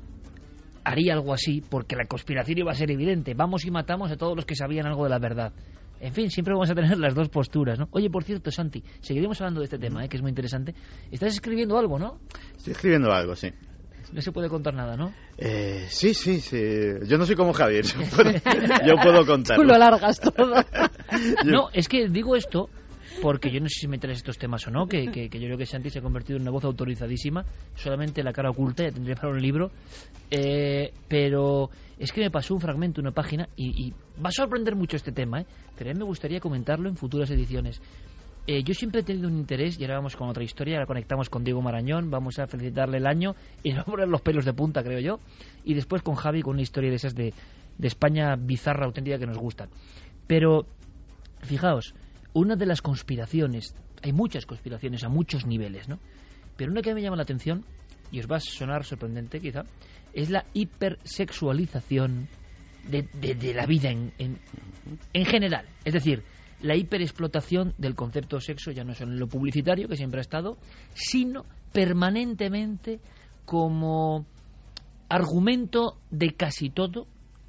haría algo así porque la conspiración iba a ser evidente. Vamos y matamos a todos los que sabían algo de la verdad. En fin, siempre vamos a tener las dos posturas, ¿no? Oye, por cierto, Santi, seguiremos hablando de este tema, ¿eh? Que es muy interesante. Estás escribiendo algo, ¿no? Estoy escribiendo algo, sí. No se puede contar nada, ¿no? Eh, sí, sí, sí. Yo no soy como Javier. Yo puedo, yo puedo contarlo. Tú lo alargas todo. No, es que digo esto porque yo no sé si me interesa estos temas o no, que, que, que yo creo que Santi se ha convertido en una voz autorizadísima, solamente la cara oculta, ya tendría para un libro, eh, pero es que me pasó un fragmento, una página, y, y va a sorprender mucho este tema, ¿eh? Pero a mí me gustaría comentarlo en futuras ediciones. Eh, yo siempre he tenido un interés, y ahora vamos con otra historia, ahora conectamos con Diego Marañón, vamos a felicitarle el año, y nos vamos a poner los pelos de punta, creo yo, y después con Javi con una historia de esas de, de España bizarra, auténtica, que nos gustan. Pero, fijaos, una de las conspiraciones, hay muchas conspiraciones a muchos niveles, ¿no? Pero una que me llama la atención, y os va a sonar sorprendente quizá, es la hipersexualización de, de, de la vida en, en, en general. Es decir, la hiperexplotación del concepto sexo, ya no solo en lo publicitario, que siempre ha estado, sino permanentemente como argumento de casi todo,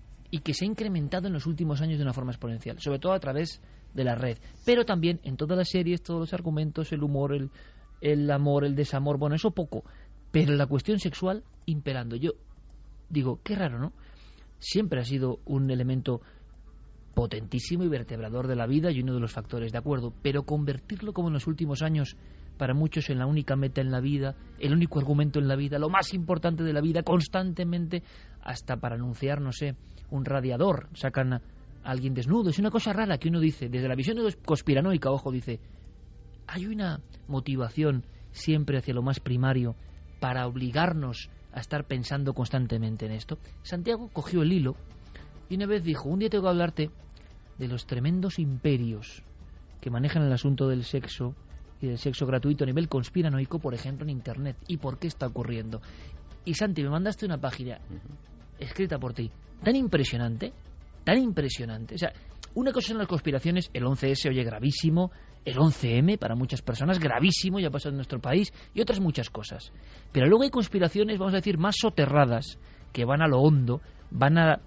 y que se ha incrementado en los últimos años de una forma exponencial, sobre todo a través de la red, pero también en todas las series, todos los argumentos, el humor, el, el amor, el desamor, bueno, eso poco, pero la cuestión sexual imperando. Yo digo, qué raro, ¿no? Siempre ha sido un elemento potentísimo y vertebrador de la vida y uno de los factores, de acuerdo, pero convertirlo como en los últimos años para muchos en la única meta en la vida, el único argumento en la vida, lo más importante de la vida, constantemente, hasta para anunciar, no sé, un radiador, sacan a alguien desnudo. Es una cosa rara que uno dice, desde la visión conspiranoica, ojo, dice, hay una motivación siempre hacia lo más primario para obligarnos a estar pensando constantemente en esto. Santiago cogió el hilo y una vez dijo, un día tengo que hablarte de los tremendos imperios que manejan el asunto del sexo y del sexo gratuito a nivel conspiranoico, por ejemplo, en Internet, y por qué está ocurriendo. Y Santi, me mandaste una página escrita por ti, tan impresionante, tan impresionante. O sea, una cosa son las conspiraciones, el once ese, oye, gravísimo, el once eme, para muchas personas, gravísimo, ya pasó en nuestro país, y otras muchas cosas. Pero luego hay conspiraciones, vamos a decir, más soterradas, que van a lo hondo, van a,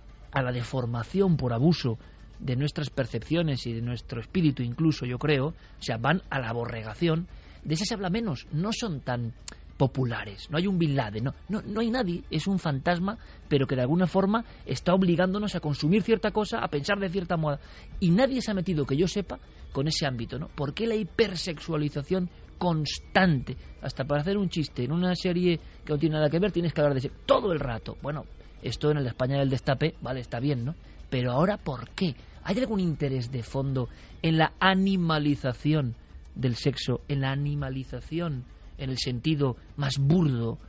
a la deformación por abuso de nuestras percepciones y de nuestro espíritu incluso, yo creo, o sea, van a la aborregación. De esas se habla menos, no son tan populares, no hay un Bin Laden, no, no, no hay nadie, es un fantasma, pero que de alguna forma está obligándonos a consumir cierta cosa, a pensar de cierta moda, y nadie se ha metido, que yo sepa, con ese ámbito, ¿no? ¿Por qué la hipersexualización constante? Hasta para hacer un chiste en una serie que no tiene nada que ver tienes que hablar de sexo todo el rato. Bueno, esto en el España del destape, vale, está bien, ¿no? Pero ahora, ¿por qué? ¿Hay algún interés de fondo en la animalización del sexo, en la animalización en el sentido más burdo?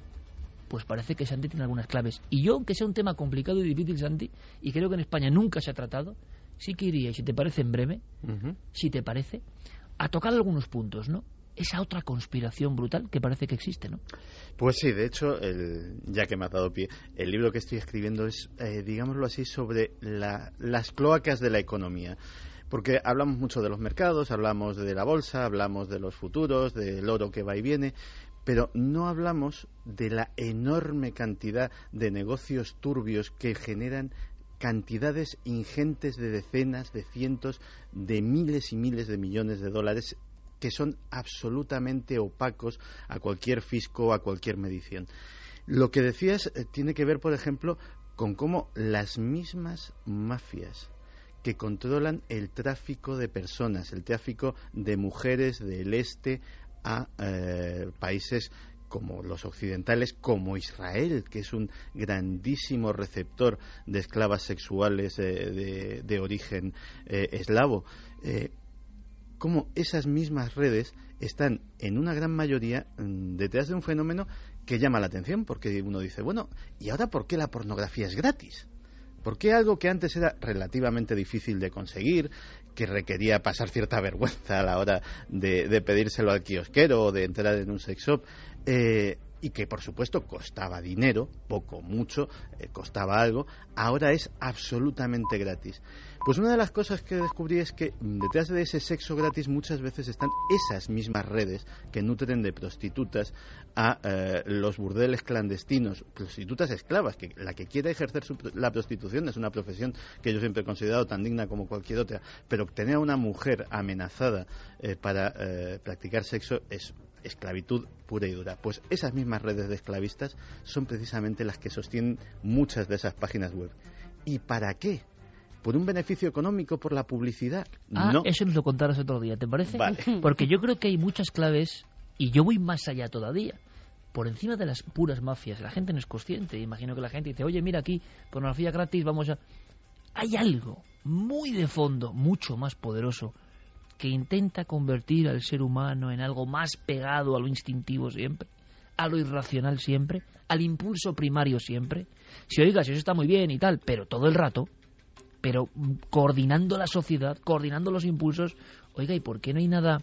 Pues parece que Santi tiene algunas claves. Y yo, aunque sea un tema complicado y difícil, Santi, y creo que en España nunca se ha tratado, sí que iría, y si te parece en breve, uh-huh. si te parece, a tocar algunos puntos, ¿no? Esa otra conspiración brutal que parece que existe, ¿no? Pues sí, de hecho, el, ya que me ha dado pie, el libro que estoy escribiendo es, eh, digámoslo así, sobre la, las cloacas de la economía. Porque hablamos mucho de los mercados, hablamos de la bolsa, hablamos de los futuros, del oro que va y viene, pero no hablamos de la enorme cantidad de negocios turbios que generan cantidades ingentes de decenas, de cientos, de miles y miles de millones de dólares que son absolutamente opacos a cualquier fisco, a cualquier medición. Lo que decías eh, tiene que ver, por ejemplo, con cómo las mismas mafias que controlan el tráfico de personas, el tráfico de mujeres del este a eh, países como los occidentales, como Israel, que es un grandísimo receptor de esclavas sexuales eh, de, de origen eh, eslavo. Eh, cómo esas mismas redes están en una gran mayoría detrás de un fenómeno que llama la atención, porque uno dice, bueno, ¿y ahora por qué la pornografía es gratis? ¿Por qué algo que antes era relativamente difícil de conseguir, que requería pasar cierta vergüenza a la hora de, de pedírselo al kiosquero o de entrar en un sex shop, eh, y que por supuesto costaba dinero, poco, mucho, eh, costaba algo, ahora es absolutamente gratis? Pues una de las cosas que descubrí es que detrás de ese sexo gratis muchas veces están esas mismas redes que nutren de prostitutas a eh, los burdeles clandestinos, prostitutas esclavas, que la que quiera ejercer su, la prostitución es una profesión que yo siempre he considerado tan digna como cualquier otra, pero tener a una mujer amenazada eh, para eh, practicar sexo es esclavitud pura y dura. Pues esas mismas redes de esclavistas son precisamente las que sostienen muchas de esas páginas web. ¿Y para qué? ¿Por un beneficio económico, por la publicidad? Ah, no. Eso nos lo contarás otro día, ¿te parece? Vale. Porque yo creo que hay muchas claves, y yo voy más allá todavía. Por encima de las puras mafias, la gente no es consciente. Imagino que la gente dice, oye, mira aquí, pornografía gratis, vamos a... Hay algo muy de fondo, mucho más poderoso, que intenta convertir al ser humano en algo más pegado a lo instintivo siempre, a lo irracional siempre, al impulso primario siempre. Si oigas, eso está muy bien y tal, pero todo el rato, pero coordinando la sociedad, coordinando los impulsos, oiga, ¿y por qué no hay nada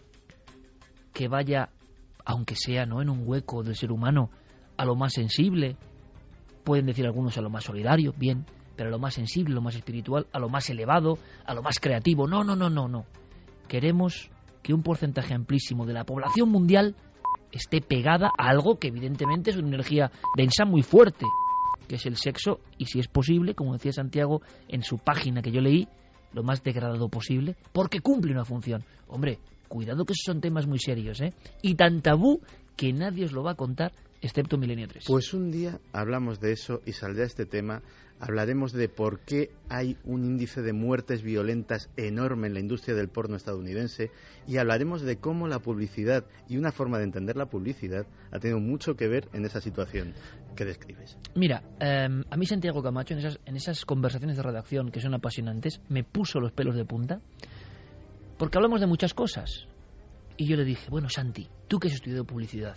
que vaya, aunque sea no en un hueco del ser humano, a lo más sensible? Pueden decir algunos a lo más solidario, bien, pero a lo más sensible, a lo más espiritual, a lo más elevado, a lo más creativo. No, no, no, no, no. Queremos que un porcentaje amplísimo de la población mundial esté pegada a algo que evidentemente es una energía densa muy fuerte, que es el sexo, y si es posible, como decía Santiago en su página que yo leí, lo más degradado posible, porque cumple una función. Hombre, cuidado que esos son temas muy serios, ¿eh? Y tan tabú que nadie os lo va a contar, excepto Milenio tres. Pues un día hablamos de eso y saldrá este tema. Hablaremos de por qué hay un índice de muertes violentas enorme en la industria del porno estadounidense, y hablaremos de cómo la publicidad y una forma de entender la publicidad ha tenido mucho que ver en esa situación que describes. Mira, eh, a mí Santiago Camacho, en esas, en esas conversaciones de redacción que son apasionantes, me puso los pelos de punta, porque hablamos de muchas cosas. Y yo le dije, bueno, Santi, tú que has estudiado publicidad,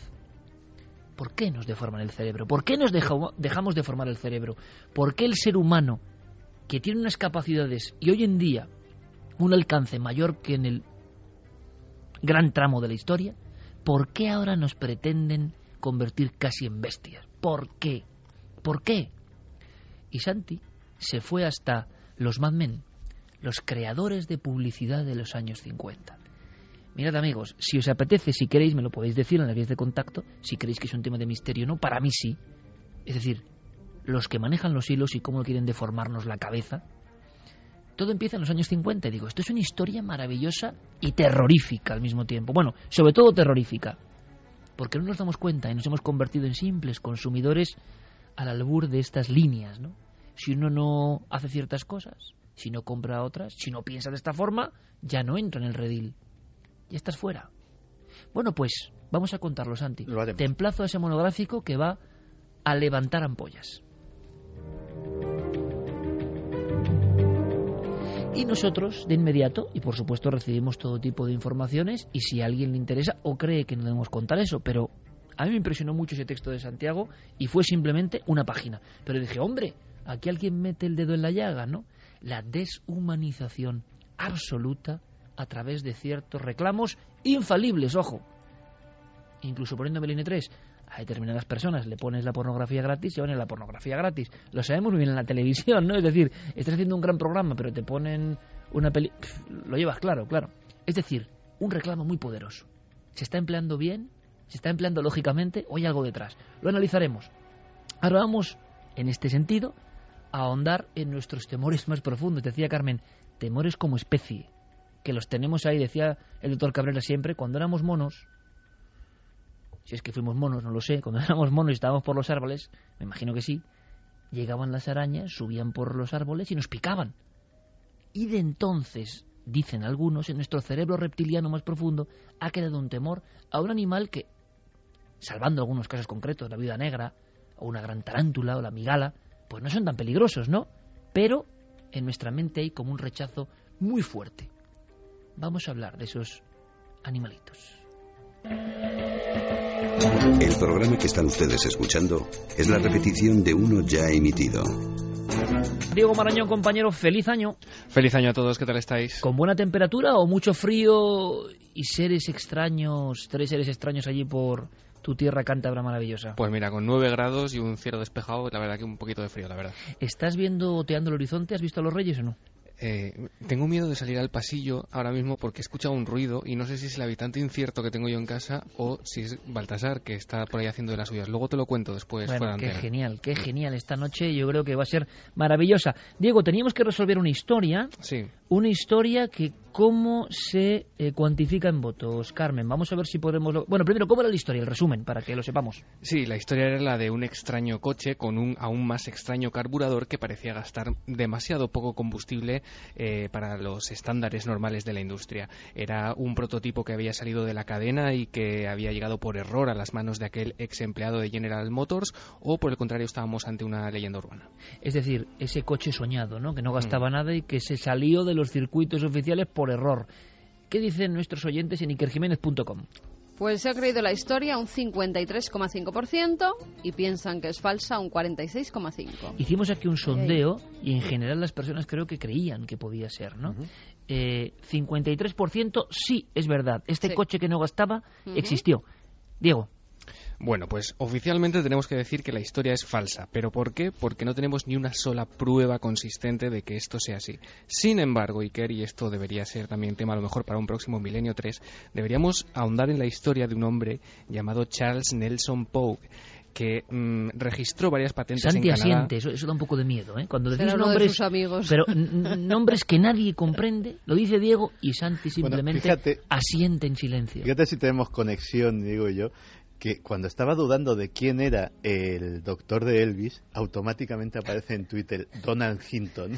¿por qué nos deforman el cerebro? ¿Por qué nos deja, dejamos deformar el cerebro? ¿Por qué el ser humano, que tiene unas capacidades y hoy en día un alcance mayor que en el gran tramo de la historia, por qué ahora nos pretenden convertir casi en bestias? ¿Por qué? ¿Por qué? Y Santi se fue hasta los Mad Men, los creadores de publicidad de los años cincuenta. Mirad, amigos, si os apetece, si queréis, me lo podéis decir en las vías de contacto, si creéis que es un tema de misterio o no, para mí sí. Es decir, los que manejan los hilos y cómo quieren deformarnos la cabeza. Todo empieza en los años cincuenta, y digo, esto es una historia maravillosa y terrorífica al mismo tiempo. Bueno, sobre todo terrorífica, porque no nos damos cuenta y nos hemos convertido en simples consumidores al albur de estas líneas, ¿no? Si uno no hace ciertas cosas, si no compra otras, si no piensa de esta forma, ya no entra en el redil. Ya estás fuera. Bueno, pues vamos a contarlo, Santi. Te emplazo a ese monográfico que va a levantar ampollas. Y nosotros, de inmediato, y por supuesto recibimos todo tipo de informaciones, y si a alguien le interesa o cree que no debemos contar eso, pero a mí me impresionó mucho ese texto de Santiago y fue simplemente una página. Pero dije, hombre, aquí alguien mete el dedo en la llaga, ¿no? La deshumanización absoluta a través de ciertos reclamos infalibles, ojo. Incluso poniendo Milenio tres, a determinadas personas le pones la pornografía gratis y van a la pornografía gratis. Lo sabemos muy bien en la televisión, ¿no? Es decir, estás haciendo un gran programa, pero te ponen una peli... Pff, lo llevas claro, claro. Es decir, un reclamo muy poderoso. ¿Se está empleando bien? ¿Se está empleando lógicamente? ¿O hay algo detrás? Lo analizaremos. Ahora vamos, en este sentido, a ahondar en nuestros temores más profundos. Decía Carmen, temores como especie, que los tenemos ahí, decía el doctor Cabrera siempre, cuando éramos monos, si es que fuimos monos, no lo sé, cuando éramos monos y estábamos por los árboles, me imagino que sí, llegaban las arañas, subían por los árboles y nos picaban. Y de entonces, dicen algunos, en nuestro cerebro reptiliano más profundo ha quedado un temor a un animal que, salvando algunos casos concretos, la viuda negra, o una gran tarántula, o la migala, pues no son tan peligrosos, ¿no? Pero en nuestra mente hay como un rechazo muy fuerte. Vamos a hablar de esos animalitos. El programa que están ustedes escuchando es la repetición de uno ya emitido. Diego Marañón, compañero, feliz año. Feliz año a todos, ¿qué tal estáis? ¿Con buena temperatura o mucho frío y seres extraños, tres seres extraños allí por tu tierra cántabra maravillosa? Pues mira, con nueve grados y un cielo despejado, la verdad que un poquito de frío, la verdad. ¿Estás viendo, oteando el horizonte? ¿Has visto a los Reyes o no? Eh, tengo miedo de salir al pasillo ahora mismo porque he escuchado un ruido y no sé si es el habitante incierto que tengo yo en casa o si es Baltasar, que está por ahí haciendo de las suyas. Luego te lo cuento después. Bueno, fuera de qué antena. genial, qué genial. Esta noche yo creo que va a ser maravillosa. Diego, teníamos que resolver una historia. Sí. Una historia que cómo se eh, cuantifica en votos. Carmen, vamos a ver si podemos... Lo... Bueno, primero, ¿cómo era la historia? El resumen, para que lo sepamos. Sí, la historia era la de un extraño coche con un aún más extraño carburador que parecía gastar demasiado poco combustible eh, para los estándares normales de la industria. Era un prototipo que había salido de la cadena y que había llegado por error a las manos de aquel ex empleado de General Motors, o por el contrario estábamos ante una leyenda urbana. Es decir, ese coche soñado, ¿no? Que no gastaba mm. nada y que se salió de los circuitos oficiales por error. ¿Qué dicen nuestros oyentes en iker jiménez punto com? Pues se ha creído la historia un cincuenta y tres coma cinco por ciento y piensan que es falsa un cuarenta y seis coma cinco por ciento. Hicimos aquí un sondeo y en general las personas creo que creían que podía ser, ¿no? Uh-huh. eh, cincuenta y tres por ciento sí, es verdad. Este sí. coche que no gastaba uh-huh. existió. Diego. Bueno, pues oficialmente tenemos que decir que la historia es falsa. ¿Pero por qué? Porque no tenemos ni una sola prueba consistente de que esto sea así. Sin embargo, Iker, y esto debería ser también tema a lo mejor para un próximo Milenio tres, deberíamos ahondar en la historia de un hombre llamado Charles Nelson Pogue, que mmm, registró varias patentes Santi en Canadá. Asiente, eso, eso da un poco de miedo, ¿eh? Cuando decís nombres, nombres, de sus amigos. pero n- nombres que nadie comprende, lo dice Diego y Santi simplemente bueno, fíjate, asiente en silencio. Fíjate si tenemos conexión, digo yo, que cuando estaba dudando de quién era el doctor de Elvis, automáticamente aparece en Twitter Donald Hinton.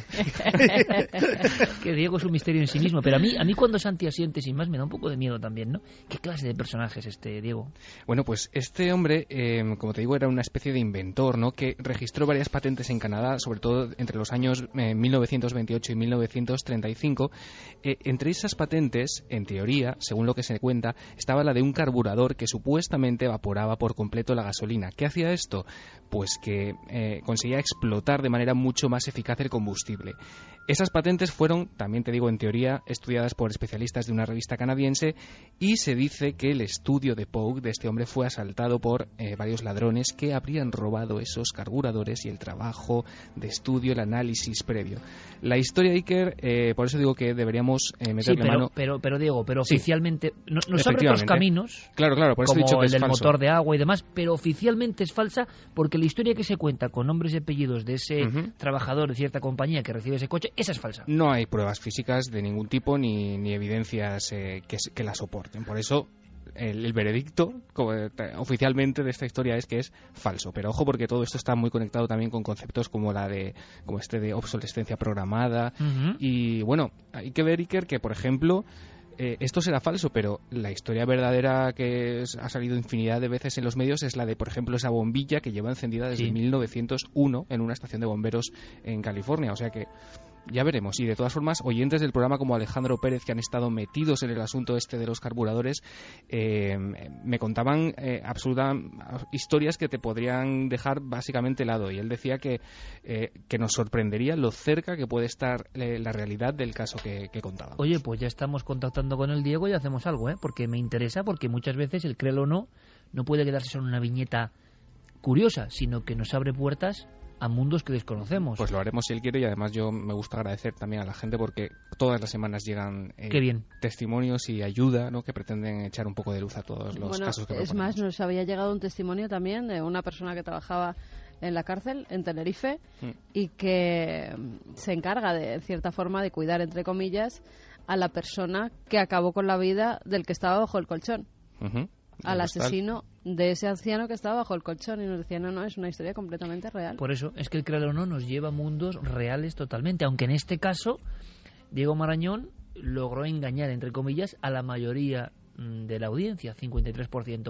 Que Diego es un misterio en sí mismo, pero a mí a mí cuando Santi asiente sin más me da un poco de miedo también, ¿no? ¿Qué clase de personaje es este, Diego? Bueno, pues este hombre, eh, como te digo, era una especie de inventor, ¿no? Que registró varias patentes en Canadá, sobre todo entre los años eh, mil novecientos veintiocho y mil novecientos treinta y cinco. Eh, entre esas patentes, en teoría, según lo que se cuenta, estaba la de un carburador que supuestamente evaporaba por completo la gasolina. ¿Qué hacía esto? Pues que eh, conseguía explotar de manera mucho más eficaz el combustible. Esas patentes fueron, también te digo en teoría, estudiadas por especialistas de una revista canadiense, y se dice que el estudio de Pogue, de este hombre, fue asaltado por eh, varios ladrones que habrían robado esos carburadores y el trabajo de estudio, el análisis previo. La historia de Iker, eh, por eso digo que deberíamos eh, meterle sí, pero, mano... pero, pero Diego, pero sí. oficialmente no, nos abre otros caminos, claro, claro, por eso como he dicho que el es del falso. Motor de agua y demás, pero oficialmente es falsa porque la historia que se cuenta con nombres y apellidos de ese uh-huh. trabajador de cierta compañía que recibe ese coche, esa es falsa. No hay pruebas físicas de ningún tipo ni, ni evidencias eh, que, que la soporten. Por eso el, el veredicto como, eh, oficialmente de esta historia es que es falso. Pero ojo, porque todo esto está muy conectado también con conceptos como la de como este de obsolescencia programada. Uh-huh. Y bueno, hay que ver, Iker, que por ejemplo Eh, esto será falso, pero la historia verdadera que es, ha salido infinidad de veces en los medios es la de, por ejemplo, esa bombilla que lleva encendida desde sí. mil novecientos uno en una estación de bomberos en California. O sea que ya veremos. Y de todas formas, oyentes del programa como Alejandro Pérez, que han estado metidos en el asunto este de los carburadores, eh, me contaban eh, absolutas historias que te podrían dejar básicamente helado. Y él decía que, eh, que nos sorprendería lo cerca que puede estar eh, la realidad del caso que, que contaba. Oye, pues ya estamos contactando con el Diego y hacemos algo, ¿eh? Porque me interesa, porque muchas veces el créelo o no no puede quedarse solo en una viñeta curiosa, sino que nos abre puertas a mundos que desconocemos. Pues lo haremos si él quiere, y además yo me gusta agradecer también a la gente porque todas las semanas llegan eh, Qué bien. testimonios y ayuda, ¿no? Que pretenden echar un poco de luz a todos los bueno, casos que proponemos. Es más, nos había llegado un testimonio también de una persona que trabajaba en la cárcel, en Tenerife, mm. y que se encarga de cierta forma de cuidar, entre comillas, a la persona que acabó con la vida del que estaba bajo el colchón. Uh-huh. Al asesino de ese anciano que estaba bajo el colchón, y nos decía, no, no, es una historia completamente real. Por eso, es que el créelo o no nos lleva a mundos reales totalmente, aunque en este caso Diego Marañón logró engañar, entre comillas, a la mayoría de la audiencia, cincuenta y tres por ciento.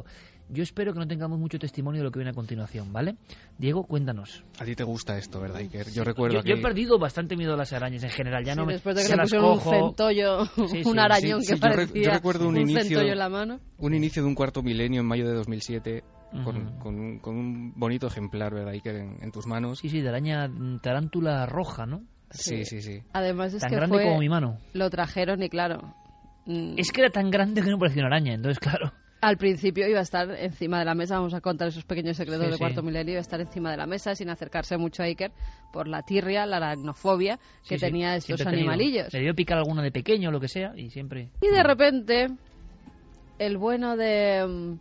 Yo espero que no tengamos mucho testimonio de lo que viene a continuación, ¿vale? Diego, cuéntanos. A ti te gusta esto, ¿verdad, Iker? Yo recuerdo yo, que... yo he perdido bastante miedo a las arañas en general, ya sí, no me después de que se le las pusieron un cojo. centollo, Sí, sí. un arañón sí, que sí, yo re- parecía yo recuerdo un, un inicio, centollo en la mano. Un inicio de un cuarto milenio en mayo de dos mil siete, Uh-huh. con, con, con un bonito ejemplar, ¿verdad, Iker, en, en tus manos? Sí, sí, de araña tarántula roja, ¿no? Sí, sí, sí. Además es tan que grande fue, como mi mano. Lo trajeron y claro... Mm, Es que era tan grande que no parecía una araña, entonces claro... Al principio iba a estar encima de la mesa, vamos a contar esos pequeños secretos Sí, de Cuarto sí. Milenio, iba a estar encima de la mesa sin acercarse mucho a Iker por la tirria, la aracnofobia que Sí, sí, tenía estos siempre he tenido. animalillos. Le dio picar alguna de pequeño o lo que sea y siempre... Y de repente, el bueno de... mm,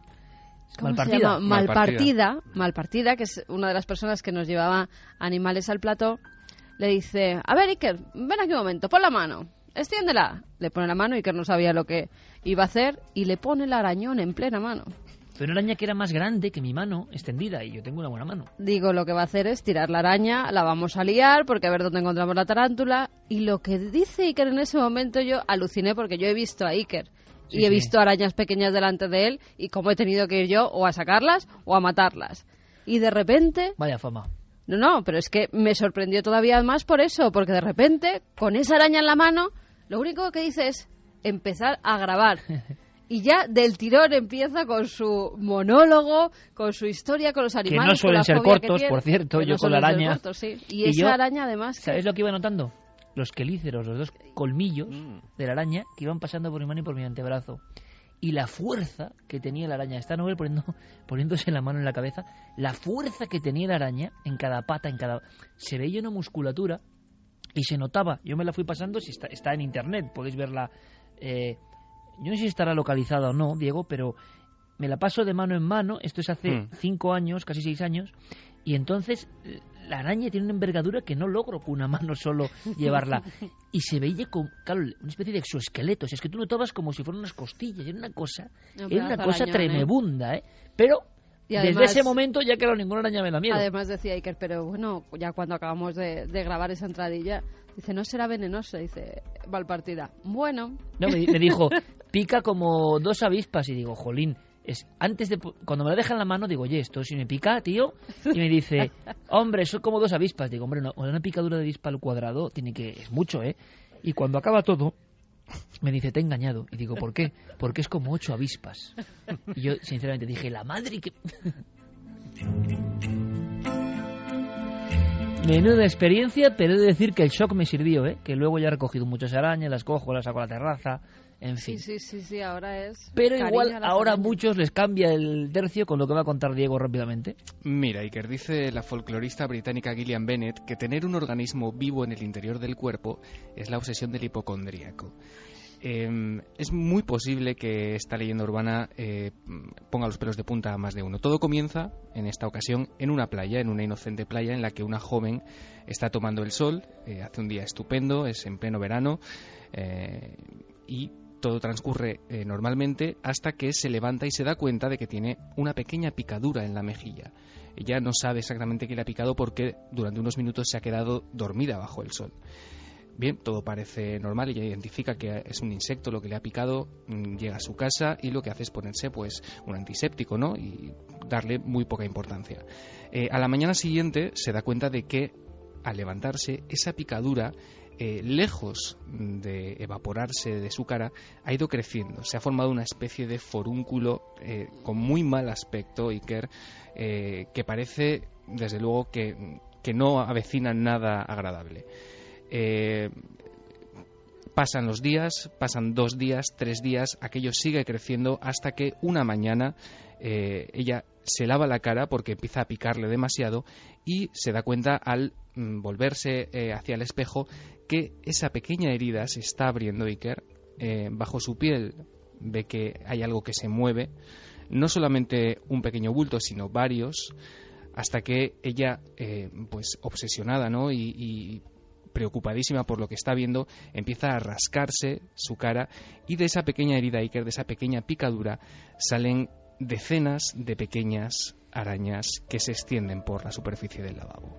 ¿Cómo Malpartida. se llama? Malpartida. Malpartida, Malpartida, que es una de las personas que nos llevaba animales al plato, le dice, a ver Iker, ven aquí un momento, pon la mano, extiéndela. Le pone la mano, Iker no sabía lo que iba a hacer y le pone el arañón en plena mano. Pero una araña que era más grande que mi mano, extendida, y yo tengo una buena mano. Digo, lo que va a hacer es tirar la araña, la vamos a liar porque a ver dónde encontramos la tarántula. Y lo que dice Iker en ese momento yo aluciné porque yo he visto a Iker Sí, y he sí. visto arañas pequeñas delante de él y cómo he tenido que ir yo o a sacarlas o a matarlas. Y de repente... Vaya fama. No, no, pero es que me sorprendió todavía más por eso, porque de repente, con esa araña en la mano, lo único que dice es empezar a grabar. Y ya del tirón empieza con su monólogo, con su historia, con los animales. Que no suelen con la ser fobia que cortos, tiene. por cierto, Que yo no con la suelen ser araña. cortos, sí. Y, Y esa yo, araña además... que- ¿Sabes lo que iba notando? Los quelíceros, los dos colmillos de la araña que iban pasando por mi mano y por mi antebrazo. Y la fuerza que tenía la araña, está Nobel poniendo, poniéndose la mano en la cabeza, la fuerza que tenía la araña en cada pata, en cada... Se veía una musculatura y se notaba. Yo me la fui pasando, si está, está en internet, podéis verla. Eh, yo no sé si estará localizada o no, Diego, pero me la paso de mano en mano, esto es hace Mm. cinco años, casi seis años, y entonces la araña tiene una envergadura que no logro con una mano solo llevarla. Y se veía con, claro, una especie de exoesqueleto. O sea, es que tú notabas como si fueran unas costillas. Era una cosa, Un era una pedazo cosa arañón, ¿eh? tremebunda, ¿eh? Pero Y desde además- ese momento ya claro, ninguna araña me da miedo. Además decía Iker, pero bueno, ya cuando acabamos de, de grabar esa entradilla, dice, no será venenosa, dice, Malpartida. Bueno. No, me, me dijo, pica como dos avispas. Y digo, jolín, es antes de cuando me la deja en la mano, digo, oye, esto si me pica, tío. Y me dice, hombre, son como dos avispas. Digo, hombre, no, una picadura de avispa al cuadrado tiene que es mucho, ¿eh? Y cuando acaba todo, me dice, te he engañado. Y digo, ¿por qué? Porque es como ocho avispas. Y yo, sinceramente, dije, la madre que... Menuda experiencia, pero he de decir que el shock me sirvió, ¿eh? Que luego ya he recogido muchas arañas, las cojo, las saco a la terraza, en fin. Sí, sí, sí, sí, ahora es... Pero cariño igual a las ahora a arañas. muchos les cambia el tercio con lo que va a contar Diego rápidamente. Mira, Iker, dice la folclorista británica Gillian Bennett que tener un organismo vivo en el interior del cuerpo es la obsesión del hipocondríaco. Eh, es muy posible que esta leyenda urbana eh, ponga los pelos de punta a más de uno. Todo comienza, en esta ocasión, en una playa, en una inocente playa en la que una joven está tomando el sol, eh, hace un día estupendo, es en pleno verano, eh, y todo transcurre eh, normalmente hasta que se levanta y se da cuenta de que tiene una pequeña picadura en la mejilla. Ella no sabe exactamente qué le ha picado porque durante unos minutos se ha quedado dormida bajo el sol. Bien, todo parece normal, ella identifica que es un insecto lo que le ha picado, llega a su casa y lo que hace es ponerse pues un antiséptico, ¿no? Y darle muy poca importancia. Eh, a la mañana siguiente se da cuenta de que al levantarse esa picadura, eh, lejos de evaporarse de su cara, ha ido creciendo. Se ha formado una especie de forúnculo eh, con muy mal aspecto, Iker, eh, que parece, desde luego, que, que no avecina nada agradable. Eh, pasan los días, pasan dos días, tres días, aquello sigue creciendo hasta que una mañana eh, ella se lava la cara porque empieza a picarle demasiado y se da cuenta al mm, volverse eh, hacia el espejo que esa pequeña herida se está abriendo, Iker, eh, bajo su piel ve que hay algo que se mueve, no solamente un pequeño bulto sino varios, hasta que ella eh, pues obsesionada, ¿no? y, y preocupadísima por lo que está viendo, empieza a rascarse su cara y de esa pequeña herida, Iker, de esa pequeña picadura, salen decenas de pequeñas arañas que se extienden por la superficie del lavabo.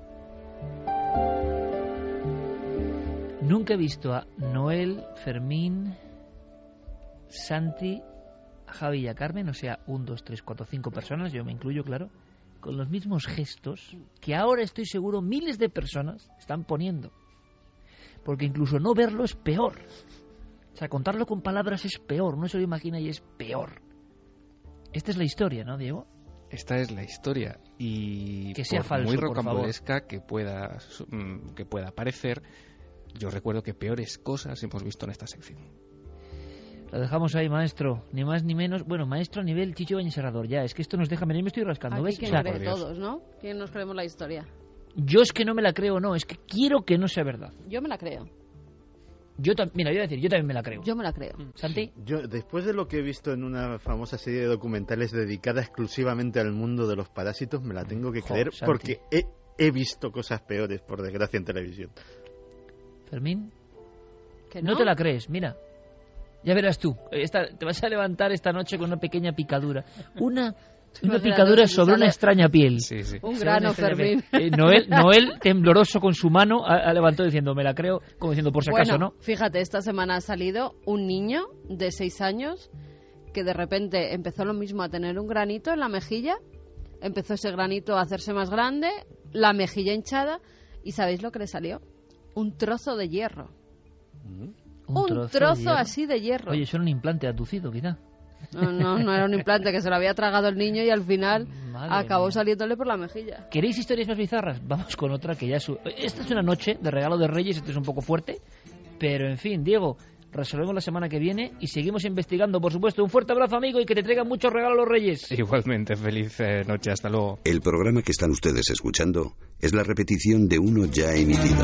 Nunca he visto a Noel, Fermín, Santi a Javi y a Carmen, o sea, un, dos, tres, cuatro, cinco personas, yo me incluyo, claro, con los mismos gestos que ahora estoy seguro miles de personas están poniendo. Porque incluso no verlo es peor. O sea, contarlo con palabras es peor, uno se lo imagina y es peor. Esta es la historia, ¿no, Diego? Esta es la historia y que sea por falso, muy por rocambolesca que pueda que pueda parecer, yo recuerdo que peores cosas hemos visto en esta sección. Lo dejamos ahí, maestro, ni más ni menos. Bueno, maestro a nivel Chicho Bañez Serrador, ya, es que esto nos deja, mira, me estoy rascando, Aquí ¿ves? quién O sea, cree todos, ¿no? ¿Quién nos creemos la historia? Yo es que no me la creo, no, es que quiero que no sea verdad. Yo me la creo. Yo tam- Mira, yo voy a decir, yo también me la creo. Yo me la creo. ¿Santi? Yo, después de lo que he visto en una famosa serie de documentales dedicada exclusivamente al mundo de los parásitos, me la tengo que creer, Santi. porque he, he visto cosas peores, por desgracia, en televisión. Fermín, ¿Que no? no? te la crees, mira. Ya verás tú, esta, te vas a levantar esta noche con una pequeña picadura. Una, una Imagínate picadura si sobre sale una extraña piel. Sí, sí. Un Sobre grano, una extraña Fermín. piel. Eh, Noel, Noel, tembloroso con su mano, ha, ha levantado diciendo, me la creo, como diciendo, por si acaso, Bueno, ¿no? fíjate, esta semana ha salido un niño de seis años que de repente empezó lo mismo a tener un granito en la mejilla, empezó ese granito a hacerse más grande, la mejilla hinchada, y ¿sabéis lo que le salió? Un trozo de hierro. Un, trozo, de hierro. así de hierro. Oye, eso era un implante aducido, quizá. No, no, no era un implante, que se lo había tragado el niño y al final Madre acabó mía. saliéndole por la mejilla. ¿Queréis historias más bizarras? Vamos con otra que ya es... Esta es una noche de regalo de Reyes, esto es un poco fuerte, pero en fin, Diego, resolvemos la semana que viene y seguimos investigando, por supuesto. Un fuerte abrazo, amigo, y que te traigan muchos regalos los Reyes. Igualmente, feliz eh, noche, hasta luego. El programa que están ustedes escuchando es la repetición de uno ya emitido.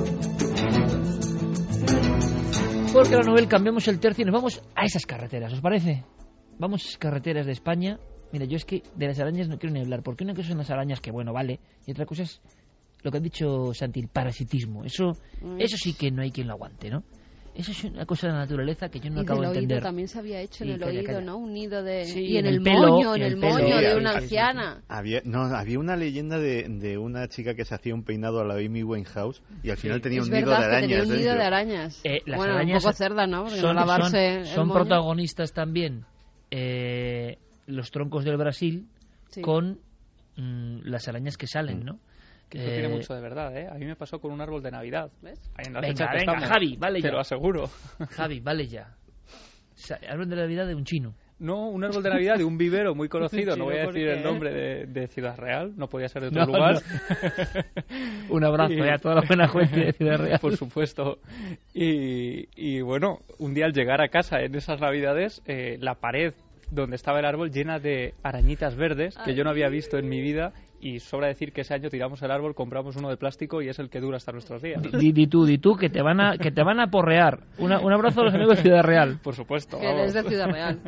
Porque la novela cambiamos el tercio y nos vamos a esas carreteras, ¿os parece? Vamos a esas carreteras de España. Mira, yo es que de las arañas no quiero ni hablar, porque una cosa son las arañas, que bueno, vale, y otra cosa es lo que ha dicho Santi, el parasitismo. Eso, Mm. eso sí que no hay quien lo aguante, ¿no? Eso es una cosa de la naturaleza que yo no Y acabo del de oído entender. también se había hecho en Sí, el calla, oído, calla. ¿no? Un nido de... Sí, y en, en el, el pelo, moño, en en el el pelo, moño sí, de sí, una sí, sí. anciana. Había, no, había una leyenda de, de una chica que se hacía un peinado a la Amy Winehouse y al final tenía Es un nido verdad de que arañas. tenía un nido dentro. de arañas. Eh, las bueno, arañas un poco cerda, ¿no? Porque son, no lavarse son- el son moño. protagonistas también eh, los troncos del Brasil Sí. con mm, las arañas que salen, ¿no? Que eso Eh, tiene mucho de verdad, ¿eh? A mí me pasó con un árbol de Navidad. ¿Ves? Ahí en la Venga, fecha que venga, estamos. Javi, vale Te ya. lo aseguro. Javi, vale ya. Sa- Hablan de la Navidad de un chino. No, un árbol de Navidad de un vivero muy conocido. Sí, No voy a ¿por decir qué? el nombre de, de Ciudad Real. No podía ser de otro No, lugar. no. Un abrazo Y- eh, a toda la buena gente de Ciudad Real. Por supuesto. Y, y bueno, un día al llegar a casa en esas Navidades, eh, la pared donde estaba el árbol llena de arañitas verdes que yo no había visto en mi vida. Y sobra decir que ese año tiramos el árbol, compramos uno de plástico y es el que dura hasta nuestros días. Di, di tú, di tú, que te van a, que te van a porrear. Una- un abrazo a los amigos de Ciudad Real. Por supuesto. Que vamos. eres de Ciudad Real.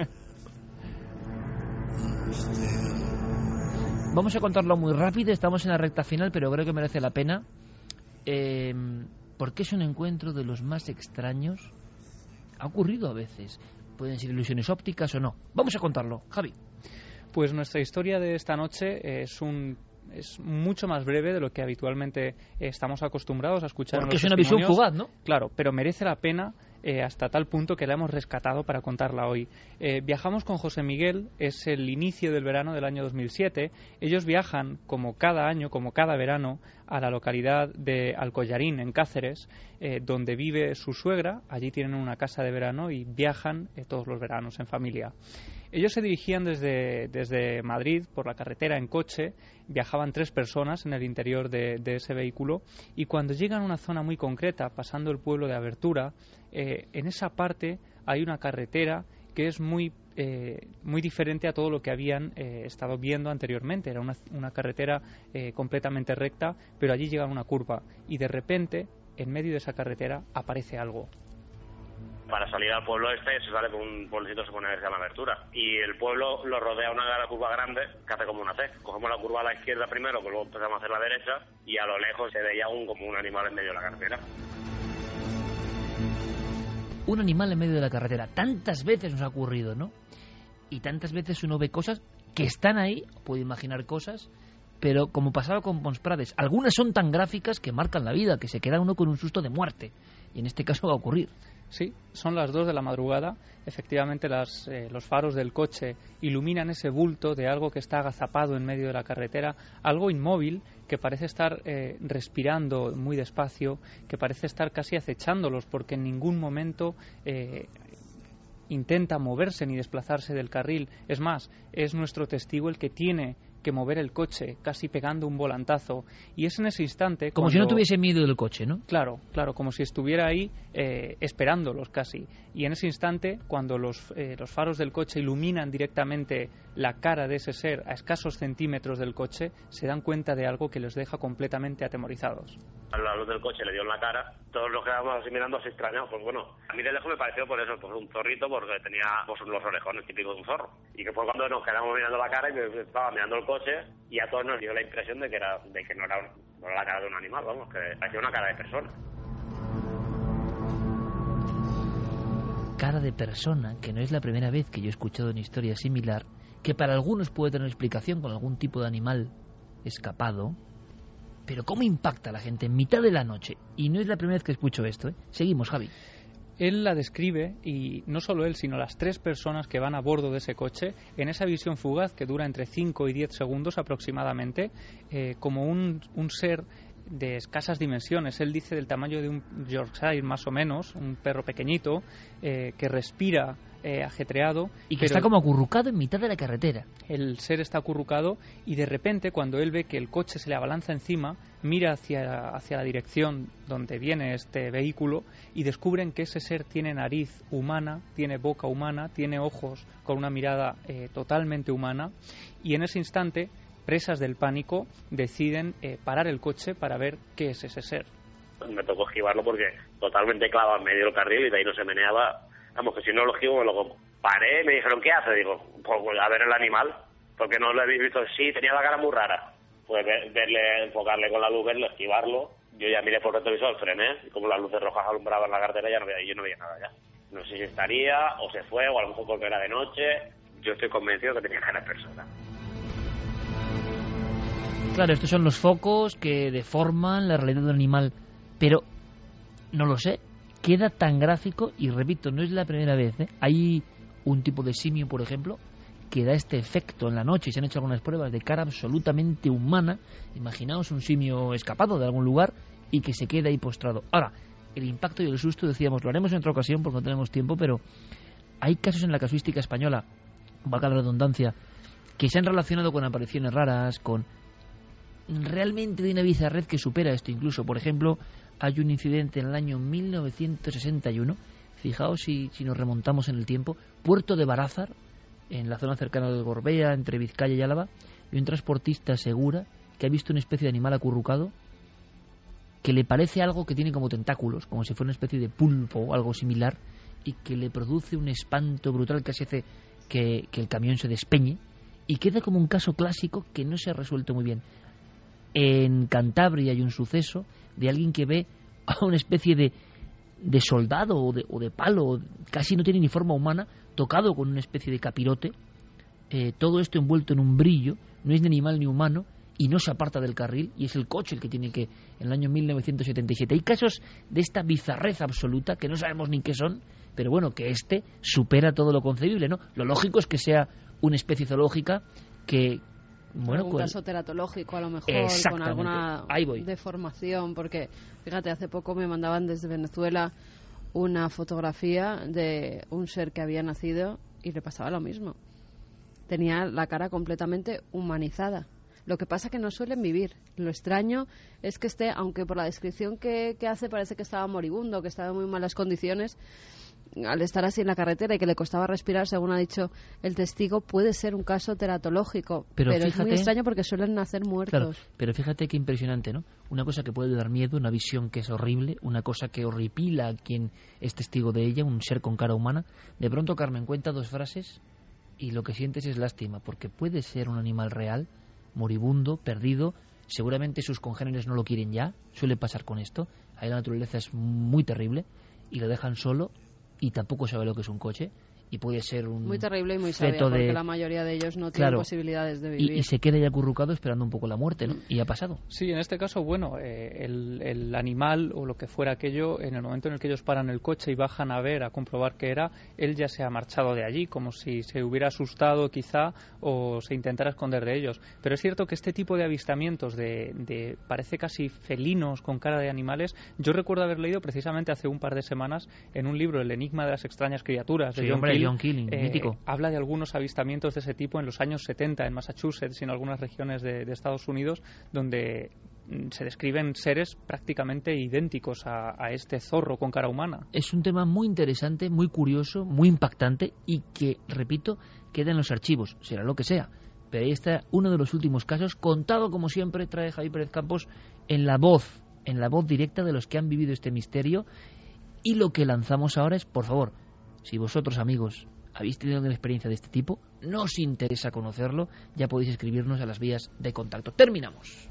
Vamos a contarlo muy rápido, estamos en la recta final, pero creo que merece la pena. Eh, porque es un encuentro de los más extraños. Ha ocurrido a veces. Pueden ser ilusiones ópticas o no. Vamos a contarlo, Javi. Pues nuestra historia de esta noche es un es mucho más breve de lo que habitualmente eh, estamos acostumbrados a escuchar. en Porque los es una visión testimonios. fugaz, ¿no? Claro, pero merece la pena eh, hasta tal punto que la hemos rescatado para contarla hoy. Eh, viajamos con José Miguel, es el inicio del verano del año dos mil siete. Ellos viajan, como cada año, como cada verano, a la localidad de Alcollarín, en Cáceres, eh, donde vive su suegra. Allí tienen una casa de verano y viajan eh, todos los veranos en familia. Ellos se dirigían desde, desde Madrid por la carretera en coche, viajaban tres personas en el interior de, de ese vehículo y cuando llegan a una zona muy concreta, pasando el pueblo de Abertura, eh, en esa parte hay una carretera que es muy, eh, muy diferente a todo lo que habían eh, estado viendo anteriormente. Era una, una carretera eh, completamente recta, pero allí llega una curva y de repente, en medio de esa carretera, aparece algo. Para salir al pueblo este se sale por un pueblecito que se, pone, se llama Abertura. Y el pueblo lo rodea una curva grande que hace como una C. Cogemos la curva a la izquierda primero, que luego empezamos a hacer la derecha, y a lo lejos se veía un, como un animal en medio de la carretera. Un animal en medio de la carretera. Tantas veces nos ha ocurrido, ¿no? Y tantas veces uno ve cosas que están ahí, puede imaginar cosas, pero como pasaba con Pons Prades, algunas son tan gráficas que marcan la vida, que se queda uno con un susto de muerte. Y en este caso va a ocurrir. Sí, son las dos de la madrugada. Efectivamente, las, eh, los faros del coche iluminan ese bulto de algo que está agazapado en medio de la carretera, algo inmóvil que parece estar eh, respirando muy despacio, que parece estar casi acechándolos, porque en ningún momento eh, intenta moverse ni desplazarse del carril. Es más, es nuestro testigo el que tiene que mover el coche, casi pegando un volantazo, y es en ese instante como cuando, si no tuviese miedo del coche, ¿no? Claro, claro, como si estuviera ahí eh, esperándolos casi, y en ese instante cuando los, eh, los faros del coche iluminan directamente la cara de ese ser a escasos centímetros del coche, se dan cuenta de algo que los deja completamente atemorizados. A la luz del coche le dio en la cara, todos nos quedamos así mirando así extrañados, pues bueno, a mí de lejos me pareció por eso, pues un zorrito, porque tenía pues, los orejones típicos de un zorro, y que fue cuando nos quedamos mirando la cara y me estaba mirando el coche, y a todos nos dio la impresión de que era de que no era, no era la cara de un animal, vamos, que parecía una cara de persona. Cara de persona, que no es la primera vez que yo he escuchado una historia similar, que para algunos puede tener explicación con algún tipo de animal escapado. Pero ¿cómo impacta a la gente en mitad de la noche? Y no es la primera vez que escucho esto, ¿eh? Seguimos, Javi. Él la describe, y no solo él, sino las tres personas que van a bordo de ese coche, en esa visión fugaz que dura entre cinco y diez segundos aproximadamente, eh, como un, un ser de escasas dimensiones. Él dice del tamaño de un Yorkshire más o menos, un perro pequeñito, eh, que respira eh, ajetreado. Y que está como acurrucado en mitad de la carretera. El ser está acurrucado y de repente cuando él ve que el coche se le abalanza encima, mira hacia, hacia la dirección donde viene este vehículo y descubren que ese ser tiene nariz humana, tiene boca humana, tiene ojos con una mirada eh, totalmente humana, y en ese instante, presas del pánico, deciden eh, parar el coche para ver qué es ese ser. Me tocó esquivarlo porque totalmente clavado en medio del carril y de ahí no se meneaba. Vamos, que si no lo esquivo me lo paré, me dijeron, ¿qué hace? Digo, pues a ver el animal, porque no lo habéis visto. Sí, tenía la cara muy rara. Pues verle, enfocarle con la luz, verlo, esquivarlo. Yo ya miré por el retrovisor, frené, y como las luces rojas alumbraban la cartera, ya no veía, yo no veía nada ya. No sé si estaría, o se fue, o a lo mejor porque era de noche. Yo estoy convencido que tenía cara de persona. Claro, estos son los focos que deforman la realidad del animal, pero no lo sé, queda tan gráfico, y repito, no es la primera vez, ¿eh? Hay un tipo de simio, por ejemplo, que da este efecto en la noche, y se han hecho algunas pruebas de cara absolutamente humana. Imaginaos un simio escapado de algún lugar y que se queda ahí postrado. Ahora, el impacto y el susto, decíamos, lo haremos en otra ocasión porque no tenemos tiempo, pero hay casos en la casuística española, valga la redundancia, que se han relacionado con apariciones raras, con realmente de una bizarrez que supera esto. Incluso, por ejemplo, hay un incidente en el año mil novecientos sesenta y uno, fijaos si, si nos remontamos en el tiempo, Puerto de Barázar, en la zona cercana del Gorbea, entre Vizcaya y Álava, y un transportista asegura que ha visto una especie de animal acurrucado que le parece algo que tiene como tentáculos, como si fuera una especie de pulpo o algo similar, y que le produce un espanto brutal que hace que, que el camión se despeñe, y queda como un caso clásico que no se ha resuelto muy bien. En Cantabria hay un suceso de alguien que ve a una especie de, de soldado o de, o de palo, casi no tiene ni forma humana, tocado con una especie de capirote, eh, todo esto envuelto en un brillo, no es ni animal ni humano, y no se aparta del carril, y es el coche el que tiene que, en el año mil novecientos setenta y siete. Hay casos de esta bizarrez absoluta que no sabemos ni qué son, pero bueno, que este supera todo lo concebible, ¿no? Lo lógico es que sea una especie zoológica que, bueno, un pues, caso teratológico a lo mejor, con alguna deformación, porque fíjate, hace poco me mandaban desde Venezuela una fotografía de un ser que había nacido y le pasaba lo mismo. Tenía la cara completamente humanizada. Lo que pasa que no suelen vivir. Lo extraño es que esté, aunque por la descripción que, que hace parece que estaba moribundo, que estaba en muy malas condiciones, al estar así en la carretera y que le costaba respirar, según ha dicho el testigo, puede ser un caso teratológico. Pero, pero fíjate, es muy extraño porque suelen nacer muertos. Claro, pero fíjate qué impresionante, ¿no? Una cosa que puede dar miedo, una visión que es horrible, una cosa que horripila a quien es testigo de ella, un ser con cara humana. De pronto, Carmen, cuenta dos frases y lo que sientes es lástima, porque puede ser un animal real, moribundo, perdido, seguramente sus congéneres no lo quieren ya, suele pasar con esto, ahí la naturaleza es muy terrible y lo dejan solo y tampoco sabe lo que es un coche, y puede ser un muy terrible y muy sabia, feto porque de... la mayoría de ellos no tienen Claro. posibilidades de vivir. Y, y se queda ya acurrucado esperando un poco la muerte, ¿no? Y ha pasado. Sí, en este caso, bueno, eh, el, el animal o lo que fuera aquello, en el momento en el que ellos paran el coche y bajan a ver, a comprobar qué era, él ya se ha marchado de allí, como si se hubiera asustado quizá o se intentara esconder de ellos. Pero es cierto que este tipo de avistamientos de, de parece casi felinos con cara de animales, yo recuerdo haber leído precisamente hace un par de semanas en un libro, El enigma de las extrañas criaturas, de Sí, John hombre, Keel, John Keel, eh, mítico. habla de algunos avistamientos de ese tipo en los años setenta en Massachusetts y en algunas regiones de, de Estados Unidos, donde mm, se describen seres prácticamente idénticos a, a este zorro con cara humana. Es un tema muy interesante, muy curioso, muy impactante y que, repito, queda en los archivos, será lo que sea. Pero ahí está uno de los últimos casos, contado como siempre, trae Javier Pérez Campos, en la voz, en la voz directa de los que han vivido este misterio. Y lo que lanzamos ahora es, por favor, si vosotros, amigos, habéis tenido una experiencia de este tipo, no os interesa conocerlo, ya podéis escribirnos a las vías de contacto. Terminamos.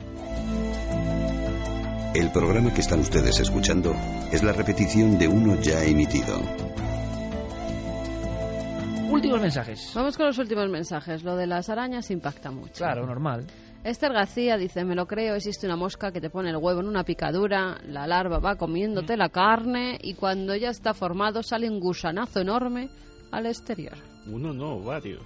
El programa que están ustedes escuchando es la repetición de uno ya emitido. Últimos mensajes. Vamos con los últimos mensajes. Lo de las arañas impacta mucho. Claro, normal. Esther García dice, me lo creo, existe una mosca que te pone el huevo en una picadura, la larva va comiéndote la carne y cuando ya está formado sale un gusanazo enorme al exterior. Uno no, varios.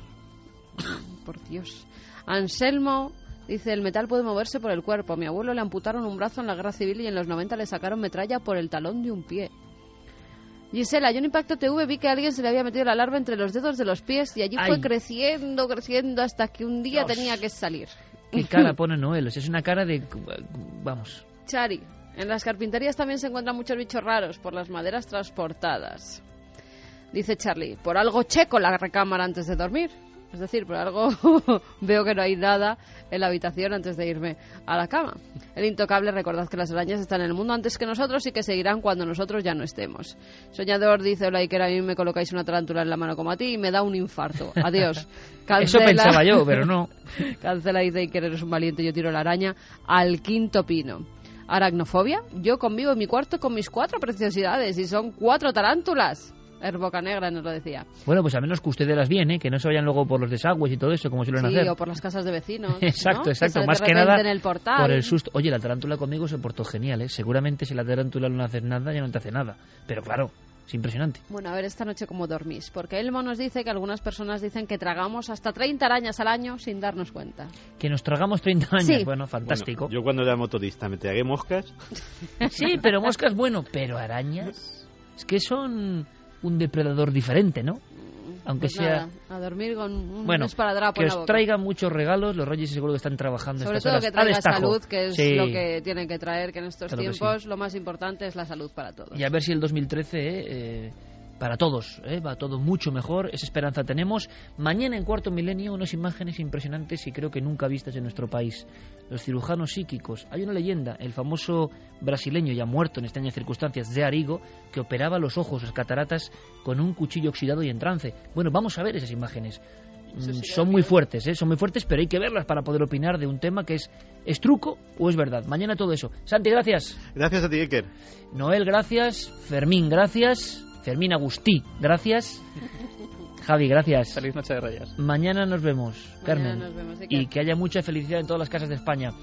Por Dios. Anselmo dice, el metal puede moverse por el cuerpo. A mi abuelo le amputaron un brazo en la guerra civil y en los noventa le sacaron metralla por el talón de un pie. Gisela, yo en Impacto T V vi que a alguien se le había metido la larva entre los dedos de los pies y allí Ay. fue creciendo, creciendo hasta que un día Dios. tenía que salir. ¿Qué cara pone Noel? O sea, es una cara de... Vamos. Chari, en las carpinterías también se encuentran muchos bichos raros por las maderas transportadas. Dice Charlie, por algo checo la recámara antes de dormir. Es decir, por algo veo que no hay nada en la habitación antes de irme a la cama. El intocable, recordad que las arañas están en el mundo antes que nosotros y que seguirán cuando nosotros ya no estemos. Soñador dice, hola Iker, a mí me colocáis una tarántula en la mano como a ti y me da un infarto. Adiós. Cancela. Eso pensaba yo, pero no. Cancela, dice Iker, eres un valiente, yo tiro la araña al quinto pino. Aracnofobia, yo convivo en mi cuarto con mis cuatro preciosidades y son cuatro tarántulas. Herboca Negra nos lo decía. Bueno, pues a menos que ustedes las viene, que no se vayan luego por los desagües y todo eso, como suelen Sí, hacer. o por las casas de vecinos. Exacto, ¿no? exacto. Que Más de que repente nada en el portal. por el susto. Oye, la tarántula conmigo se portó genial, ¿eh? Seguramente si la tarántula no hace nada, ya no te hace nada. Pero claro, es impresionante. Bueno, a ver esta noche cómo dormís. Porque Elmo nos dice que algunas personas dicen que tragamos hasta treinta arañas al año sin darnos cuenta. Que nos tragamos treinta años. Sí. Bueno, fantástico. Bueno, yo cuando era motorista me tragué moscas. Sí, pero moscas, bueno, pero arañas. Es que son un depredador diferente, ¿no? Aunque Pues sea... nada, a dormir con un Bueno, esparadrapo que en la os boca. traigan muchos regalos. Los Reyes seguro que están trabajando Sobre estas todo horas que a traiga destajo. salud, que es Sí. lo que tienen que traer, que en estos Claro que tiempos lo más importante es la salud para todos. Y a ver si el dos mil trece, eh, eh, para todos, eh, va todo mucho mejor. Esa esperanza tenemos. Mañana en Cuarto Milenio, unas imágenes impresionantes y creo que nunca vistas en nuestro país. Los cirujanos psíquicos. Hay una leyenda, el famoso brasileño ya muerto en extrañas circunstancias, de Arigo, que operaba los ojos, las cataratas, con un cuchillo oxidado y en trance. Bueno, vamos a ver esas imágenes. Mm, son muy fuertes, ¿eh? Son muy fuertes, pero hay que verlas para poder opinar de un tema que es, ¿es truco o es verdad? Mañana todo eso. Santi, gracias. Gracias a ti, Iker. Noel, gracias. Fermín, gracias. Fermín Agustí, gracias. Javi, gracias. Feliz noche de Reyes. Mañana nos vemos, Mañana Carmen. nos vemos, Iker. Y que haya mucha felicidad en todas las casas de España.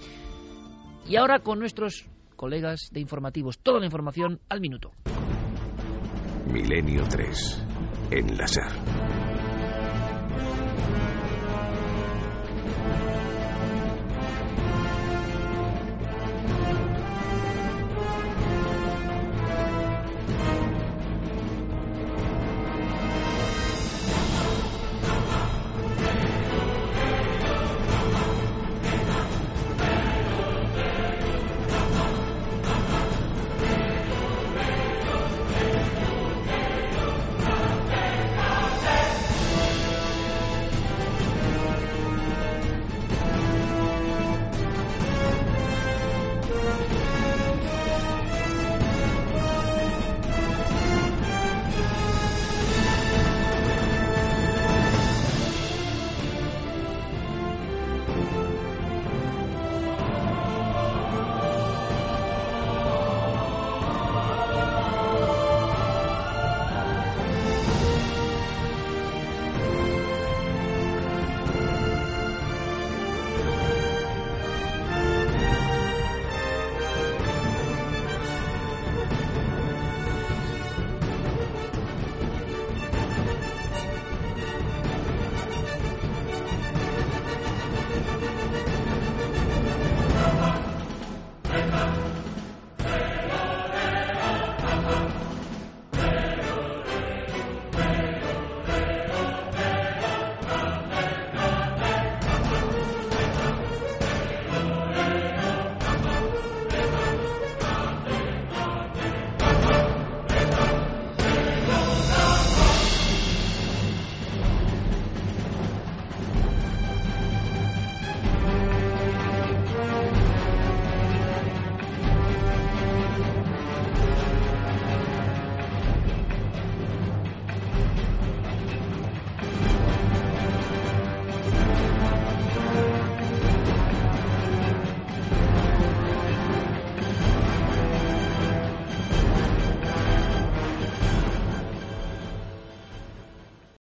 Y ahora con nuestros colegas de informativos, toda la información al minuto. Milenio tres. Enlazar.